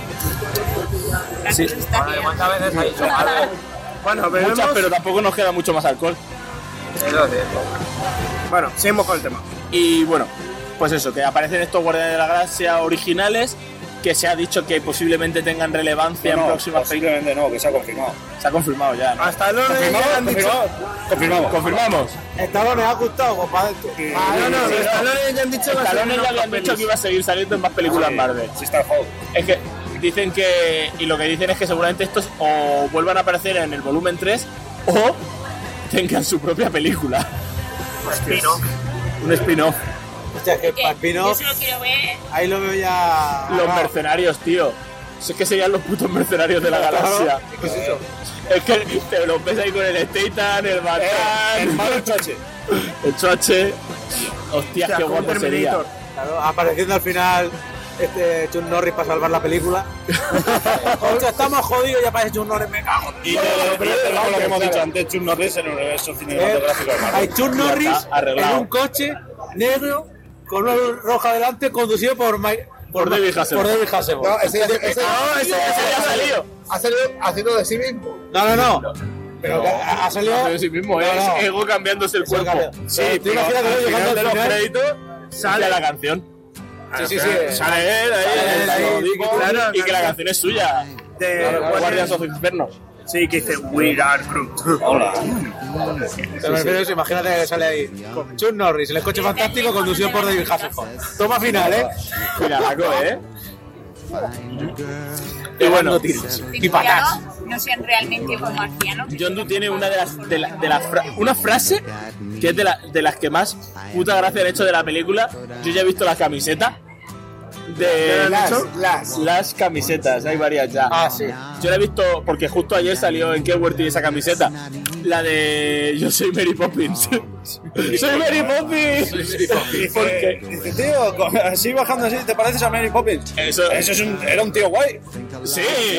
Sí, Joder, ¿cuántas veces ha dicho Marvel? Bueno, veremos. muchas, pero tampoco nos queda mucho más alcohol. Eso es cierto. Bueno, seguimos con el tema. Y bueno, pues eso, que aparecen estos Guardianes de la Galaxia originales, que se ha dicho que posiblemente tengan relevancia No, en próximas películas. posiblemente no, que se ha confirmado. Se ha confirmado ya, ¿no? Hasta luego. ¿Confirmado? ya han dicho. ¿Confirmado? Confirmamos. ¿Confirmamos? Stallone ha gustado, compadre. Ah, no, no, Sí, los talones ya han dicho que va a ser Stallone ya unos habían papeles. dicho que iba a seguir saliendo en más películas Sí, Marvel. Sí, está el juego. Es que dicen que, y lo que dicen es que seguramente estos o vuelvan a aparecer en el volumen tres o tengan su propia película, Spin-off. un spin-off. Hostia, que ¿Qué? Pampino, Yo solo quiero ver. ahí lo veo ya. Los mercenarios, tío. Eso es que serían los putos mercenarios de la galaxia. ¿Qué es eso? Es que te los ves ahí con el Statham, el Batman, El malo choche. el Choche. Hostias, O sea, qué como guapo sería. Terminator. Claro, apareciendo al final este Chuck Norris para salvar la película. Hostia, estamos jodidos, ya parece Chuck Norris, me cago. en Y Dios. de- pero es lo que hemos dicho antes, Chuck Norris en el universo Eh, cinematográfico de Hay Marvel. Chuck Norris está arreglado. en un coche negro con una luz roja delante conducido por Mike, Por David Hasselhoff. Por David Hasselhoff. No, ese, ese, ese, No, ese, ese ya ha salido. ha salido haciendo de sí mismo. No, no, no. Pero que ha ha salido. Pero sí mismo, No, es no. Ego cambiándose el Eso cuerpo. cambia. Sí, Pero tú pero imagínate, al llegando final al de los final, créditos sale la canción. Sí, sí, sí. Sale él ahí, Sale él ahí, lo digo, claro, y que la claro. canción es suya. De Guardians Guardians of the Inferno. Sí, que dice We are Groot. Hola. Pero me refiero a eso, imagínate que sale ahí con Chuck Norris, el coche fantástico conducido por David Hasselhoff. Toma final, ¿eh? Cuidadaco, ¿eh? Y bueno, Y patas. No sean realmente como marcianos. Yondu tiene una de las, de la- de las fra- una frase que es de, la- de las que más puta gracia han hecho de la película. Yo ya he visto la camiseta de Las, las. las camisetas, hay varias ya. Ah, sí. Yo la he visto porque justo ayer salió en Kenworth esa camiseta. La de Yo soy Mary Poppins. ¡Soy Mary Poppins! Porque Dice, tío, con- así bajando así, ¿te pareces a Mary Poppins? Eso- Eso es un, era un tío guay. Sí.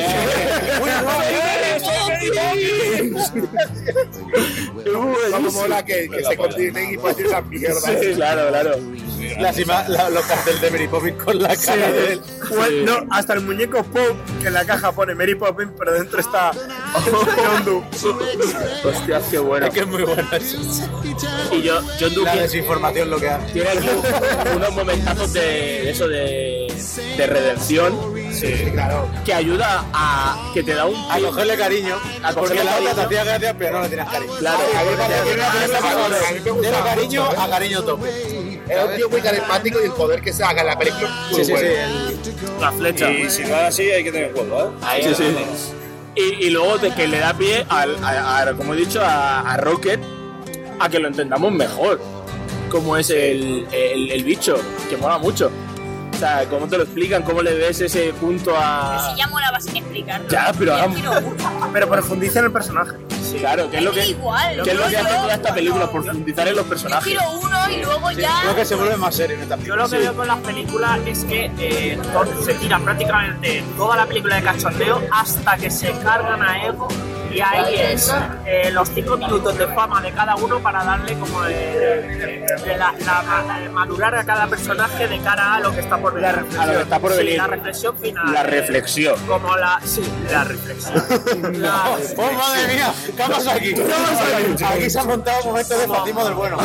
Como mola que, que se continúen y pues esas mierdas. Sí, claro, claro. Las ima- la- los carteles de Mary Poppins con la cara de él. Pues, no, hasta el muñeco Pop, que en la caja pone Mary Poppins, pero dentro está Yondu. Hostia, qué bueno. Es que es muy bueno eso. Y yo, John La Duke desinformación lo que hace. tiene aquí unos momentazos de eso de, de redención. Sí, claro. Que ayuda a que te da un A cogerle cariño. A Porque cogerle la otra te cariño. hacía gracia, pero no le tienes cariño. Claro, A mí me parece que Tienes a mí me gusta de cariño mucho, ¿eh? a cariño tope. Es un tío muy carismático y el poder que se haga en la película es muy Sí, sí, bueno. sí. el- La flecha. Y si va así, hay que tener cuidado, ¿eh? Ahí sí, sí. Y, y luego te- que le da pie al, a, a- como he dicho, a, a Rocket a que lo entendamos mejor. Como es el, el, el bicho, que mola mucho. O sea, cómo te lo explican, cómo le ves ese punto a. Si ya molaba sin explicar. Ya, pero hagan- Pero profundiza en el personaje. Claro, que es lo que, Igual, que es lo que yo- hace toda esta película, profundizar en los personajes. Tiro uno y luego ya. Creo que se vuelve más serio en esta Yo película. lo que veo con las películas es que eh, Thor se tira prácticamente toda la película de cachondeo hasta que se cargan a Ego y ahí es eh, los cinco minutos de fama de cada uno para darle como de, de- de la, la- de madurar a cada personaje de cara a lo que está por venir. A lo que está por Sí, venir. la reflexión final. La eh, reflexión. Como la... Sí, la reflexión. La- ¡Oh, madre mía! ¿Qué ha pasado aquí? ¿Qué ha pasado aquí? Aquí se ha montado un momento de fascismo del bueno.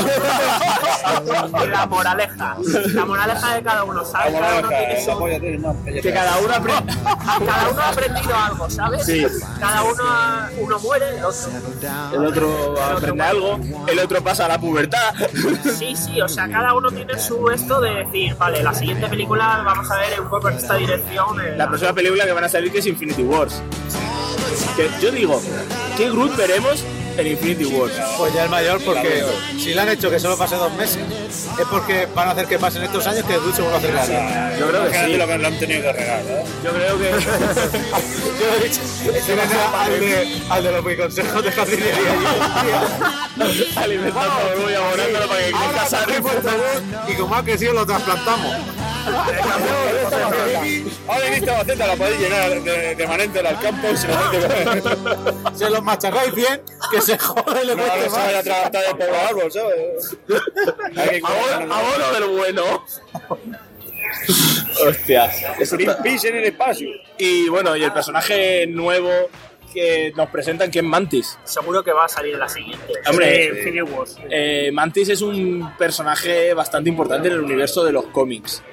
la moraleja. La moraleja de cada uno, ¿sabes? Cada uno tiene La su... polla tiene más que Que cada uno aprende. Cada uno ha aprendido algo, ¿sabes? Sí. Cada uno, ha- uno muere, el otro. El otro aprende algo, el otro pasa a la pubertad. Sí, sí, o sea, cada uno tiene su esto de decir, vale, la siguiente película vamos a ver un poco en esta dirección. eh, La próxima película que van a salir que es Infinity Wars. Que yo digo, ¿qué Groot veremos en Infinity Wars? Pues ya es mayor porque si le han hecho que solo pase dos meses es porque van a hacer que pasen estos años que Groot se vuelva a hacer grande. Yo creo que Imagínate sí. lo que lo han tenido que regar, ¿eh? Yo creo que. Yo he dicho, tienen al de, al de los muy consejos de jardinería. Alimentando y abonándolo para que crezca sano. Y como ha crecido lo trasplantamos. Ahora en esta maceta la podéis llenar de, de manente al campo y se lo mete con Se los machacáis bien, que se jode y le no, cueste no se más. vaya a tratar de pobre árbol, ¿sabes? Hay que Abono, abono del bueno. Hostia. Eso está- Greenpeace en el espacio. Y bueno, y el personaje nuevo que nos presentan, que es Mantis. Seguro que va a salir en la siguiente. Hombre, Eh, Infinity Wars. Eh, Mantis es un personaje bastante importante en el universo de los cómics.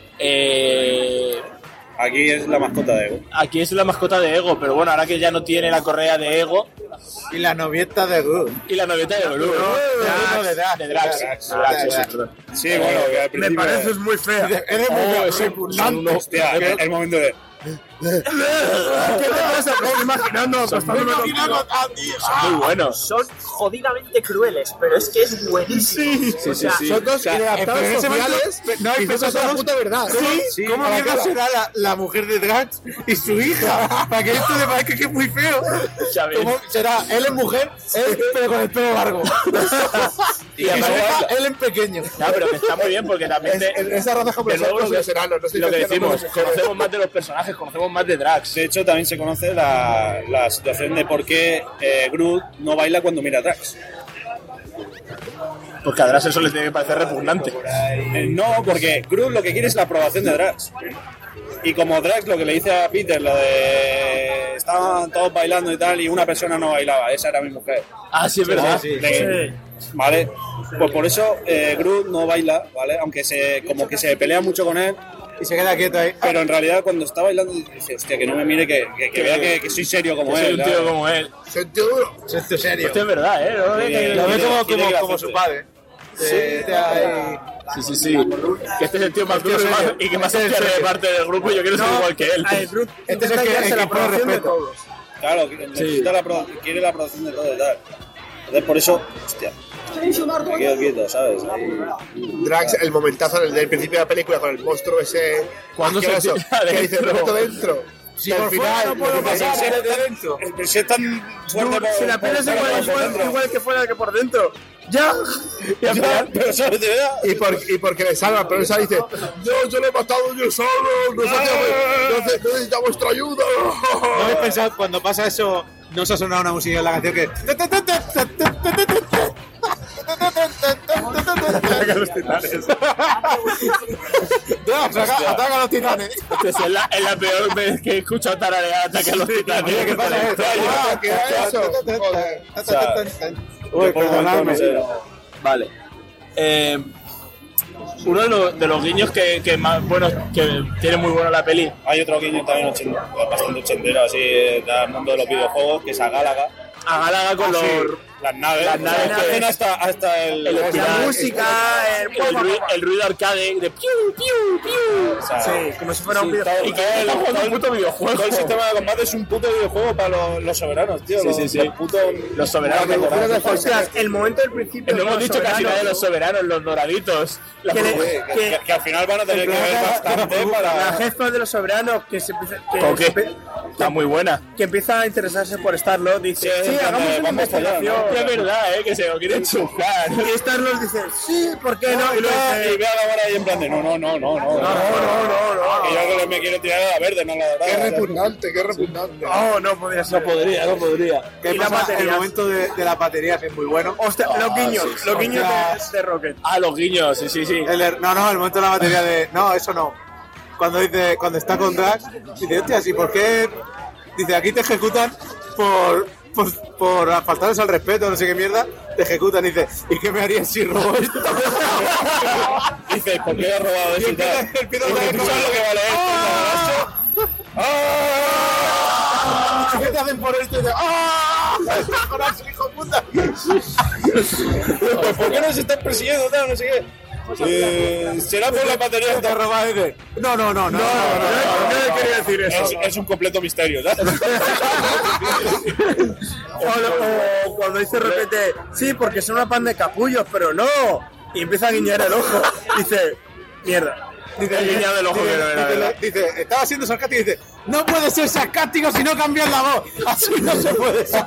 Eh, Aquí es la mascota de Ego. aquí es la mascota de Ego, pero bueno, ahora que ya no tiene la correa de Ego Y la novieta de Groot. y la novieta de Groot. no, de Drax. De Drax. Drax. Drax, sí, Drax. sí, perdón. Sí, bueno, que al Me principio... pareces muy fea. Eres muy Oh, feo, ese- repugnante. son unos- Hostia, el, el momento de... ¿Qué te pasa? Me imaginando acostándome con... Muy buenos. Son jodidamente crueles, pero es que es buenísimo. Sí, O sí, sea, sí. Son dos O sea, inadaptados pero en ese momento- sociales no, y pero eso es la son- puta verdad. Sí, ¿cómo a la mierda cara. será la, la mujer de Drax y su hija? Para que esto le parezca que es muy feo. Ya ves. ¿Cómo será? Él es mujer, él, pero con el pelo largo. Y Y su aparte- hija, él en pequeño. No, pero que está muy bien porque también te- Es- Esa raza como de nuevo lo que, los enanos, no estoy lo que diciendo decimos, como mujeres. conocemos más de los personajes, conocemos más de Drax. De hecho, también se conoce la, la situación de por qué eh, Groot no baila cuando mira a Drax. Porque a Drax eso le tiene que parecer repugnante. Eh, no, porque Groot lo que quiere es la aprobación de Drax. Y como Drax lo que le dice a Peter, lo de... Estaban todos bailando y tal, y una persona no bailaba, esa era mi mujer. Ah, sí, es verdad. sí, De- Vale, pues por eso eh, Groot no baila, ¿vale? Aunque se, como que se pelea mucho con él, Y se queda quieto ahí. pero en realidad cuando está bailando dice, hostia, que no me mire, que, que, que vea que, que soy serio como Que soy él. un tío ¿sabes? como él. Sentido duro. Esto es serio. Esto es verdad, ¿eh? ¿No? Sí, Que- Lo ve Quiere- como, quiere como, que como acepte. su padre. Sí, este ahí. Sí, sí, sí. Que este es el tío más duro Este es y más- serio. y que más Este es hostia serio. reparte del grupo y yo quiero ser igual que él. Ay, Groot Este es el intenta que- guiarse el la que pone aprobación de respeto. todos. Claro, que necesita la apro- quiere la aprobación de todo y tal. Entonces por eso, hostia, me quedo quieto, ¿sabes? Ahí- Drax, el momentazo del, del principio de la película con el monstruo ese Cuando se asqueroso, tira que dice, adentro. me meto dentro. Si por fuera no puedo pasar, si eres de dentro. Pero si es tan fuerte por- Si la piel es por- igual, por igual, dentro. igual que fuera que por dentro. ¡Ya! Y al final, pero sabes de verdad. Y, por, y porque le salva, pero esa dice, yo, yo lo he matado yo solo, nosotros no necesita vuestra ayuda. ¿No habéis pensado cuando pasa eso, no os ha sonado una música en la canción que... Ataca a los titanes. Drax, ataca, ataca a los titanes. Es la, es la peor vez que he escuchado tararear Ataque a los Titanes. Oye, ¿qué pasa? Ah, ¿qué era eso? Uy, Yo por el momento perdonadme. no sé. Vale. Eh, uno de los, de los guiños que, que más bueno, que tiene muy bueno la peli. Hay otro guiño también ochenta, bastante ochentero, así, del mundo de los videojuegos, que es a Gálaga. A Gálaga con los, Las naves. Las naves que que- hacen hasta, hasta el... el La espiral, música, el... el, ruido, el ruido arcade de piu, piu, piu. o sea, Sí, como si fuera un Sí, videojuego. y que está jugando un puto videojuego. todo el sistema de combate es un puto videojuego para los, los soberanos, tío. Sí, los, sí, sí. los putos... Los soberanos. Los mejorados. videojuegos de Ostras, el momento del principio... No hemos con los dicho casi nada de soberanos, los soberanos, los doraditos. La- Que le- Que, que- que al final van a tener que ver bastante La para... jefa de los soberanos que se empieza, que, ¿Con qué? se empe- Está muy buena. que empieza a interesarse por Star-Lord, dice, Sí, sí, es hagamos donde una vamos allá, investigación. Es verdad, eh, que se lo quieren chuscar. Y Star-Lord dice, sí, ¿por qué no? Y luego Y dice, ve a la hora ahí en plan de no, no, no, no, no. No, no, no, no. Que yo que me quiero tirar a la verde, no a la dorada. Qué o sea. repugnante, qué repugnante. oh, no podría ser. No podría, no podría. ¿Qué Y las pasa? El baterías. momento de, de las baterías es muy bueno. Hostia, los guiños, sí, sí. los guiños Ostras. de, de Rocket. Ah, los guiños, sí, sí, sí. El er- no, no, el momento de la batería de... No, eso no. Cuando dice, cuando está con Drax, dice, hostia, ¿y por qué? Dice, aquí te ejecutan por... Por, por faltarles al respeto, no sé qué mierda, te ejecutan y dice, ¿y qué me harías si robo esto? Dices, ¿por qué he robado Y eso y empieza, tal? empieza Y otra vez tú sabes lo que vale esto. ¡Ah! ¿Qué te hacen por esto? Y dice, ¡ah! ¡Corazón, hijo de puta! Pues, ¿por qué nos están persiguiendo? Tal, no sé qué. Eh, será por la batería. Te roba y dice, no, no, no, no, no, no, Yo no quería decir eso. Es, es un completo misterio, ¿sabes? O, lo- o cuando dice repete, sí, porque son una pan de capullos, pero no. Y empieza a guiñar el ojo. Dice, mierda. Dice, El guiñado del ojo, dice, pero era dice, verdad. dice, estaba siendo sarcástico y dice, no puede ser sarcástico si no cambias la voz. Así no se puede ser.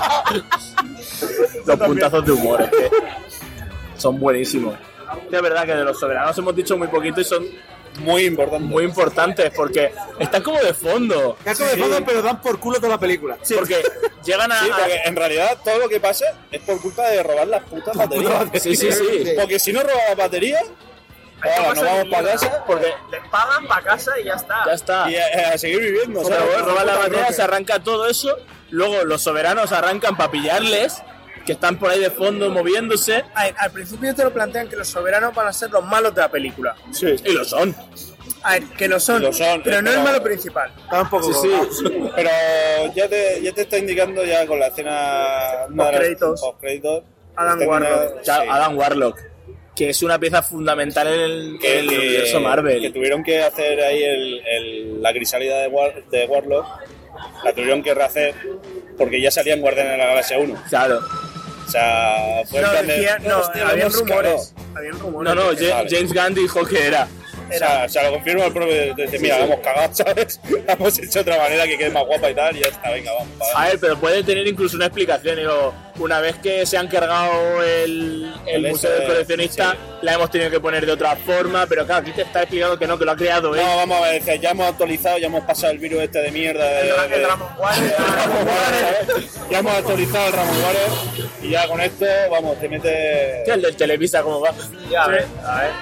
Los puntazos de humor, es que son buenísimos. Es verdad que de los soberanos hemos dicho muy poquito y son Muy importante. muy importantes porque están como de fondo. Caso de fondo, pero dan por culo toda la película. Porque llegan a... Sí, porque en realidad todo lo que pasa es por culpa de robar las putas baterías. Sí, sí, sí. Porque si no roba las baterías, ahora nos vamos para casa Porque Les pagan para casa y ya está. ya está. y a, a seguir viviendo. O sea, ¿sabes? roban la Puta batería, roca. se arranca todo eso, luego los soberanos arrancan para pillarles, que están por ahí de fondo moviéndose, A ver, al principio te lo plantean que los soberanos van a ser los malos de la película. sí, y lo son. A ver, que lo son, Lo son, pero no pero- el malo principal. Está un poco... Sí, sí. Pero ya te, ya te está indicando ya con la escena... una de las- Postcréditos. postcréditos, Adam está Warlock. indicando- Claro, sí. Adam Warlock, que es una pieza fundamental en el, que, en el universo Marvel. que tuvieron que hacer ahí el, el- la crisálida de, War, de Warlock, la tuvieron que rehacer porque ya salían Guardianes de la Galaxia uno. Claro. O sea, fue en No, plan de, decía, no, hostia, lo habían hemos rumores. Habían rumores. No, no, de que- Ja- vale. James Gunn dijo que era. cagado. O sea, o sea, lo confirma el propio. Dice, mira, la hemos cagado, ¿sabes? La hemos hecho de otra manera que quede más guapa y tal, y ya está, venga, vamos. A ver, pero puede tener incluso una explicación. Digo, una vez que se han cargado el, el El museo ese- del coleccionista, sí. la hemos tenido que poner de otra forma, pero claro, aquí te está explicando que no, que lo ha creado él. No, vamos a ver, dice, ya hemos actualizado, ya hemos pasado el virus este de mierda. De, El, de- el Ramon Warren. de Ramon Warren, ¿sabes? Ya hemos actualizado el Ramon Warren, y ya con esto, vamos, te metes. ¿Qué el del Televisa cómo va? Ya, a ver, a ver.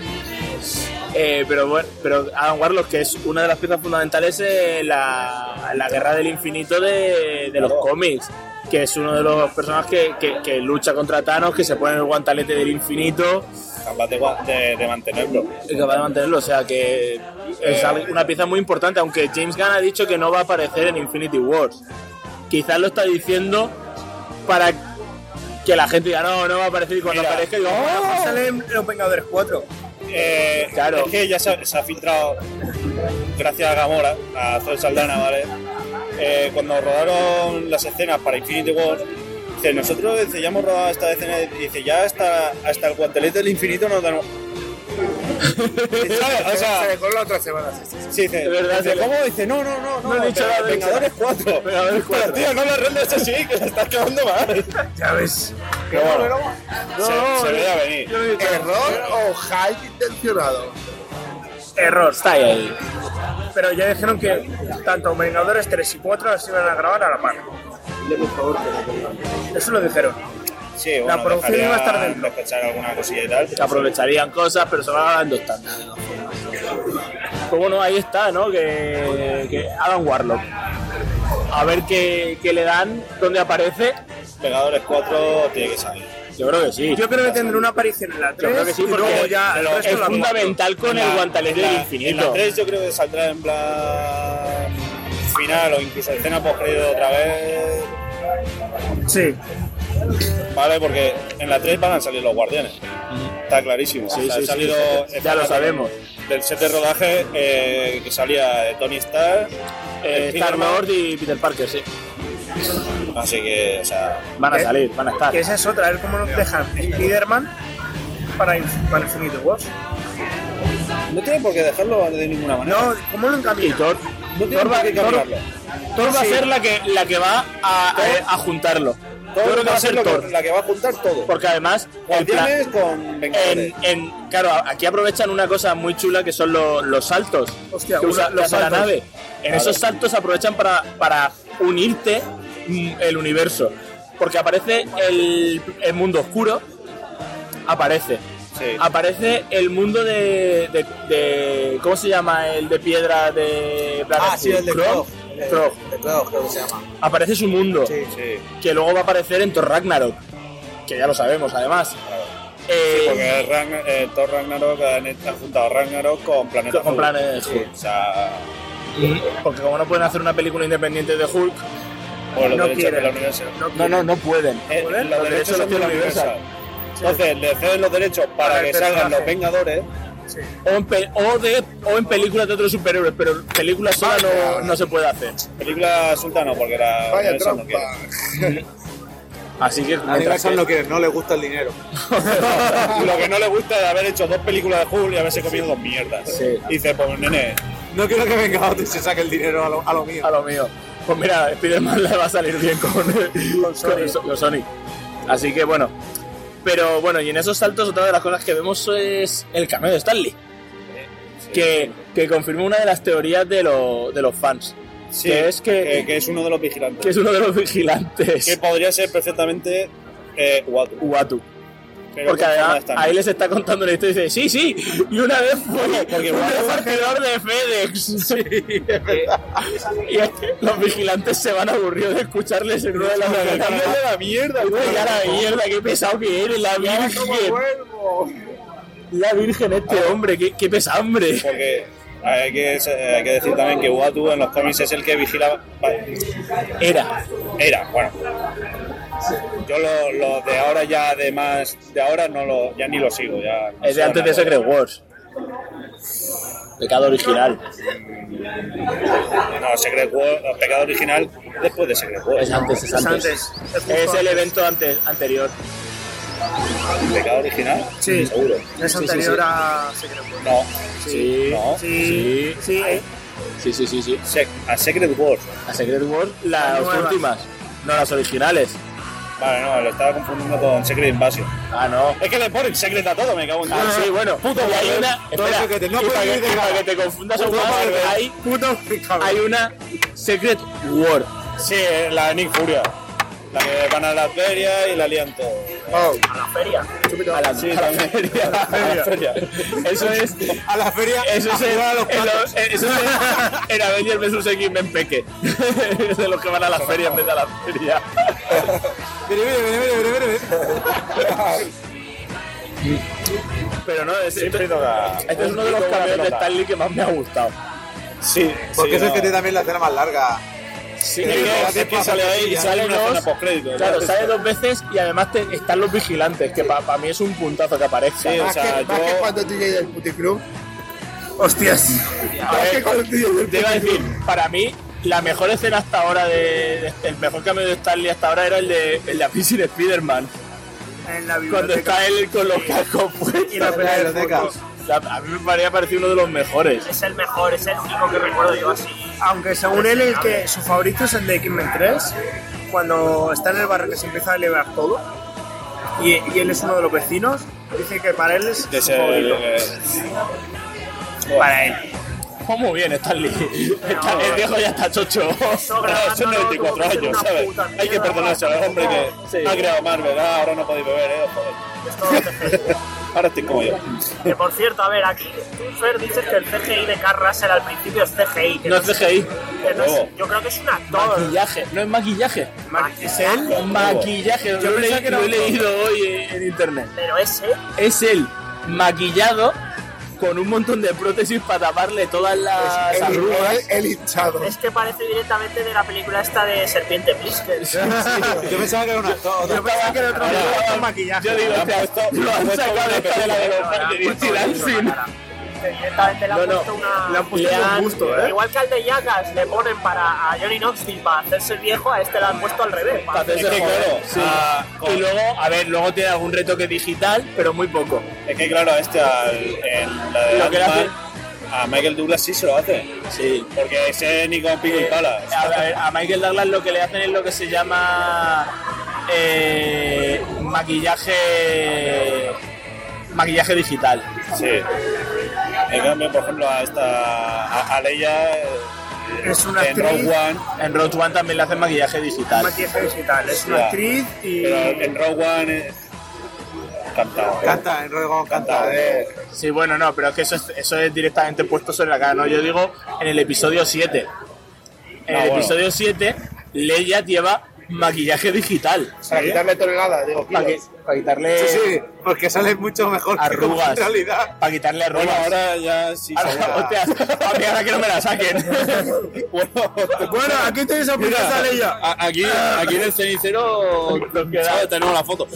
Eh, pero bueno, pero Adam Warlock, que es una de las piezas fundamentales en la, la guerra del infinito de, de los Claro. cómics, que es uno de los personajes que, que, que lucha contra Thanos, que se pone el guantalete del infinito Capaz de, de, de mantenerlo. y capaz de mantenerlo, o sea que es algo- una pieza muy importante, aunque James Gunn ha dicho que no va a aparecer en Infinity Wars. Quizás lo está diciendo para que la gente diga, no, no va a aparecer, y cuando Mira, aparezca digo, ¡oh! Sale en Los Vengadores cuatro. Eh, Claro. Es que ya se ha, se ha filtrado, gracias a Gamora, a Zoe Saldana, ¿vale? Eh, cuando rodaron las escenas para Infinity War, dice, nosotros dice, ya hemos rodado esta escena, y dice, ya hasta, hasta el guantelete del infinito no tenemos. ¿Sabes? O sea, se le coló la otra semana. Sí, sí, sí. sí, dice, De verdad, dice, se le- ¿cómo? Dice, no, no, no, no, No le he dicho nada, Vengadores cuatro. Vengadores cuatro. Pero tío, no la rendes así, que la estás quedando mal. Ya ves. Pero bueno, No, se, se no, veía venir. yo no he dicho nada. ¿Error o hype intencionado? Error. Está ahí. Pero ya dijeron que tanto Vengadores tres y cuatro las iban a grabar a la par. Eso lo dijeron. Sí, bueno, La producción dejarían iba a estar dentro. despechar alguna cosilla y tal. Que aprovecharían cosas, pero se van a dar en dos tandas. Pues bueno, ahí está, ¿no? Que, que Adam Warlock. A ver qué, qué le dan, dónde aparece. Vengadores cuatro tiene que salir. Yo creo que sí. Yo creo que tendrá una aparición en la tres. Yo creo que sí, y porque luego ya el pero resto es la fundamental con En el la- guantelete en del la- infinito. En la tres yo creo que saldrá en plan final o incluso escena post-crédito otra vez. Sí. Vale, porque en la tres van a salir los guardianes. Está clarísimo. Sí, O sea, sí, ha sí, salido sí. Ya lo sabemos. Del set de rodaje eh, que salía de Tony Stark, Eh, el Star-Lord y Peter Parker, sí. Spider-Man. Así que, o sea, Van a ¿Qué? salir, van a estar. Que esa es otra, a ver cómo nos dejan Spider-Man para, Inf- para Infinity Wars. no tiene por qué dejarlo de ninguna manera. No, ¿cómo lo Y encaminan? Thor, no tiene Thor va, por qué Thor- cambiarlo. Thor va a Sí. ser la que, la que va a, a, a juntarlo. Yo creo que va a ser lo que- Thor. la que va a juntar todo. Porque además, el plan- Guardianes con Vengadores. en, en, claro, aquí aprovechan una cosa muy chula que son lo- los saltos Hostia, que usa, los que hace la saltos. nave. En Claro. esos saltos aprovechan para, para unirte mm, el universo. Porque aparece el, el mundo oscuro, aparece. Sí. Aparece el mundo de, de, de- ¿cómo se llama? El de piedra de Planet Ah, sí, el de Krog. Krog. Krog. De Krog, creo que se llama. Aparece su mundo, Sí. Sí. que luego va a aparecer en Thor Ragnarok, que ya lo sabemos además. Eh, Porque el Ragn- eh, Thor Ragnarok han, han juntado Ragnarok con Planeta Con Hulk. Planet Sí, Hulk. O sea, porque como no pueden hacer una película independiente de Hulk, por los No derechos de quieren. la Universal. no, no, no pueden. Eh, ¿Pueden? los derechos son de la Universal. Entonces, le ceden los derechos para, Para que el salgan personaje. los Vengadores. O en, pe- o, de, o en películas de otros superhéroes, pero películas solas no, no se puede hacer. Película sultana, porque la Vaya Universal no trampa. quiere. Así que, A mientras Universal que- no quiere, no le gusta el dinero. Lo que no le gusta es haber hecho dos películas de Hulk y haberse comido dos mierdas. Sí. Dice, pues nene, No quiero que Vengadores se saque el dinero a lo, a lo mío. a lo mío. Pues mira, Spider-Man le va a salir bien con, con Sony. Con Sony. Así que bueno. Pero bueno, y en esos saltos otra de las cosas que vemos es el cameo de Stanley. Que, que confirma una de las teorías de, lo- de los fans. sí, que es que, que, que es uno de los vigilantes. que es uno de los vigilantes. Que podría ser perfectamente eh, Uatu. Uatu. Pero Porque con forma de además, Stanley. ahí les está contando la historia y dice, sí, sí, y una vez fue Porque un Uatu- repartidor de FedEx. Sí, es verdad. Y es que los vigilantes se van aburridos de escucharles en una de las ¡Cámbiale la mierda! Ya la mierda, qué pesado que eres, la virgen. La virgen este hombre, qué, qué pesambre. Porque hay que, hay que decir también que Uatu en los cómics es el que vigila. Vale, Era. era, bueno. Yo lo, lo de ahora ya de más de ahora no lo ya ni lo sigo ya. Es de antes de Secret Wars. Pecado original. No, Secret Wars, pecado original después de Secret Wars. Es antes, es Es antes. antes. Es justo Es el antes. evento antes, anterior. Pecado original, Sí. seguro. Es Sí, sí, anterior sí. a Secret Wars. No, Sí. no. Sí, sí. Sí, sí, sí, sí. Sec- a Secret Wars. A Secret Wars, las Las nuevas. últimas. No las originales. Vale, no, lo estaba confundiendo con Secret Invasion. Ah, no. Es que le ponen Secret a todo, me cago en Ah, Dios. sí, bueno. Puto y hay Marvel. una. Espera, Todo que te- no y para puedes que, ir de y para cara. que te confundas aún Puto más, Marvel. hay, Puto hay una Secret War. Sí, la de Nick Furia. La que van a la feria y la lían todo. Oh, A la feria. A la, Sí, a la también. feria. A la feria. Eso es. A la feria, Eso a es, en, jugar a los en patos. los- eso es en, en Avengers versus X-Men Peque. Es de los que van a la feria en vez de a la feria. Mire, mire, mire, mire, mire, mire. Pero no, es, este, Siempre toca. este es uno de los cambios de Stanley que más me ha gustado. Sí, Porque sí, es el no. que tiene también la escena más larga. Sí, Es que, es que sale ahí y sale una dos, zona postcrédito. Claro, ¿no? sale dos veces y además te- están los vigilantes, que para mí es un puntazo que aparezca. Sí, o más, sea, que, más yo- que cuando D J del Puticlub. Hostias. A Más ver, que cuando D J del te iba a decir, Puticlub. para mí, la mejor escena hasta ahora de, de- el mejor cambio de Stanley hasta ahora era el de el de Amazing Spider-Man. En la Cuando biblioteca. está él con los cascos puestos. Y la pelea de biblioteca. fotos. A mí me habría parecido uno de los mejores. Es el mejor, es el único que recuerdo yo así. Aunque según él, el que su favorito es el de X-Men tres, cuando está en el barrio que se empieza a liberar todo, y, y él es uno de los vecinos, dice que para él es Que su se, favorito. eh, Para él. Oh, muy bien, Stanley. Está- el viejo ya está chocho. Eso son noventa y cuatro años, ¿sabes? Hay que perdonarse al hombre que Sí. ha creado Marvel. Ah, ahora no podéis beber, eh, joder. Ahora estoy como yo. Que por cierto, a ver, aquí tú, Fer, dices que el C G I de Kurt Russell al principio es C G I. Que No es C G I. que no es- yo creo que es un actor. Maquillaje. No es maquillaje. ¿Es él? Maquillaje. Lo, he, pensaba que era lo he otro. leído hoy en, en internet. Pero es él. Es él maquillado con un montón de prótesis para taparle todas las El, arrugas. el, el hinchado. Es que parece directamente de la película esta de Serpiente Blisken. Yo pensaba que era una. Yo pensaba que era otro Ahora, con maquillaje. Yo digo, Lo han hostia, puesto- lo han sacado de esta de la de los de Dirty Dancing. Que directamente le han No, no, puesto una. le han puesto le con han- gusto, ¿eh? Igual que al de Jackass le ponen para a Johnny Knoxville para hacerse el viejo, a este le han puesto al revés. para Para hacerse Es que, joder. claro, Sí. ah, con- Y luego, a ver, luego tiene algún retoque digital, pero muy poco. Es que claro, este al, en la de Lo que le Ant-Man, hace- a Michael Douglas sí se lo hace. Sí. Porque ese ni con pico y pala. A, ver, a Michael Douglas lo que le hacen es lo que se llama eh, maquillaje maquillaje digital. Sí. En cambio, por ejemplo, a esta a, a Leia eh, Es una en actriz. Rogue One, En Rogue One también le hacen maquillaje digital. Maquillaje digital. Es una Ya. actriz y. pero en Rogue One eh, cantado. Canta, en Rodrigo canta. Eh, Sí, bueno, no, pero es que eso es, eso es directamente puesto sobre la cara, ¿no? Yo digo en el episodio siete. En Ah, el bueno. episodio siete, Leia lleva maquillaje digital. Para quitarle toneladas, digo, Para, kilos. quitarle Sí, sí, porque sale mucho mejor que como arrugas. en realidad. Para quitarle arrugas. bueno, ahora ya sí Ahora, sería- hostia, a mí ahora que no me la saquen. bueno, Bueno, aquí tenéis a Princesa Leia. a- aquí, aquí en el cenicero Nos queda- ¿sabes? Tenemos la foto.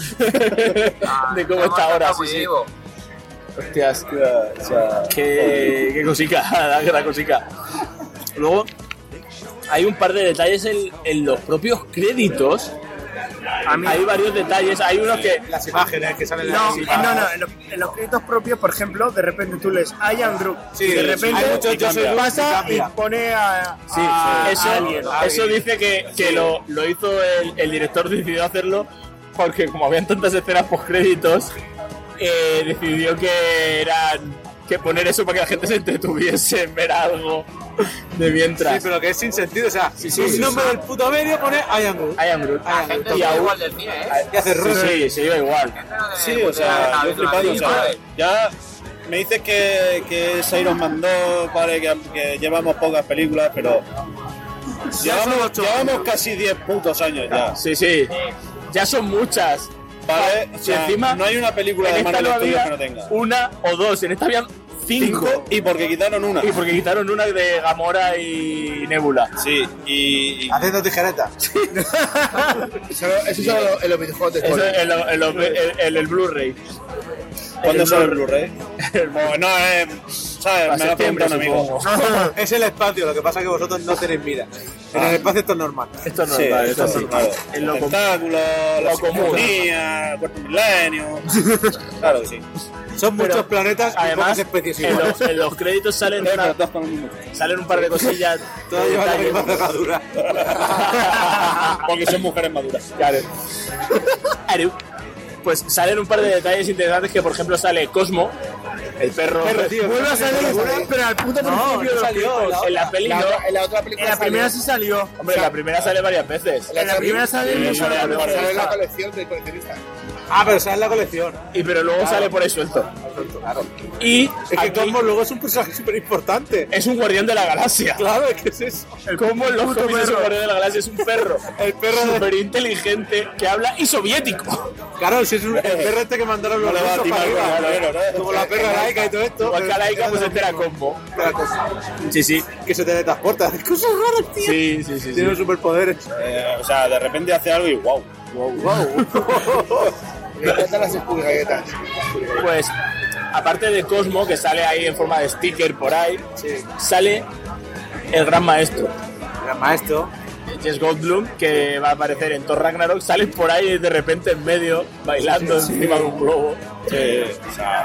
De cómo está ahora, sí, sí. Hostias, O sea, qué, qué cosica, la cosica. Luego, hay un par de detalles en, en los propios créditos. Hay varios detalles, hay unos que... Las imágenes que salen en No, las eh, imágenes. no, no, en los, en los créditos propios, por ejemplo, de repente tú lees I am Groot. Sí, y de sí, repente hay muchos yo soy Groot y pasa y cambia. pone a. Sí, a- eso, a alguien. eso dice que, que lo, lo hizo el, el director, decidió hacerlo porque como habían tantas escenas post créditos, eh, decidió que eran que poner eso para que la gente se entretuviese en ver algo de mientras. Sí, pero que es sin sentido. O sea, Sí, sí, el sí, nombre sí. del puto medio pone I am Groot. I am Groot. I am Groot. Y aún- del cine, ¿eh? Y hace sí, ruido. sí, se iba igual. sí, o sea, yo flipando, o sea, ya me dices que, que es Iron Man dos, vale, que, que llevamos pocas películas, pero llevamos, llevamos casi diez putos años ya. Sí, sí. Ya son muchas. Vale, o Si sea, encima no hay una película en de esta Marvel no Studios había que no tenga. una o dos, en esta habían cinco. Cinco y porque quitaron una. Y porque quitaron una de Gamora y Nebula. Sí, y, y- Haciendo tijeretas. Eso, eso son los- en los videojuegos de Eso Sony. es el, el, el, el- el Blu-ray. ¿cuándo el sale el Blu-ray. Blu-ray? Bueno, no, eh, ¿sabes? Para Me lo ha septiembre, preguntado un amigo. supongo. Es el espacio, lo que pasa es que vosotros no tenéis vida. En el espacio esto es normal. Esto es Sí, normal, eso esto sí, sí. claro. Es lo común. Espectáculos, la Lo común. sinfonía, el cuarto milenio. Claro que sí. Son Pero, muchos planetas y Además, pocas especies en iguales. los, en los créditos salen, una- salen un par de cosillas. Todas llevan la detalles. misma cerradura. Porque son mujeres maduras. Claro. Claro. Pues salen un par de detalles interesantes que, por ejemplo, sale Cosmo, el perro. Perro, tío. Vuelve a salir, pero al puto No, principio no de los salió. créditos. En la peli La no. otra- en la otra película En la salió. primera sí salió. Hombre, en la primera sale varias veces. En la primera sale Sí, y no sí, sale sí, la sí, mejor. Sale en la colección del coleccionista. Ah, pero sale en la colección. Y pero luego sale por ahí suelto. Y Es que aquí Cosmo luego es un personaje súper importante. es un guardián de la galaxia. Claro, es que es eso. El Cosmo en los cómics es un guardián de la galaxia, es un perro. El perro de- súper inteligente que habla y soviético. Claro, si es un, el perro este que mandaron los No le va a rusos timar para con arriba. el perro, ¿no? Como la perra laica y todo esto. Igual que a Laika, pues Era entera lo mismo. Cosmo. Era cosa. Sí, sí. Que se teletransporta. Hace cosas raras, tío. Sí, sí, sí. Tiene sí. superpoderes. Eh, o sea, de repente hace algo y wow. Me encantan las Scooby galletas. Pues, aparte de Cosmo, que sale ahí en forma de sticker por ahí, sale el gran maestro, Era maestro. Jess Goldblum, que va a aparecer en Thor Ragnarok. Sale por ahí de repente en medio, bailando encima de un globo. Sí, o sea,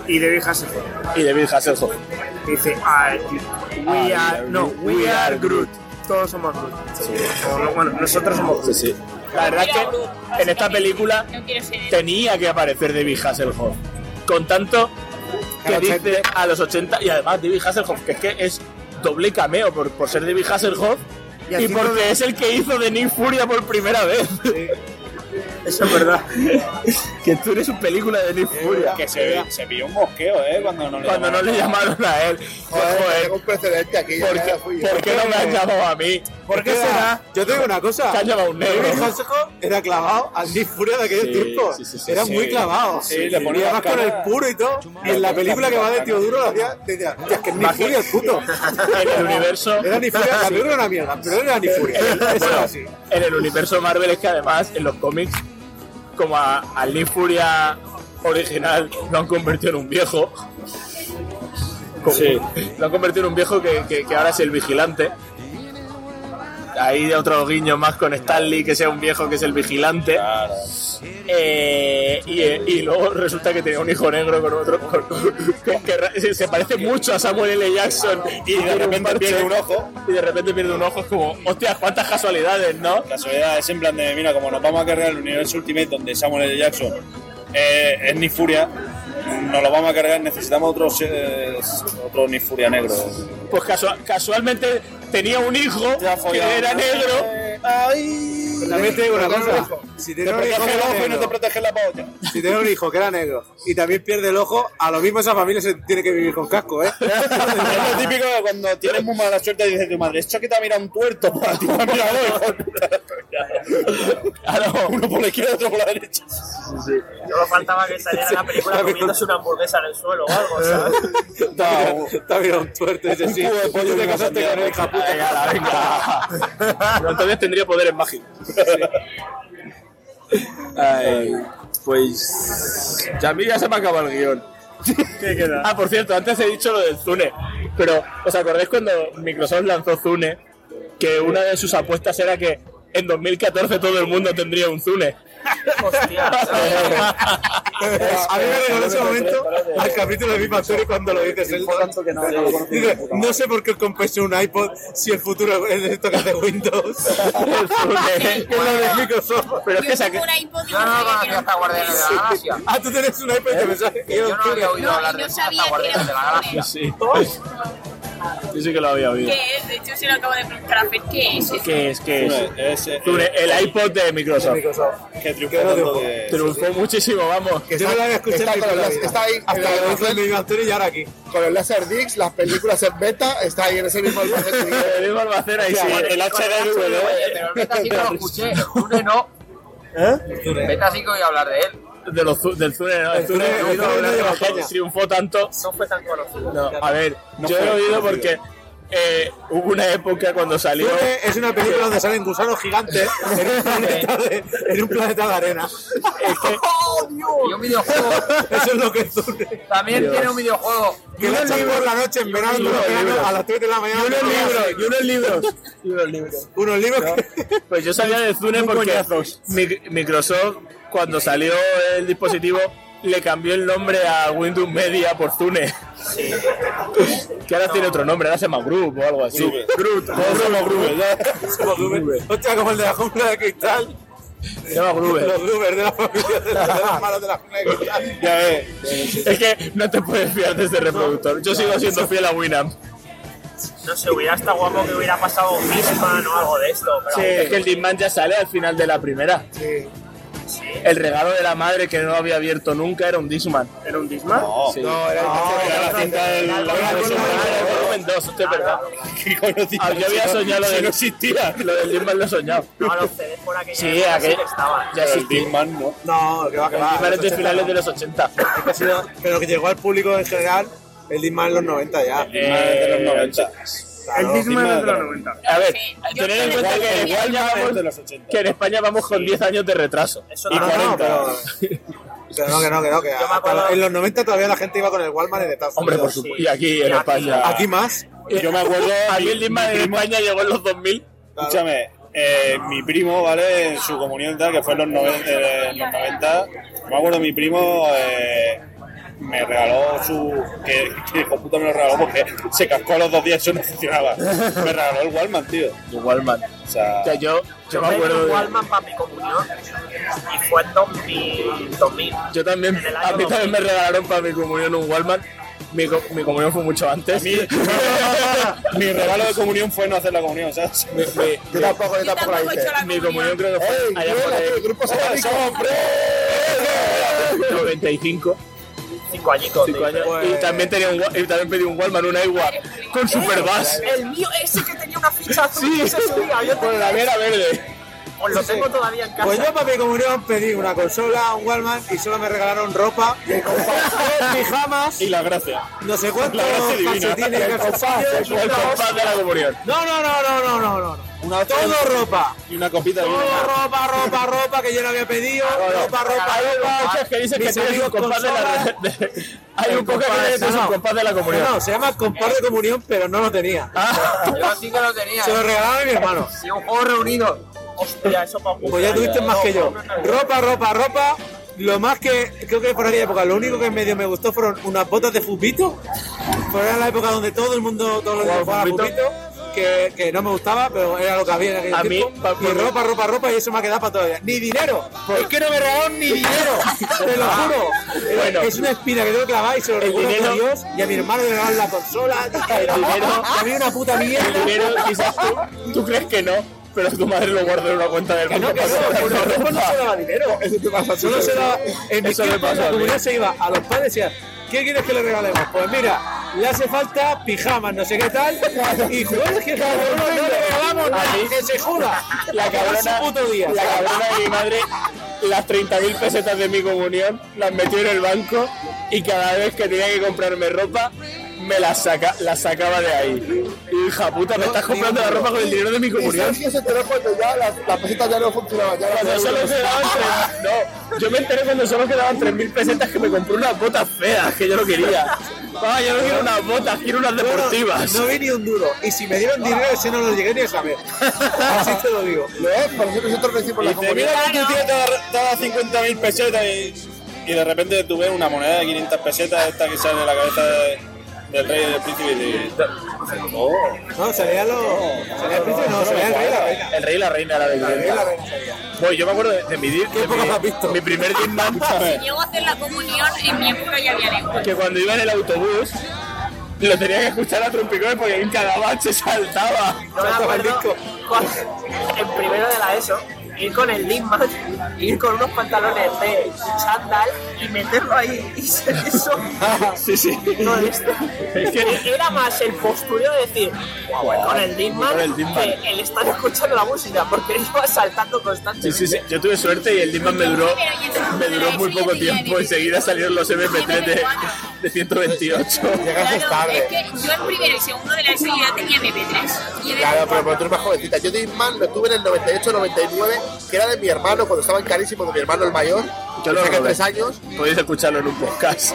Y David Hasselhoff. Y David Hasselhoff. Dice, ah, we are, no, we are Groot. Todos somos Groot. Sí. O, bueno, nosotros somos Groot. Sí, sí. La verdad es que en esta película tenía que aparecer David Hasselhoff. Con tanto que dice a los ochenta, y además David Hasselhoff, que es que es doble cameo por, por ser David Hasselhoff y, y porque de... es el que hizo de Nick Furia por primera vez. Sí. Eso es verdad. Que tú eres una película de Nick Furia. Que se, se vio un mosqueo, ¿eh? Cuando no le cuando llamaron, no le llamaron a él. Joder, Joder. Tengo un precedente aquí. ¿Por, qué, ¿por qué no me han llamado a mí? ¿Por qué será? Yo te digo una cosa. Te han llamado un negro. David Hasselhoff era clavado al Nick Furia de aquel sí, tiempo. Sí, sí, sí, era sí, muy clavado. Sí, sí, le ponía y además con el puro y todo. Y en la película que va de Tío Duro lo hacía. Decía, es que es Nick Furia el puto. En el universo. Era Nick Furia. La película era una mierda, pero era Nick Furia. Eso era así. En el universo Marvel es que además en los cómics, como a, al Nick Furia original lo han convertido en un viejo. Como, sí. Lo han convertido en un viejo que, que, que ahora es el vigilante. Ahí de otro guiño más con Stan Lee, que sea un viejo que es el vigilante. Claro. Eh, y, y luego resulta que tenía un hijo negro con otro con, que, que se parece mucho a Samuel L. Jackson y de repente pierde un ojo y de repente pierde un ojo. Es como, hostia, cuántas casualidades, ¿no? Casualidades en plan de, mira, como nos vamos a cargar el universo Ultimate donde Samuel L. Jackson eh, es Nick Furia, nos lo vamos a cargar, necesitamos otro, eh, otro Nick Furia negro. Pues casual, casualmente tenía un hijo que era negro. Ay. También te digo una cosa, si te protege el ojo y no te protege la polla. Si tienes un hijo que era negro y también pierde el ojo, a lo mismo esa familia se tiene que vivir con casco, ¿eh? Es lo típico de cuando tienes muy mala suerte y dices tu madre, esto que te ha mirado un tuerto, para ti me ha mirado claro, uno por la izquierda, otro por la derecha. Sí. Solo faltaba que saliera la película comiéndose una hamburguesa en el suelo o algo, ¿sabes? Te ha mirado un tuerto y dices, sí, tú te casaste con el hija puta. Venga, no, todavía tendría poderes mágicos. Ay, pues ya a mí ya se me acaba el guión. ¿Qué queda? Ah, por cierto, antes he dicho lo del Zune, pero ¿os acordáis cuando Microsoft lanzó Zune? Que una de sus apuestas era que en dos mil catorce todo el mundo tendría un Zune. Hostia. A mí me recordó ese momento al capítulo de Big Bang Theory cuando lo dices él. Dice, no sé por qué compré un iPod si el futuro es esto que hace Windows. El Zune, que es lo de Microsoft. Pero es que saqué. Yo no conocía hasta Guardianes de la Galaxia. Ah, tú tenés un iPod y te pensás que yo no había oído hablar de hasta Guardianes de la Galaxia. Sí. Yo sí que lo había oído. ¿Qué es? De hecho, se lo acabo de preguntar a Fer. ¿Qué es? ¿Qué es? ¿Qué es? es, es Zune, el iPod de Microsoft. Que triunfó, de... triunfó sí, muchísimo, vamos. Que yo no lo había escuchado. Está, con las, está ahí hasta que lo hizo en Big Bang Theory y ahora aquí. Con el Laserdisc, las películas en beta, está ahí en ese mismo almacén. El mismo almacén ahí, sí. El H D V D. Pero el beta sí que lo escuché. El Zune no. ¿Eh? El beta sí que voy a hablar de él. De los, del Zune, ¿no? El Zune he oído hablar de que triunfó tanto. No fue tan conocido. No, a ver, yo he oído porque... Eh, hubo una época cuando salió. Zune es una película donde salen gusanos gigantes en un planeta de, en un planeta de arena. Es que, ¡oh, Dios! Y un videojuego. Eso es lo que es Zune. También Dios. Tiene un videojuego. Que lo echan por la noche en verano, a las tres de la mañana. Y unos libros, y unos libros. Y unos libros. Unos libros. ¿No? Que... Pues yo sabía de Zune porque Microsoft, cuando salió el dispositivo, le cambió el nombre a Windows Media por Zune. Sí. Que ahora no. Tiene otro nombre, ahora se llama Groove o algo así. Groove. Groove. Todos somos Groove. Somos Groove. Hostia, como el de la jungla de cristal. Se llama Groove. Los Groovers de la familia de los malos de la jungla de cristal. Ya ves. Es que no te puedes fiar de este reproductor. Yo sigo siendo fiel a Winamp. No sé, hubiera estado guapo que hubiera pasado un Discman o algo de esto. Pero sí, es que el Discman ya sale al final de la primera. Sí. Sí. El regalo de la madre que no había abierto nunca era un Discman. ¿Era un Discman? No, sí. No, era, no, era la cinta del volumen dos, esto es verdad. Ah, yo había soñado lo de... no existía. Lo del Discman lo he soñado. No, los C Ds por aquella sí, aquel... sí estaban. Ya el Discman no. No, que va, que va. El Discman es de finales de los ochenta. Es que ha sido... Pero que llegó al público en general, el Discman en los noventa ya. El Discman es de los noventa. Claro, el Discman es de los noventa. A ver, sí, tener en cuenta que en España vamos, de los ochenta. que en España vamos con diez años de retraso. Eso y no, cuarenta. No, pero... Que no, que no, que no, que acuerdo... en los noventa todavía la gente iba con el Walkman en Estados Hombre, Unidos. por supuesto. Y aquí en y España. aquí, aquí más. Yo me acuerdo. A mí el Discman en España llegó en los dos mil. Claro. Escúchame, eh, mi primo, ¿vale? En su comunión tal, que fue en los noventa, eh, en los noventa. Me acuerdo mi primo. Eh, me regaló su... Que, que hijo puta me lo regaló porque se cascó a los dos días y eso no funcionaba. Me regaló el Wallman, tío. El Wallman. O sea, O sea, yo, yo Yo me pedí acuerdo un de... Wallman para mi comunión y fue en dos mil. dos mil. Yo también, En el año a mí también me dos mil. regalaron para mi comunión un Wallman. Mi, co- mi comunión fue mucho antes. a mí, mi regalo de comunión fue no hacer la comunión, ¿sabes? Mi, mi- Yo tampoco, yo tampoco la tampoco he hice. hecho la mi comunión creo que fue ¡Ey, allá por mira, el el grupo satánico! noventa y cinco. Cinco añicos. cinco tío. años. Y también tenía un, Wa- y también pedí un Wallman, un iWar con Super Bass. El mío, ese que tenía una ficha azul Sí, que se subía. Yo con tenía la ese. vera verde. Pues lo tengo todavía en casa. Pues yo para mi comunión pedí una consola, un Wallman y solo me regalaron ropa, pijamas, Y la gracia. no sé cuántos La gracia divina. calcetines, calzoncillos. El compás de la comunión. No, no, no, no, no, no, no. Una Todo ropa. Y una copita de vino. Todo ropa, ropa, ropa que yo no había pedido. Ropa, ropa, Hay ropa. muchos que dicen que Mis tienes un amigos compás de la... consola. de- Hay un podcast que dice que tienes un compás de la comunión. No, se llama compás de comunión, pero no lo tenía. Yo sí que lo tenía. Se lo regalaron a mi hermano. Y un juego reunido. Hostia, eso para Pues ya tuviste más que yo. Ropa, ropa, ropa. Lo más que creo que por aquella época, lo único que medio me gustó fueron unas botas de fupito. Pero era la época donde todo el mundo, todos los días jugaba a fupito. fupito. Que, que no me gustaba, pero era lo que había en aquel A mí, tiempo. pa- Y ropa, ropa, ropa, y eso me ha quedado para todavía. ¡Ni dinero! Es que no me regalaron ni dinero. Te lo juro. Bueno. Es una espina que tengo clavada y se lo El recuerdo a dinero- Dios. Y a mi hermano le regalaron la consola. El dinero- Y a mí una puta mierda. El dinero, quizás tú, tú crees que no, pero tu madre lo guardó en una cuenta del Que no, banco. que no, por los ropa no se daba dinero. Eso te pasa a ti, Solo se daba. En mi Eso me tiempo pasó a la mí. comunidad se iba a los padres y decía, ¿qué quieres que le regalemos? Pues mira, le hace falta pijamas, no sé qué tal. Y juguetes que cada uno no le regalamos nada, mí, que se joda. La cabrona, Ese puto día. la cabrona de mi madre, las treinta mil pesetas de mi comunión, las metió en el banco y cada vez que tenía que comprarme ropa, me las, saca, las sacaba de ahí. Hija puta, me estás comprando la ropa con el dinero de mi Y comunión. Sergio se enteró cuando ya las la pesetas ya no funcionaban. Ya Cuando las- solo quedaban tres... No, yo me enteré cuando solo quedaban tres mil pesetas que me compré unas botas feas, que yo no quería. Ah, yo no quiero unas botas, quiero unas deportivas. No, no vi ni un duro. Y si me dieron dinero, ese no lo llegué ni a saber. Así te lo digo. ¿Lo es? Por eso nosotros recibimos la Dice, comunión. mira que tu tío te da, te da cincuenta mil pesetas y, y de repente tú ves una moneda de quinientas pesetas esta que sale de la cabeza de, del rey y del príncipe y te... Oh, No, salía lo. Salía el príncipe, no, salía el rey y la reina. El rey y la reina era de El rey y la quinientas. reina salía. Bueno, yo me acuerdo de, de mi, de ¿Qué época has visto? mi, mi primer Disman, Llego a hacer la comunión, en mi época ya había lengua. que cuando iba en el autobús lo tenía que escuchar a trompicones porque en cada bache saltaba. No me acuerdo cuando- en primero de la ESO, ir con el Disman, ir con unos pantalones de chándal y meterlo ahí y ser eso. Sí, sí. No, este- Es que Era más el postureo de decir, "Guau, voy con el Disman", con el Discman. que el estar escuchando la música, porque iba saltando Sí, constantemente. sí, sí. Yo tuve suerte y el Disman me duró, me duró muy poco tiempo. Enseguida salieron los eme pe tres de, de ciento veintiocho. Llegaste Claro, tarde. es que yo en primero y segundo de la ESO yo ya tenía eme pe tres. Y era- Claro, pero, pero tú eres más jovencita. Yo Discman lo tuve en el noventa y ocho noventa y nueve, que era de mi hermano cuando estaba en carísimo, de mi hermano el mayor. Yo lo saqué robé. tres años, Podéis escucharlo en un podcast.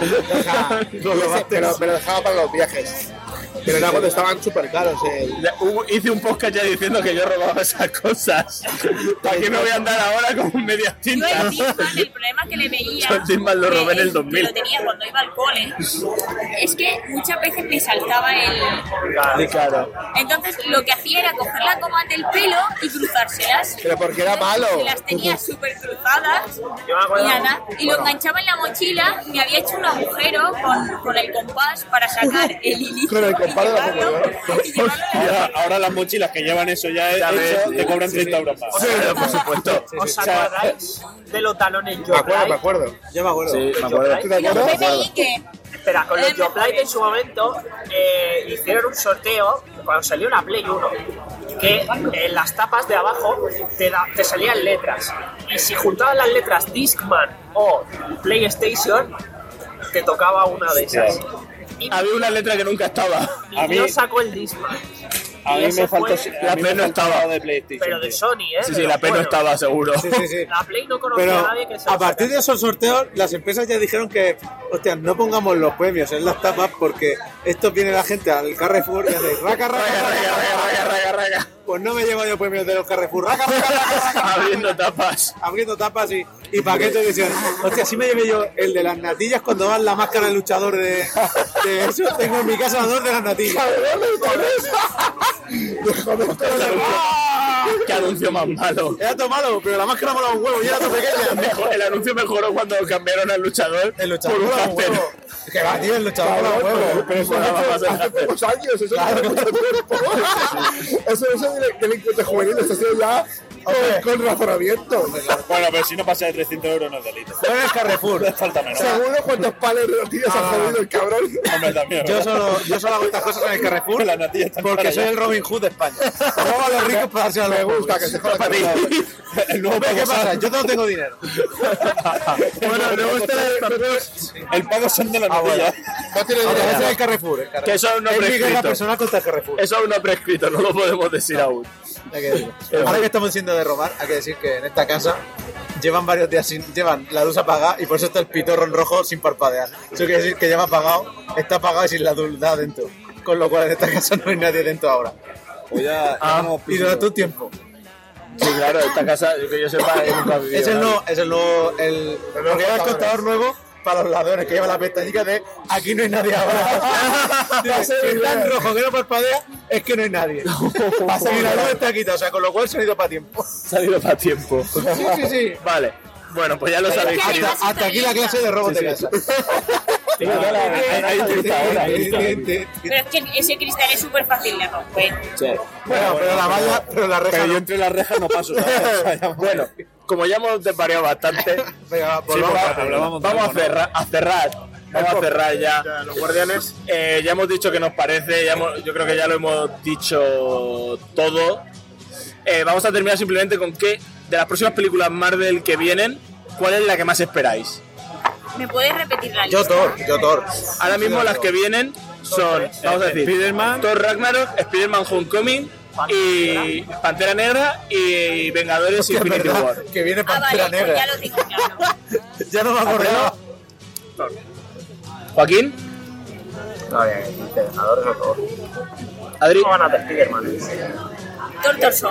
pero me lo dejaba para los viajes. Pero era cuando estaban súper caros. Eh. Ya, hubo- Hice un podcast ya diciendo que yo robaba esas cosas. ¿Para qué me voy a andar ahora con medias Yo el tintas? Discman, el problema que le veía... Yo el Discman lo robé en el que- dos mil. que lo tenía cuando iba al cole, es que muchas veces me saltaba el... Sí, claro. Entonces lo que hacía era coger la goma del pelo y cruzárselas. Pero porque era malo. Y las tenía súper cruzadas Yo me y acuerdo, nada. Y lo enganchaba en la mochila y me había hecho un agujero con, con el compás para sacar el hilito. Con el compás de la y llevarlo- comunión. y llevarlo a la- ahora, ahora las mochilas que llevan eso ya, Ya hecho, ves. te cobran treinta euros más. Sí, por supuesto. ¿os acordáis de los talones Me acuerdo, me Joplite? acuerdo. Yo me acuerdo. Sí, me acuerdo. ¿Tú te Y los acuerdas? P P I que... Espera, con los Eh, mejor Joplite en es. su momento eh, hicieron un sorteo cuando salió la Play uno, que en las tapas de abajo te, da- te salían letras, y si juntabas las letras Discman o PlayStation te tocaba una de esas. Y Había una letra que nunca estaba. mi a mí- tío sacó el Discman. A Y mí ese me faltó, fue- a la mí Play me no faltaba estaba. de PlayStation. pero de tío. Sony, ¿eh? Sí, De sí, los la P no buenos. estaba, seguro. Sí, sí, sí. La Play no conocía Pero a nadie que se a lo partir de sacara. esos sorteos, las empresas ya dijeron que, hostia, no pongamos los premios en las tapas porque esto viene la gente al Carrefour y hace raca, raca, raca, raca, raca, raga, raga, raga. Pues no me llevo yo premios de los Carrefour. Raga, raga, raga, raga. Abriendo tapas. Abriendo tapas y, y paquetes de edición. Hostia, así me llevé yo el de las natillas cuando van la máscara del luchador de, de eso. Tengo en mi casa los dos de las natillas. Qué anuncio más malo. Era todo malo, pero la máscara molaba un huevo y era todo pequeña. Mejor, el anuncio mejoró cuando cambiaron al luchador. El luchador por un molaba un hámster. huevo. Que va, tío, el luchador molaba un huevo. Pero eso Bueno, vamos a hace, hacer hace pocos años, eso Claro. es mucho tiempo. Eso no es de delincuentes juveniles, eso ha sido ya Hombre. con, con razonamiento. Bueno, pero si no pasa de trescientos euros no es delito. No eres Carrefour. No falta menos. Seguro cuántos palos de tortillas ha jodido el cabrón. Hombre, también. Yo ¿verdad? solo, yo solo hago estas cosas en el Carrefour Las natillas están porque caras soy ya. el Robin Hood de España. Robo a los ricos para darse a los Me gusta pobres. que se joda Para ti. El nuevo Hombre, ¿qué pago pasa? son- Yo no tengo dinero. Bueno, luego está El pago son de las Ah, bueno. natillas. No tiene Ahora, ese es idea. el Carrefour. El Carrefour. Que eso no es mi guerra prescrito. personal contra el Carrefour. Eso aún no ha prescrito, no lo podemos decir aún. Hay que decirlo. Ahora que estamos diciendo de robar, hay que decir que en esta casa llevan varios días sin, llevan la luz apagada y por eso está el pitorro en rojo sin parpadear. Eso quiere decir que lleva apagado, está apagado y sin la luz dentro. Con lo cual en esta casa no hay nadie dentro ahora. Pues ya, Ah, ya hemos Y durante un tiempo. Sí, claro, esta casa, que yo sepa, yo nunca he vivido. Es el nadie. nuevo, es el nuevo, el, porque lleva el contador nuevo para los ladrones, que lleva la pestañica de aquí no hay nadie ahora. Dice, si está en rojo que no parpadea, es que no hay nadie. Y la luz está quitada, o sea, con lo cual se han ido para tiempo. Salido para tiempo. Sí, sí, sí. Vale. Bueno, pues ya lo sabéis. que queridos. Hasta, hasta aquí la clase de robos de casa. Sí, ahora, hay- hay treinta ahora, hay treinta. Pero es que ese cristal es súper fácil de romper. Sí. Bueno, pero la valla, pero la reja Pero yo no. entre las rejas no paso, ¿sabes? O sea, ya- Bueno, como ya hemos desvariado bastante, Venga, Sí, volvamos porque a hacer. hablábamos de vamos a algo, ¿no? cerrar, a cerrar. Vamos a cerrar ya. Ya, los guardianes. Eh, ya hemos dicho que nos parece, ya hemos- yo creo que ya lo hemos dicho todo. Eh, vamos a terminar simplemente con que de las próximas películas Marvel que vienen, ¿cuál es la que más esperáis? ¿Me puedes repetir la Yo lista? Thor, yo Thor. Ahora mismo las que vienen son, vamos a decir, Spider-Man. Thor Ragnarok, Spider-Man Homecoming y Pantera Negra y Vengadores Hostia, Infinity ¿verdad? War. Que viene Ah, Pantera vale, pues Negra. ya lo tengo claro. Ya no me acordaba. Joaquín, No, bien, Vengadores o Thor. Adri, No van a hacer Spider-Man. Thor Torso.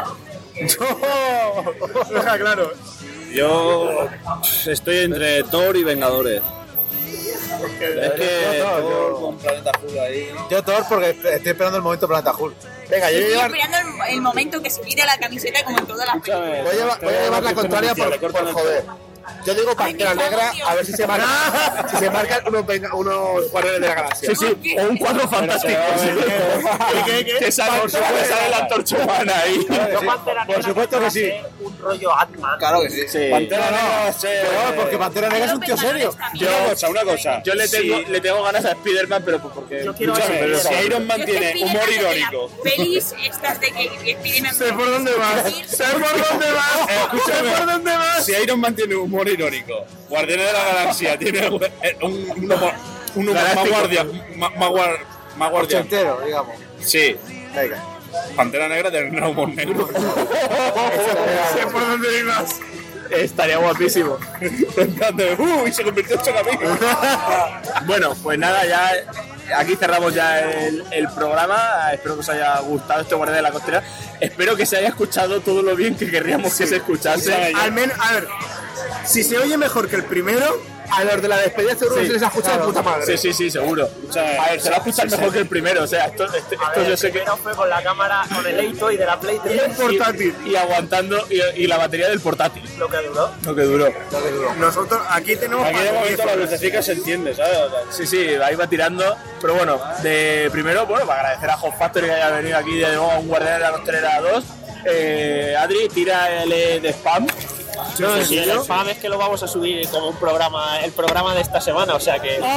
Deja claro. Yo estoy entre Thor y Vengadores. Es que Yo Thor, Thor yo- con Planeta Hulk ahí. Yo Thor porque estoy esperando el momento Planeta Hulk. Venga, yo voy a Estoy llevar, esperando el, el momento que se quite la camiseta como en todas las películas. voy a llevar, voy a llevar la contraria por, por joder. Yo digo Pantera Negra, a ver si se marcan, si se marcan unos, venga- unos guardianes de la galaxia. sí, sí, o un cuadro fantástico. Que sale, por supuesto, sale la antorcha humana ahí. Yo Pantera Por Negra supuesto que sí. hace un rollo Ant-Man. Claro que sí. Sí. Pantera Negra se... Pero porque Pantera Negra es un tío serio. Yo, Una cosa, una cosa. yo le, tengo, Sí. le tengo ganas a Spider-Man, pero pues porque... Yo quiero Escúchame, ver pero si Spider-Man. Iron Man Yo es que tiene Spiderman humor es de las irónico. Pelis estas de que Spiderman... Sé por dónde vas. Sé por dónde vas. Escúchame, Sé por dónde vas. si Iron Man tiene humor irónico, Guardianes de la Galaxia tiene un, un, un humor, un humor más Galáctico. guardia, más, más, guar- más guardián. Ochentero, digamos. Sí, Venga. Pantera Negra tendrá humor negro. Sé por dónde ibas. Estaría guapísimo. En plan de, uh, y se convirtió en Chocamigo. Bueno, pues nada, ya aquí cerramos ya el, el programa. Espero que os haya gustado este Guardia de la Costera. Espero que se haya escuchado todo lo bien que querríamos que se escuchase. Al menos, a ver, si se oye mejor que el primero, A los de la despedida seguro que se les ha escuchado de puta madre. Sí, sí, sí, seguro. sea, A ver, se va a escuchar sí, mejor sí. que el primero. O sea, esto, este- A esto ver, yo el sé que... primero fue con la cámara, con el Eito de la Play tres. portátil. Y, y aguantando, y, y la batería del portátil. Lo que duró. Lo que duró. Nosotros aquí tenemos Aquí de para momento la diez lucecica se entiende, ¿sabes? O sea, Sí, sí, ahí va tirando. Pero bueno, de primero, bueno, para agradecer a Hot Factory que haya venido aquí de nuevo a un Guardián de la Costelera dos. Eh, Adri, tira el eh, de spam. No, si el spam es que lo vamos a subir como un programa, el programa de esta semana, o sea que...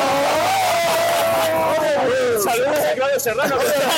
Saludos a Claudio Serrano.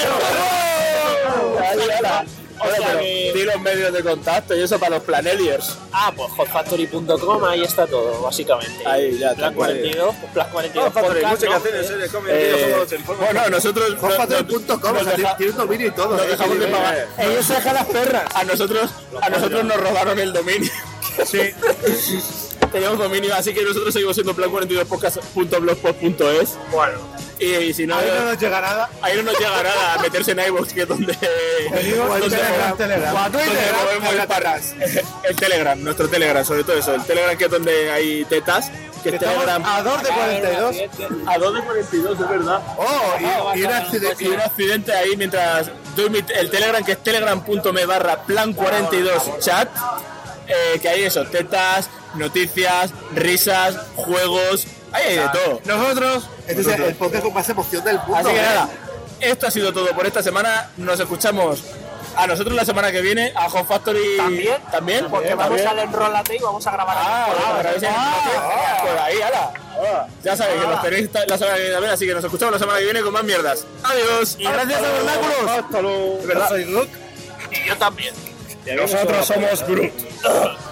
Ahí, hola. O sea Bueno, que- pero di los medios de contacto y eso para los Planeliers. Ah, pues hot factory punto com, ahí está todo, básicamente. Ahí, ya, Plan tal cual. cuarenta y dos, pues Plan cuarenta y dos Hot Factory, podcast, muchas ¿no? canciones, series, cómics, Eh, videojuegos, informes. bueno, nosotros hot factory punto com, o nos sea, deja- tiene un dominio y todo. nos ¿eh? dejamos de pagar. Ellos se dejan las perras. A nosotros, a nosotros nos robaron el dominio. Sí. Teníamos dominio, así que nosotros seguimos siendo plan cuarenta y dos podcast punto blogspot punto es. Bueno, Y, y si no, ahí no nos llega nada. Ahí no nos llega nada a meterse en iVoox, que es donde. Venimos donde Telegram, Telegram. donde movemos para el Telegram, nuestro Telegram, sobre todo eso. El Telegram, que es donde hay tetas. Que es Telegram. A dos de cuarenta y dos. A dos de cuarenta y dos, es verdad. Oh, y, y, un accidente, y un accidente ahí mientras doy mi, el Telegram, que es telegram.me barra plan cuarenta y dos chat. Eh, que hay eso, tetas, noticias, risas, juegos, ahí hay de todo. Nosotros, este es el podcast con más emoción del mundo. Así que nada, esto ha sido todo por esta semana. Nos escuchamos a nosotros la semana que viene, a Home Factory también, también, porque ¿también? vamos al Enrollate y vamos a grabar ah, ahí. Ah, por ahí, ah, por ahí, ala. Ah, ya sabéis ah. que nos tenéis la semana que viene también, así que nos escuchamos la semana que viene con más mierdas. Adiós y gracias a Vernáculos. Hasta luego. ¿Verdad? Soy Groot. Y yo también. Nosotros somos Groot.